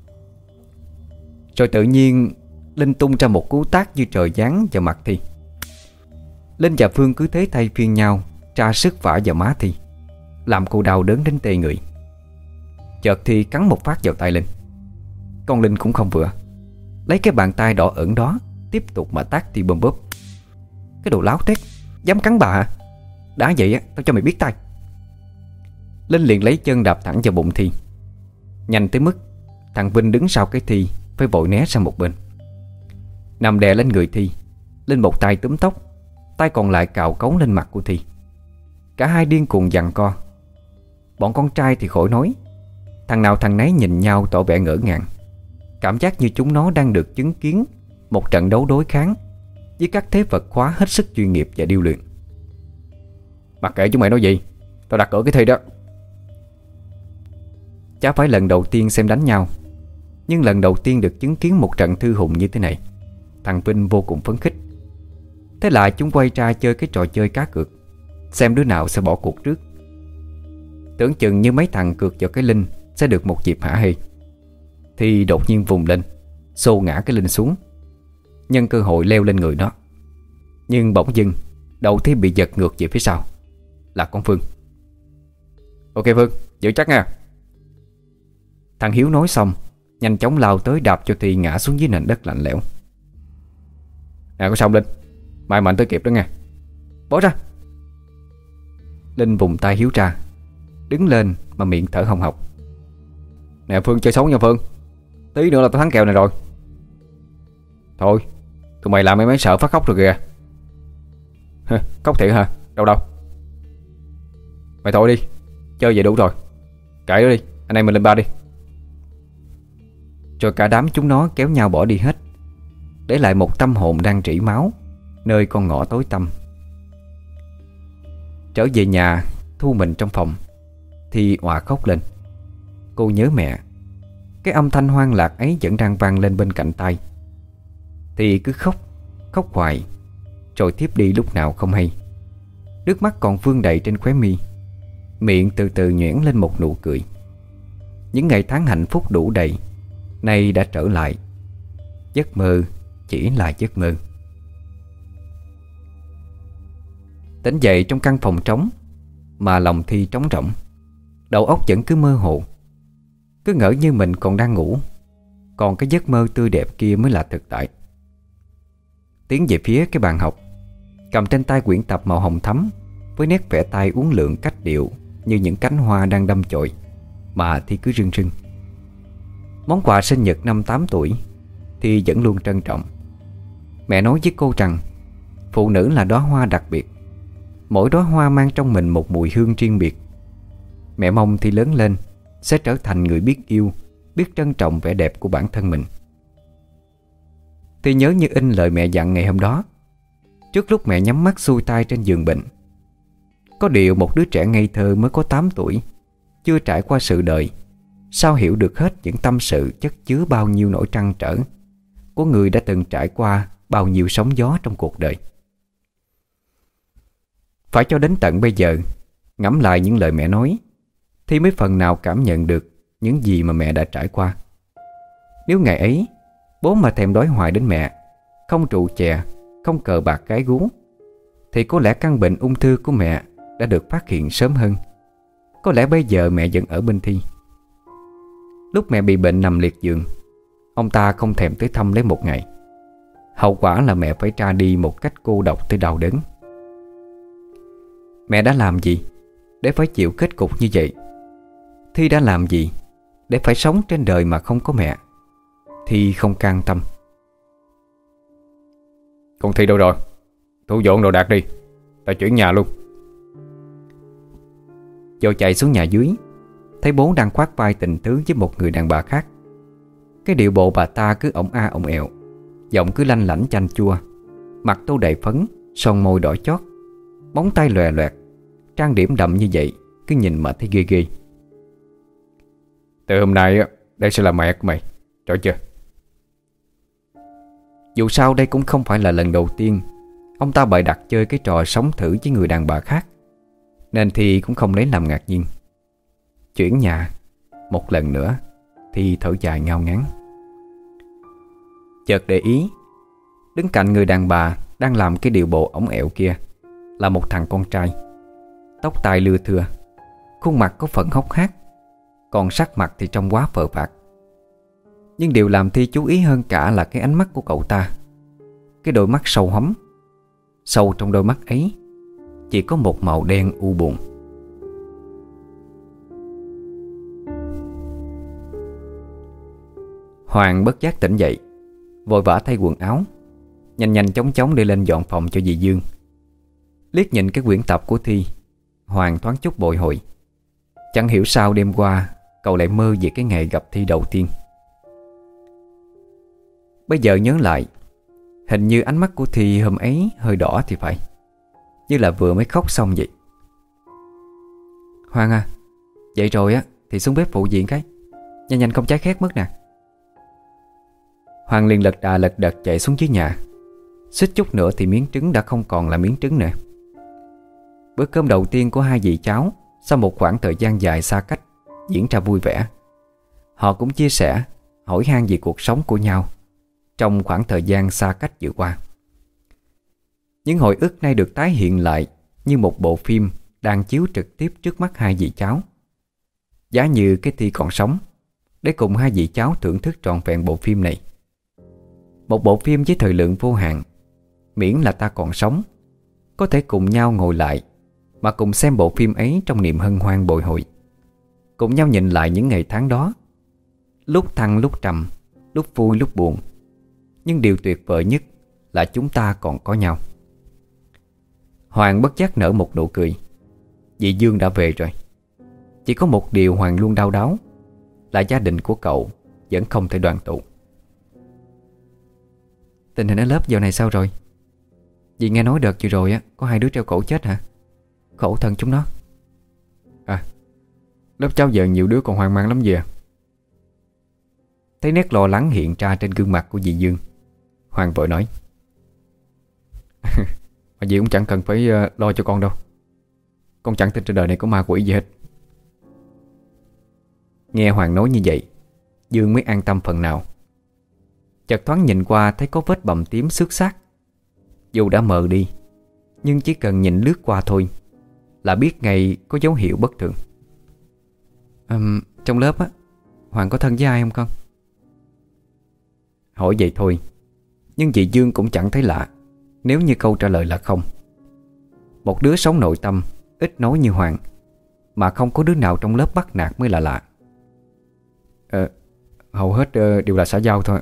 Rồi tự nhiên Linh tung ra một cú tát như trời giáng vào mặt Thi. Linh và Phương cứ thế thay phiên nhau tra sức vả vào má Thi, làm cô đau đớn đến tê người. Chợt Thi cắn một phát vào tay Linh. Con Linh cũng không vừa, lấy cái bàn tay đỏ ửng đó tiếp tục mà tát Thi bơm bóp. Cái đồ láo tét, dám cắn bà hả? Đã vậy á, tao cho mày biết tay. Linh liền lấy chân đạp thẳng vào bụng Thi, nhanh tới mức thằng Vinh đứng sau cái Thi phải vội né sang một bên. Nằm đè lên người Thi, Linh một tay túm tóc, tay còn lại cào cấu lên mặt của Thi. Cả hai điên cuồng giằng co. Bọn con trai thì khỏi nói, thằng nào thằng nấy nhìn nhau tỏ vẻ ngỡ ngàng, cảm giác như chúng nó đang được chứng kiến một trận đấu đối kháng với các thế vật khóa hết sức chuyên nghiệp và điêu luyện. Mặc kệ chúng mày nói gì, tao đặt cược cái Thi đó. Chả phải lần đầu tiên xem đánh nhau, nhưng lần đầu tiên được chứng kiến một trận thư hùng như thế này, thằng Vinh vô cùng phấn khích. Thế là chúng quay ra chơi cái trò chơi cá cược, xem đứa nào sẽ bỏ cuộc trước. Tưởng chừng như mấy thằng cược vào cái Linh sẽ được một dịp hả hê, thì đột nhiên vùng lên, xô ngã cái Linh xuống, nhân cơ hội leo lên người nó. Nhưng bỗng dưng đầu Thi bị giật ngược về phía sau. Là con Phương. Ok Phương, giữ chắc nha. Thằng Hiếu nói xong, nhanh chóng lao tới đạp cho Thi ngã xuống dưới nền đất lạnh lẽo. Nè có xong Linh, mai mạnh tới kịp đó nha. Bỏ ra. Linh vùng tay Hiếu ra, đứng lên mà miệng thở hồng hộc. Nè Phương chơi xấu nha Phương, tí nữa là tao thắng kèo này rồi. Thôi, tụi mày làm mấy mấy sợ phát khóc rồi kìa. Hả, khóc thiệt hả? Đâu đâu. Mày thôi đi, chơi vậy đủ rồi. Kệ đó đi, anh em mình lên ba đi. Rồi cả đám chúng nó kéo nhau bỏ đi hết, để lại một tâm hồn đang rỉ máu nơi con ngõ tối tăm. Trở về nhà, thu mình trong phòng thì òa khóc lên. Cô nhớ mẹ. Cái âm thanh hoang lạc ấy vẫn đang vang lên bên cạnh tai. Thì cứ khóc, khóc hoài, rồi thiếp đi lúc nào không hay. Nước mắt còn vương đầy trên khóe mi, miệng từ từ nhoẻn lên một nụ cười. Những ngày tháng hạnh phúc đủ đầy nay đã trở lại. Giấc mơ chỉ là giấc mơ. Tỉnh dậy trong căn phòng trống, mà lòng Thi trống rỗng, đầu óc vẫn cứ mơ hồ. Cứ ngỡ như mình còn đang ngủ, còn cái giấc mơ tươi đẹp kia mới là thực tại. Tiến về phía cái bàn học, cầm trên tay quyển tập màu hồng thắm, với nét vẽ tay uốn lượn cách điệu như những cánh hoa đang đâm chồi, mà Thi cứ rưng rưng. Món quà sinh nhật năm tám tuổi Thi vẫn luôn trân trọng. Mẹ nói với cô rằng phụ nữ là đóa hoa đặc biệt, mỗi đóa hoa mang trong mình một mùi hương riêng biệt. Mẹ mong Thi lớn lên sẽ trở thành người biết yêu, biết trân trọng vẻ đẹp của bản thân mình. Thi nhớ như in lời mẹ dặn ngày hôm đó, trước lúc mẹ nhắm mắt xuôi tay trên giường bệnh. Có điều một đứa trẻ ngây thơ mới có tám tuổi, chưa trải qua sự đời, sao hiểu được hết những tâm sự chất chứa bao nhiêu nỗi trăn trở của người đã từng trải qua bao nhiêu sóng gió trong cuộc đời. Phải cho đến tận bây giờ, ngẫm lại những lời mẹ nói, thì mới phần nào cảm nhận được những gì mà mẹ đã trải qua. Nếu ngày ấy bố mà thèm đói hoài đến mẹ, không rượu chè, không cờ bạc gái gú, thì có lẽ căn bệnh ung thư của mẹ đã được phát hiện sớm hơn. Có lẽ bây giờ mẹ vẫn ở bên Thi. Lúc mẹ bị bệnh nằm liệt giường, ông ta không thèm tới thăm lấy một ngày. Hậu quả là mẹ phải ra đi một cách cô độc tới đau đớn. Mẹ đã làm gì để phải chịu kết cục như vậy? Thi đã làm gì để phải sống trên đời mà không có mẹ? Thi không can tâm. Con Thi đâu rồi? Thu dọn đồ đạc đi, ta chuyển nhà luôn. Rồi chạy xuống nhà dưới, thấy bố đang khoác vai tình tứ với một người đàn bà khác. Cái điệu bộ bà ta cứ ổng a ổng ẹo, giọng cứ lanh lảnh chanh chua, mặt tô đầy phấn, son môi đỏ chót, móng tay lòe loẹt, trang điểm đậm như vậy, cứ nhìn mà thấy ghê ghê. Từ hôm nay đây sẽ là mẹ của mày, rõ chưa? Dù sao đây cũng không phải là lần đầu tiên ông ta bày đặt chơi cái trò sống thử với người đàn bà khác, nên Thi cũng không lấy làm ngạc nhiên. Chuyển nhà một lần nữa, Thi thở dài ngao ngán. Chợt để ý, đứng cạnh người đàn bà đang làm cái điệu bộ ổng ẹo kia là một thằng con trai, tóc tai lưa thưa, khuôn mặt có phần hốc hác, còn sắc mặt thì trông quá phờ phạc. Nhưng điều làm Thi chú ý hơn cả là cái ánh mắt của cậu ta. Cái đôi mắt sâu hóm, sâu trong đôi mắt ấy chỉ có một màu đen u buồn. Hoàng bất giác tỉnh dậy, vội vã thay quần áo, nhanh nhanh chóng chóng đi lên dọn phòng cho dì Dương. Liếc nhìn cái quyển tập của Thi, Hoàng thoáng chút bồi hồi. Chẳng hiểu sao đêm qua cậu lại mơ về cái ngày gặp Thi đầu tiên. Bây giờ nhớ lại, hình như ánh mắt của Thi hôm ấy hơi đỏ thì phải, như là vừa mới khóc xong vậy. Hoàng à, dậy rồi á thì xuống bếp phụ diện cái, nhanh nhanh không cháy khét mất nè. Hoàng liền lật đà lật đật chạy xuống dưới nhà. Xích chút nữa thì miếng trứng đã không còn là miếng trứng nữa. Bữa cơm đầu tiên của hai dì cháu sau một khoảng thời gian dài xa cách diễn ra vui vẻ. Họ cũng chia sẻ, hỏi han về cuộc sống của nhau trong khoảng thời gian xa cách vừa qua. Những hồi ức nay được tái hiện lại như một bộ phim đang chiếu trực tiếp trước mắt hai dì cháu. Giá như cái Thi còn sống để cùng hai dì cháu thưởng thức trọn vẹn bộ phim này. Một bộ phim với thời lượng vô hạn, miễn là ta còn sống, có thể cùng nhau ngồi lại mà cùng xem bộ phim ấy trong niềm hân hoan bồi hồi. Cùng nhau nhìn lại những ngày tháng đó, lúc thăng lúc trầm, lúc vui lúc buồn. Nhưng điều tuyệt vời nhất là chúng ta còn có nhau. Hoàng bất giác nở một nụ cười. Dì Dương đã về rồi. Chỉ có một điều Hoàng luôn đau đáu là gia đình của cậu vẫn không thể đoàn tụ. Tình hình ở lớp giờ này sao rồi? Dì nghe nói đợt vừa rồi á có hai đứa treo cổ chết hả? Khổ thân chúng nó. À, lớp cháu giờ nhiều đứa còn hoang mang lắm dì. Thấy nét lo lắng hiện ra trên gương mặt của dì Dương, Hoàng vội nói. Mà dì cũng chẳng cần phải uh, lo cho con đâu. Con chẳng tin trên đời này có ma quỷ gì hết. Nghe Hoàng nói như vậy, Dương mới an tâm phần nào. Chợt thoáng nhìn qua thấy có vết bầm tím xước xác. Dù đã mờ đi, nhưng chỉ cần nhìn lướt qua thôi là biết ngay có dấu hiệu bất thường. um, Trong lớp á, Hoàng có thân với ai không con? Hỏi vậy thôi, nhưng chị Dương cũng chẳng thấy lạ nếu như câu trả lời là không. Một đứa sống nội tâm, ít nói như Hoàng, mà không có đứa nào trong lớp bắt nạt mới là lạ. Ờ, hầu hết ờ, đều là xã giao thôi.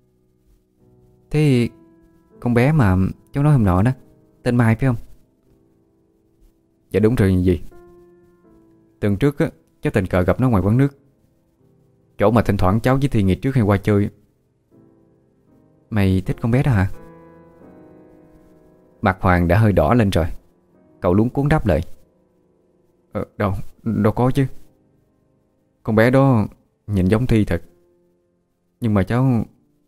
Thế con bé mà cháu nói hôm nọ đó, tên Mai phải không? Dạ đúng rồi gì. Tuần trước á, cháu tình cờ gặp nó ngoài quán nước, chỗ mà thỉnh thoảng cháu với Thi Nghịch trước hay qua chơi. Mày thích con bé đó hả? Mặt Hoàng đã hơi đỏ lên rồi. Cậu luống cuống đáp lời. Ờ, đâu, đâu có chứ. Con bé đó nhìn giống Thi thật. Nhưng mà cháu...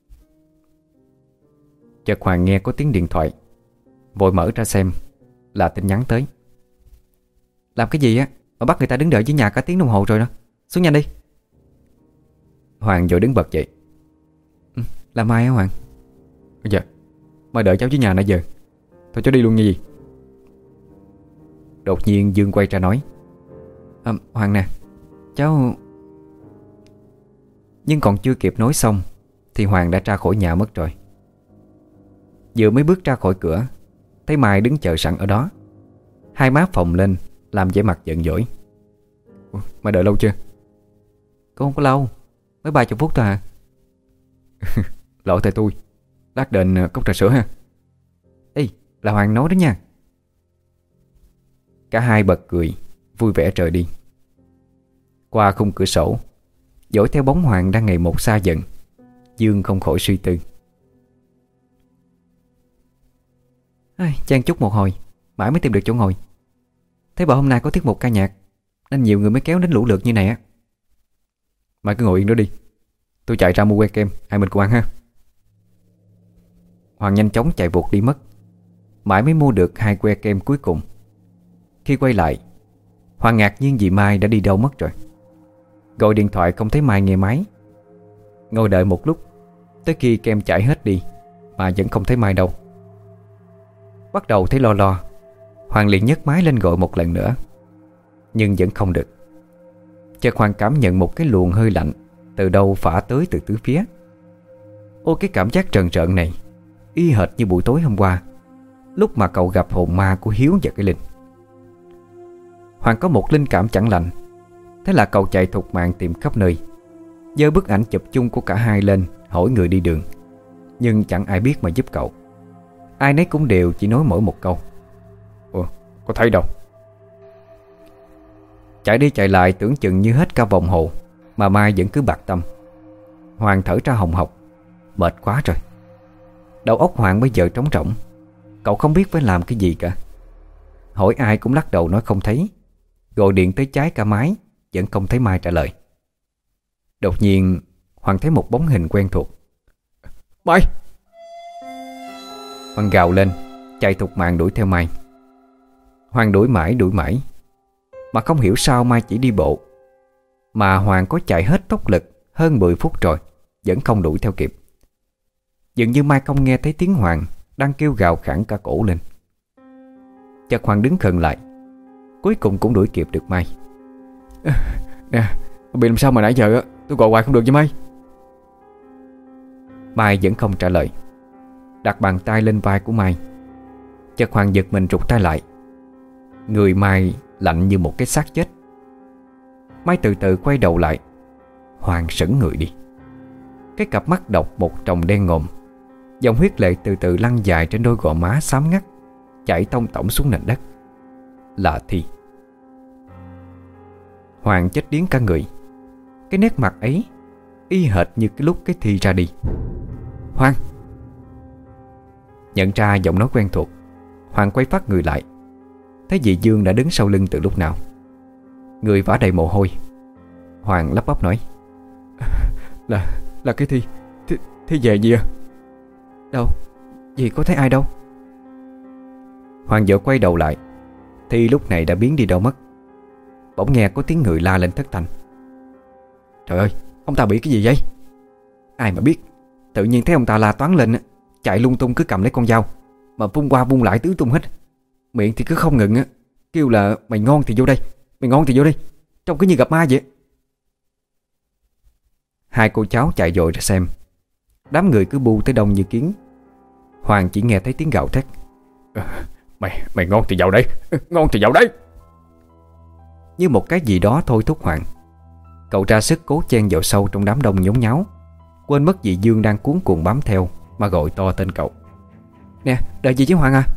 Chợt Hoàng nghe có tiếng điện thoại, vội mở ra xem. Là tin nhắn tới. Làm cái gì á mà bắt người ta đứng đợi dưới nhà cả tiếng đồng hồ rồi đó. Xuống nhanh đi. Hoàng vội đứng bật dậy. Ừ, là Mai hả Hoàng? Dạ, Mai đợi cháu dưới nhà nãy giờ. Thôi cháu đi luôn như gì. Đột nhiên Dương quay ra nói. À, Hoàng nè, cháu... Nhưng còn chưa kịp nói xong thì Hoàng đã ra khỏi nhà mất rồi. Vừa mới bước ra khỏi cửa, thấy Mai đứng chờ sẵn ở đó. Hai má phồng lên, làm vẻ mặt giận dỗi. Ủa, Mai đợi lâu chưa? Cũng không có lâu, mới ba chục phút thôi à. Lỗi tại tôi. Lát đền cốc trà sữa ha. Ê, là Hoàng nói đó nha. Cả hai bật cười, vui vẻ rời đi. Qua khung cửa sổ, dõi theo bóng Hoàng đang ngày một xa dần, Dương không khỏi suy tư. Ai, chen chúc một hồi, mãi mới tìm được chỗ ngồi. Thế bảo hôm nay có tiết mục ca nhạc, nên nhiều người mới kéo đến lũ lượt như này á. Mai cứ ngồi yên đó đi, tôi chạy ra mua que kem, hai mình cùng ăn ha. Hoàng nhanh chóng chạy vụt đi mất, mãi mới mua được hai que kem cuối cùng. Khi quay lại, Hoàng ngạc nhiên vì Mai đã đi đâu mất rồi. Gọi điện thoại không thấy Mai nghe máy. Ngồi đợi một lúc, tới khi kem chảy hết đi mà vẫn không thấy Mai đâu. Bắt đầu thấy lo lo, Hoàng liền nhấc máy lên gọi một lần nữa, nhưng vẫn không được. Chợt Hoàng cảm nhận một cái luồng hơi lạnh từ đâu phả tới từ tứ phía. Ô, cái cảm giác trần trợn này y hệt như buổi tối hôm qua, lúc mà cậu gặp hồn ma của Hiếu và cái Linh. Hoàng có một linh cảm chẳng lành. Thế là cậu chạy thục mạng tìm khắp nơi, giơ bức ảnh chụp chung của cả hai lên hỏi người đi đường, nhưng chẳng ai biết mà giúp cậu. Ai nấy cũng đều chỉ nói mỗi một câu: Ủa, có thấy đâu. Chạy đi chạy lại tưởng chừng như hết cả vòng hồ, mà Mai vẫn cứ bạc tâm. Hoàng thở ra hồng hộc, mệt quá rồi. Đầu óc Hoàng bây giờ trống rỗng. Cậu không biết phải làm cái gì cả. Hỏi ai cũng lắc đầu nói không thấy. Gọi điện tới trái cả máy, vẫn không thấy Mai trả lời. Đột nhiên Hoàng thấy một bóng hình quen thuộc. Mai! Hoàng gào lên, chạy thục mạng đuổi theo Mai. Hoàng đuổi mãi đuổi mãi, mà không hiểu sao Mai chỉ đi bộ. Mà Hoàng có chạy hết tốc lực hơn mười phút rồi, vẫn không đuổi theo kịp. Dường như Mai không nghe thấy tiếng Hoàng đang kêu gào khản cả cổ lên. Chợt Hoàng đứng khựng lại, cuối cùng cũng đuổi kịp được Mai. À, nè, bị làm sao mà nãy giờ tôi gọi hoài không được với Mai. Mai vẫn không trả lời. Đặt bàn tay lên vai của Mai. Chợt Hoàng giật mình rụt tay lại. Người Mai lạnh như một cái xác chết. Mai từ từ quay đầu lại. Hoàng sững người đi. Cái cặp mắt độc một tròng đen ngòm, dòng huyết lệ từ từ lăn dài trên đôi gò má xám ngắt, chảy tông tổng xuống nền đất. Là Thi. Hoàng chết điếng cả người. Cái nét mặt ấy y hệt như cái lúc cái Thi ra đi. Hoàng! Nhận ra giọng nói quen thuộc, Hoàng quay phát người lại. Thấy dì Dương đã đứng sau lưng từ lúc nào, người vã đầy mồ hôi. Hoàng lắp bắp nói: Là, là cái Thi, Thi, Thi về gì à? Đâu, dì có thấy ai đâu. Hoàng vợ quay đầu lại, Thi lúc này đã biến đi đâu mất. Bỗng nghe có tiếng người la lên thất thanh: Trời ơi, ông ta bị cái gì vậy? Ai mà biết. Tự nhiên thấy ông ta la toáng lên, chạy lung tung cứ cầm lấy con dao mà vung qua vung lại tứ tung hết. Miệng thì cứ không ngừng á, kêu là mày ngon thì vô đây, mày ngon thì vô đây, trông cứ như gặp ma vậy. Hai cô cháu chạy dội ra xem. Đám người cứ bu tới đông như kiến. Hoàng chỉ nghe thấy tiếng gào thét: à, Mày mày ngon thì vào đây. Ngon thì vào đây. Như một cái gì đó thôi thúc Hoàng. Cậu ra sức cố chen vào sâu trong đám đông nhốn nháo, quên mất dì Dương đang cuống cuồng bám theo mà gọi to tên cậu. Nè, đợi gì chứ Hoàng à?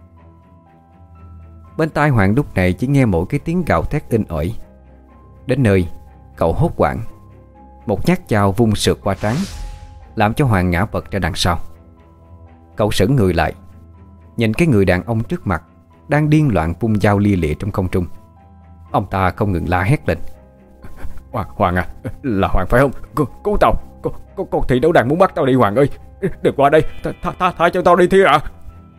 Bên tai Hoàng lúc này chỉ nghe mỗi cái tiếng gào thét inh ỏi. Đến nơi, cậu hốt hoảng. Một nhát dao vung sượt qua trán, làm cho Hoàng ngã vật ra đằng sau. Cậu sững người lại, nhìn cái người đàn ông trước mặt đang điên loạn vung dao lia lịa trong không trung. Ông ta không ngừng la hét lên. Hoàng, Hoàng à, là Hoàng phải không? Cứu, cứu tao, con, con, con thị đấu đàn muốn bắt tao đi Hoàng ơi. Đừng qua đây, tha, tha, tha, tha cho tao đi Thi ạ.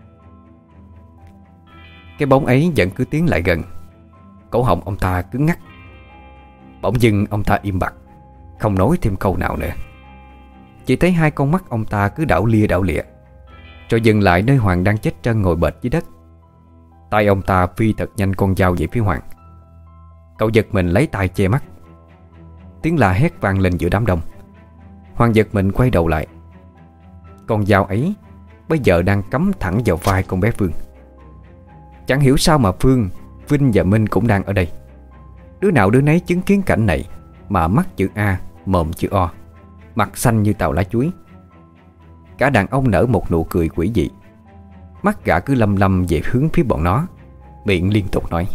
Cái bóng ấy vẫn cứ tiến lại gần. Cổ họng ông ta cứng ngắc. Bỗng dưng ông ta im bặt, không nói thêm câu nào nữa. Chỉ thấy hai con mắt ông ta cứ đảo lia đảo lịa, rồi dừng lại nơi Hoàng đang chết trân ngồi bệt dưới đất. Tay ông ta phi thật nhanh con dao về phía Hoàng. Cậu giật mình lấy tay che mắt. Tiếng la hét vang lên giữa đám đông. Hoàng giật mình quay đầu lại. Con dao ấy bây giờ đang cắm thẳng vào vai con bé Phương. Chẳng hiểu sao mà Phương, Vinh và Minh cũng đang ở đây. Đứa nào đứa nấy chứng kiến cảnh này mà mắt chữ A, mồm chữ O, mặt xanh như tàu lá chuối. Cả đàn ông nở một nụ cười quỷ dị. Mắt gã cứ lăm lăm về hướng phía bọn nó, miệng liên tục nói: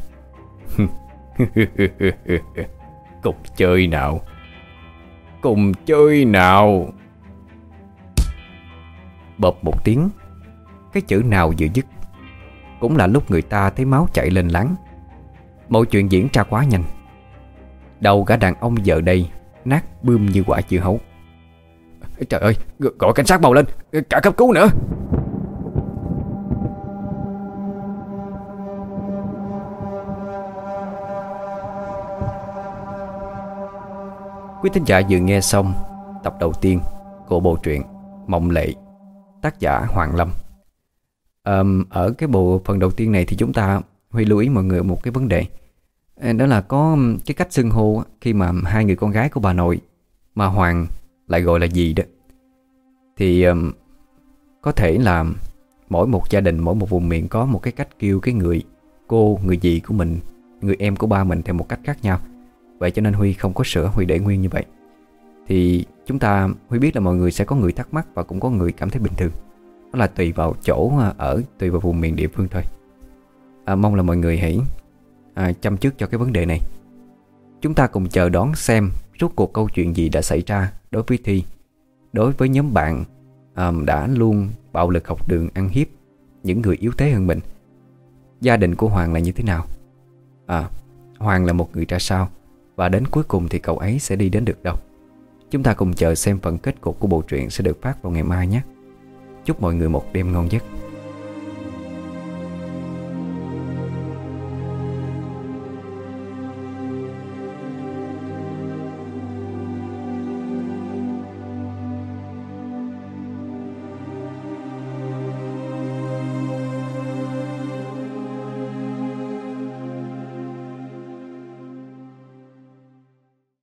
cùng chơi nào, cùng chơi nào. Bộp một tiếng, cái chữ nào vừa dứt cũng là lúc người ta thấy máu chảy lên láng. Mọi chuyện diễn ra quá nhanh. Đầu cả đàn ông giờ đây nát bươm như quả dưa hấu. Trời ơi, gọi cảnh sát mau lên, cả cấp cứu nữa. Quý thính giả vừa nghe xong tập đầu tiên của bộ truyện Mộng Lệ, tác giả Hoàng Lâm. à, Ở cái bộ phần đầu tiên này thì chúng ta Huy lưu ý mọi người một cái vấn đề. Đó là có cái cách xưng hô khi mà hai người con gái của bà nội mà Hoàng lại gọi là dì đó. Thì um, có thể là mỗi một gia đình, mỗi một vùng miền có một cái cách kêu cái người cô, người dì của mình, người em của ba mình theo một cách khác nhau. Vậy cho nên Huy không có sửa, Huy để nguyên như vậy. Thì chúng ta, Huy biết là mọi người sẽ có người thắc mắc và cũng có người cảm thấy bình thường. Đó là tùy vào chỗ ở, tùy vào vùng miền địa phương thôi. à, Mong là mọi người hãy à, chăm chút cho cái vấn đề này. Chúng ta cùng chờ đón xem rốt cuộc câu chuyện gì đã xảy ra đối với Thi, đối với nhóm bạn à, đã luôn bạo lực học đường, ăn hiếp những người yếu thế hơn mình. Gia đình của Hoàng là như thế nào? À, Hoàng là một người ra sao? Và đến cuối cùng thì cậu ấy sẽ đi đến được đâu? Chúng ta cùng chờ xem phần kết cục của bộ truyện sẽ được phát vào ngày mai nhé. Chúc mọi người một đêm ngon giấc.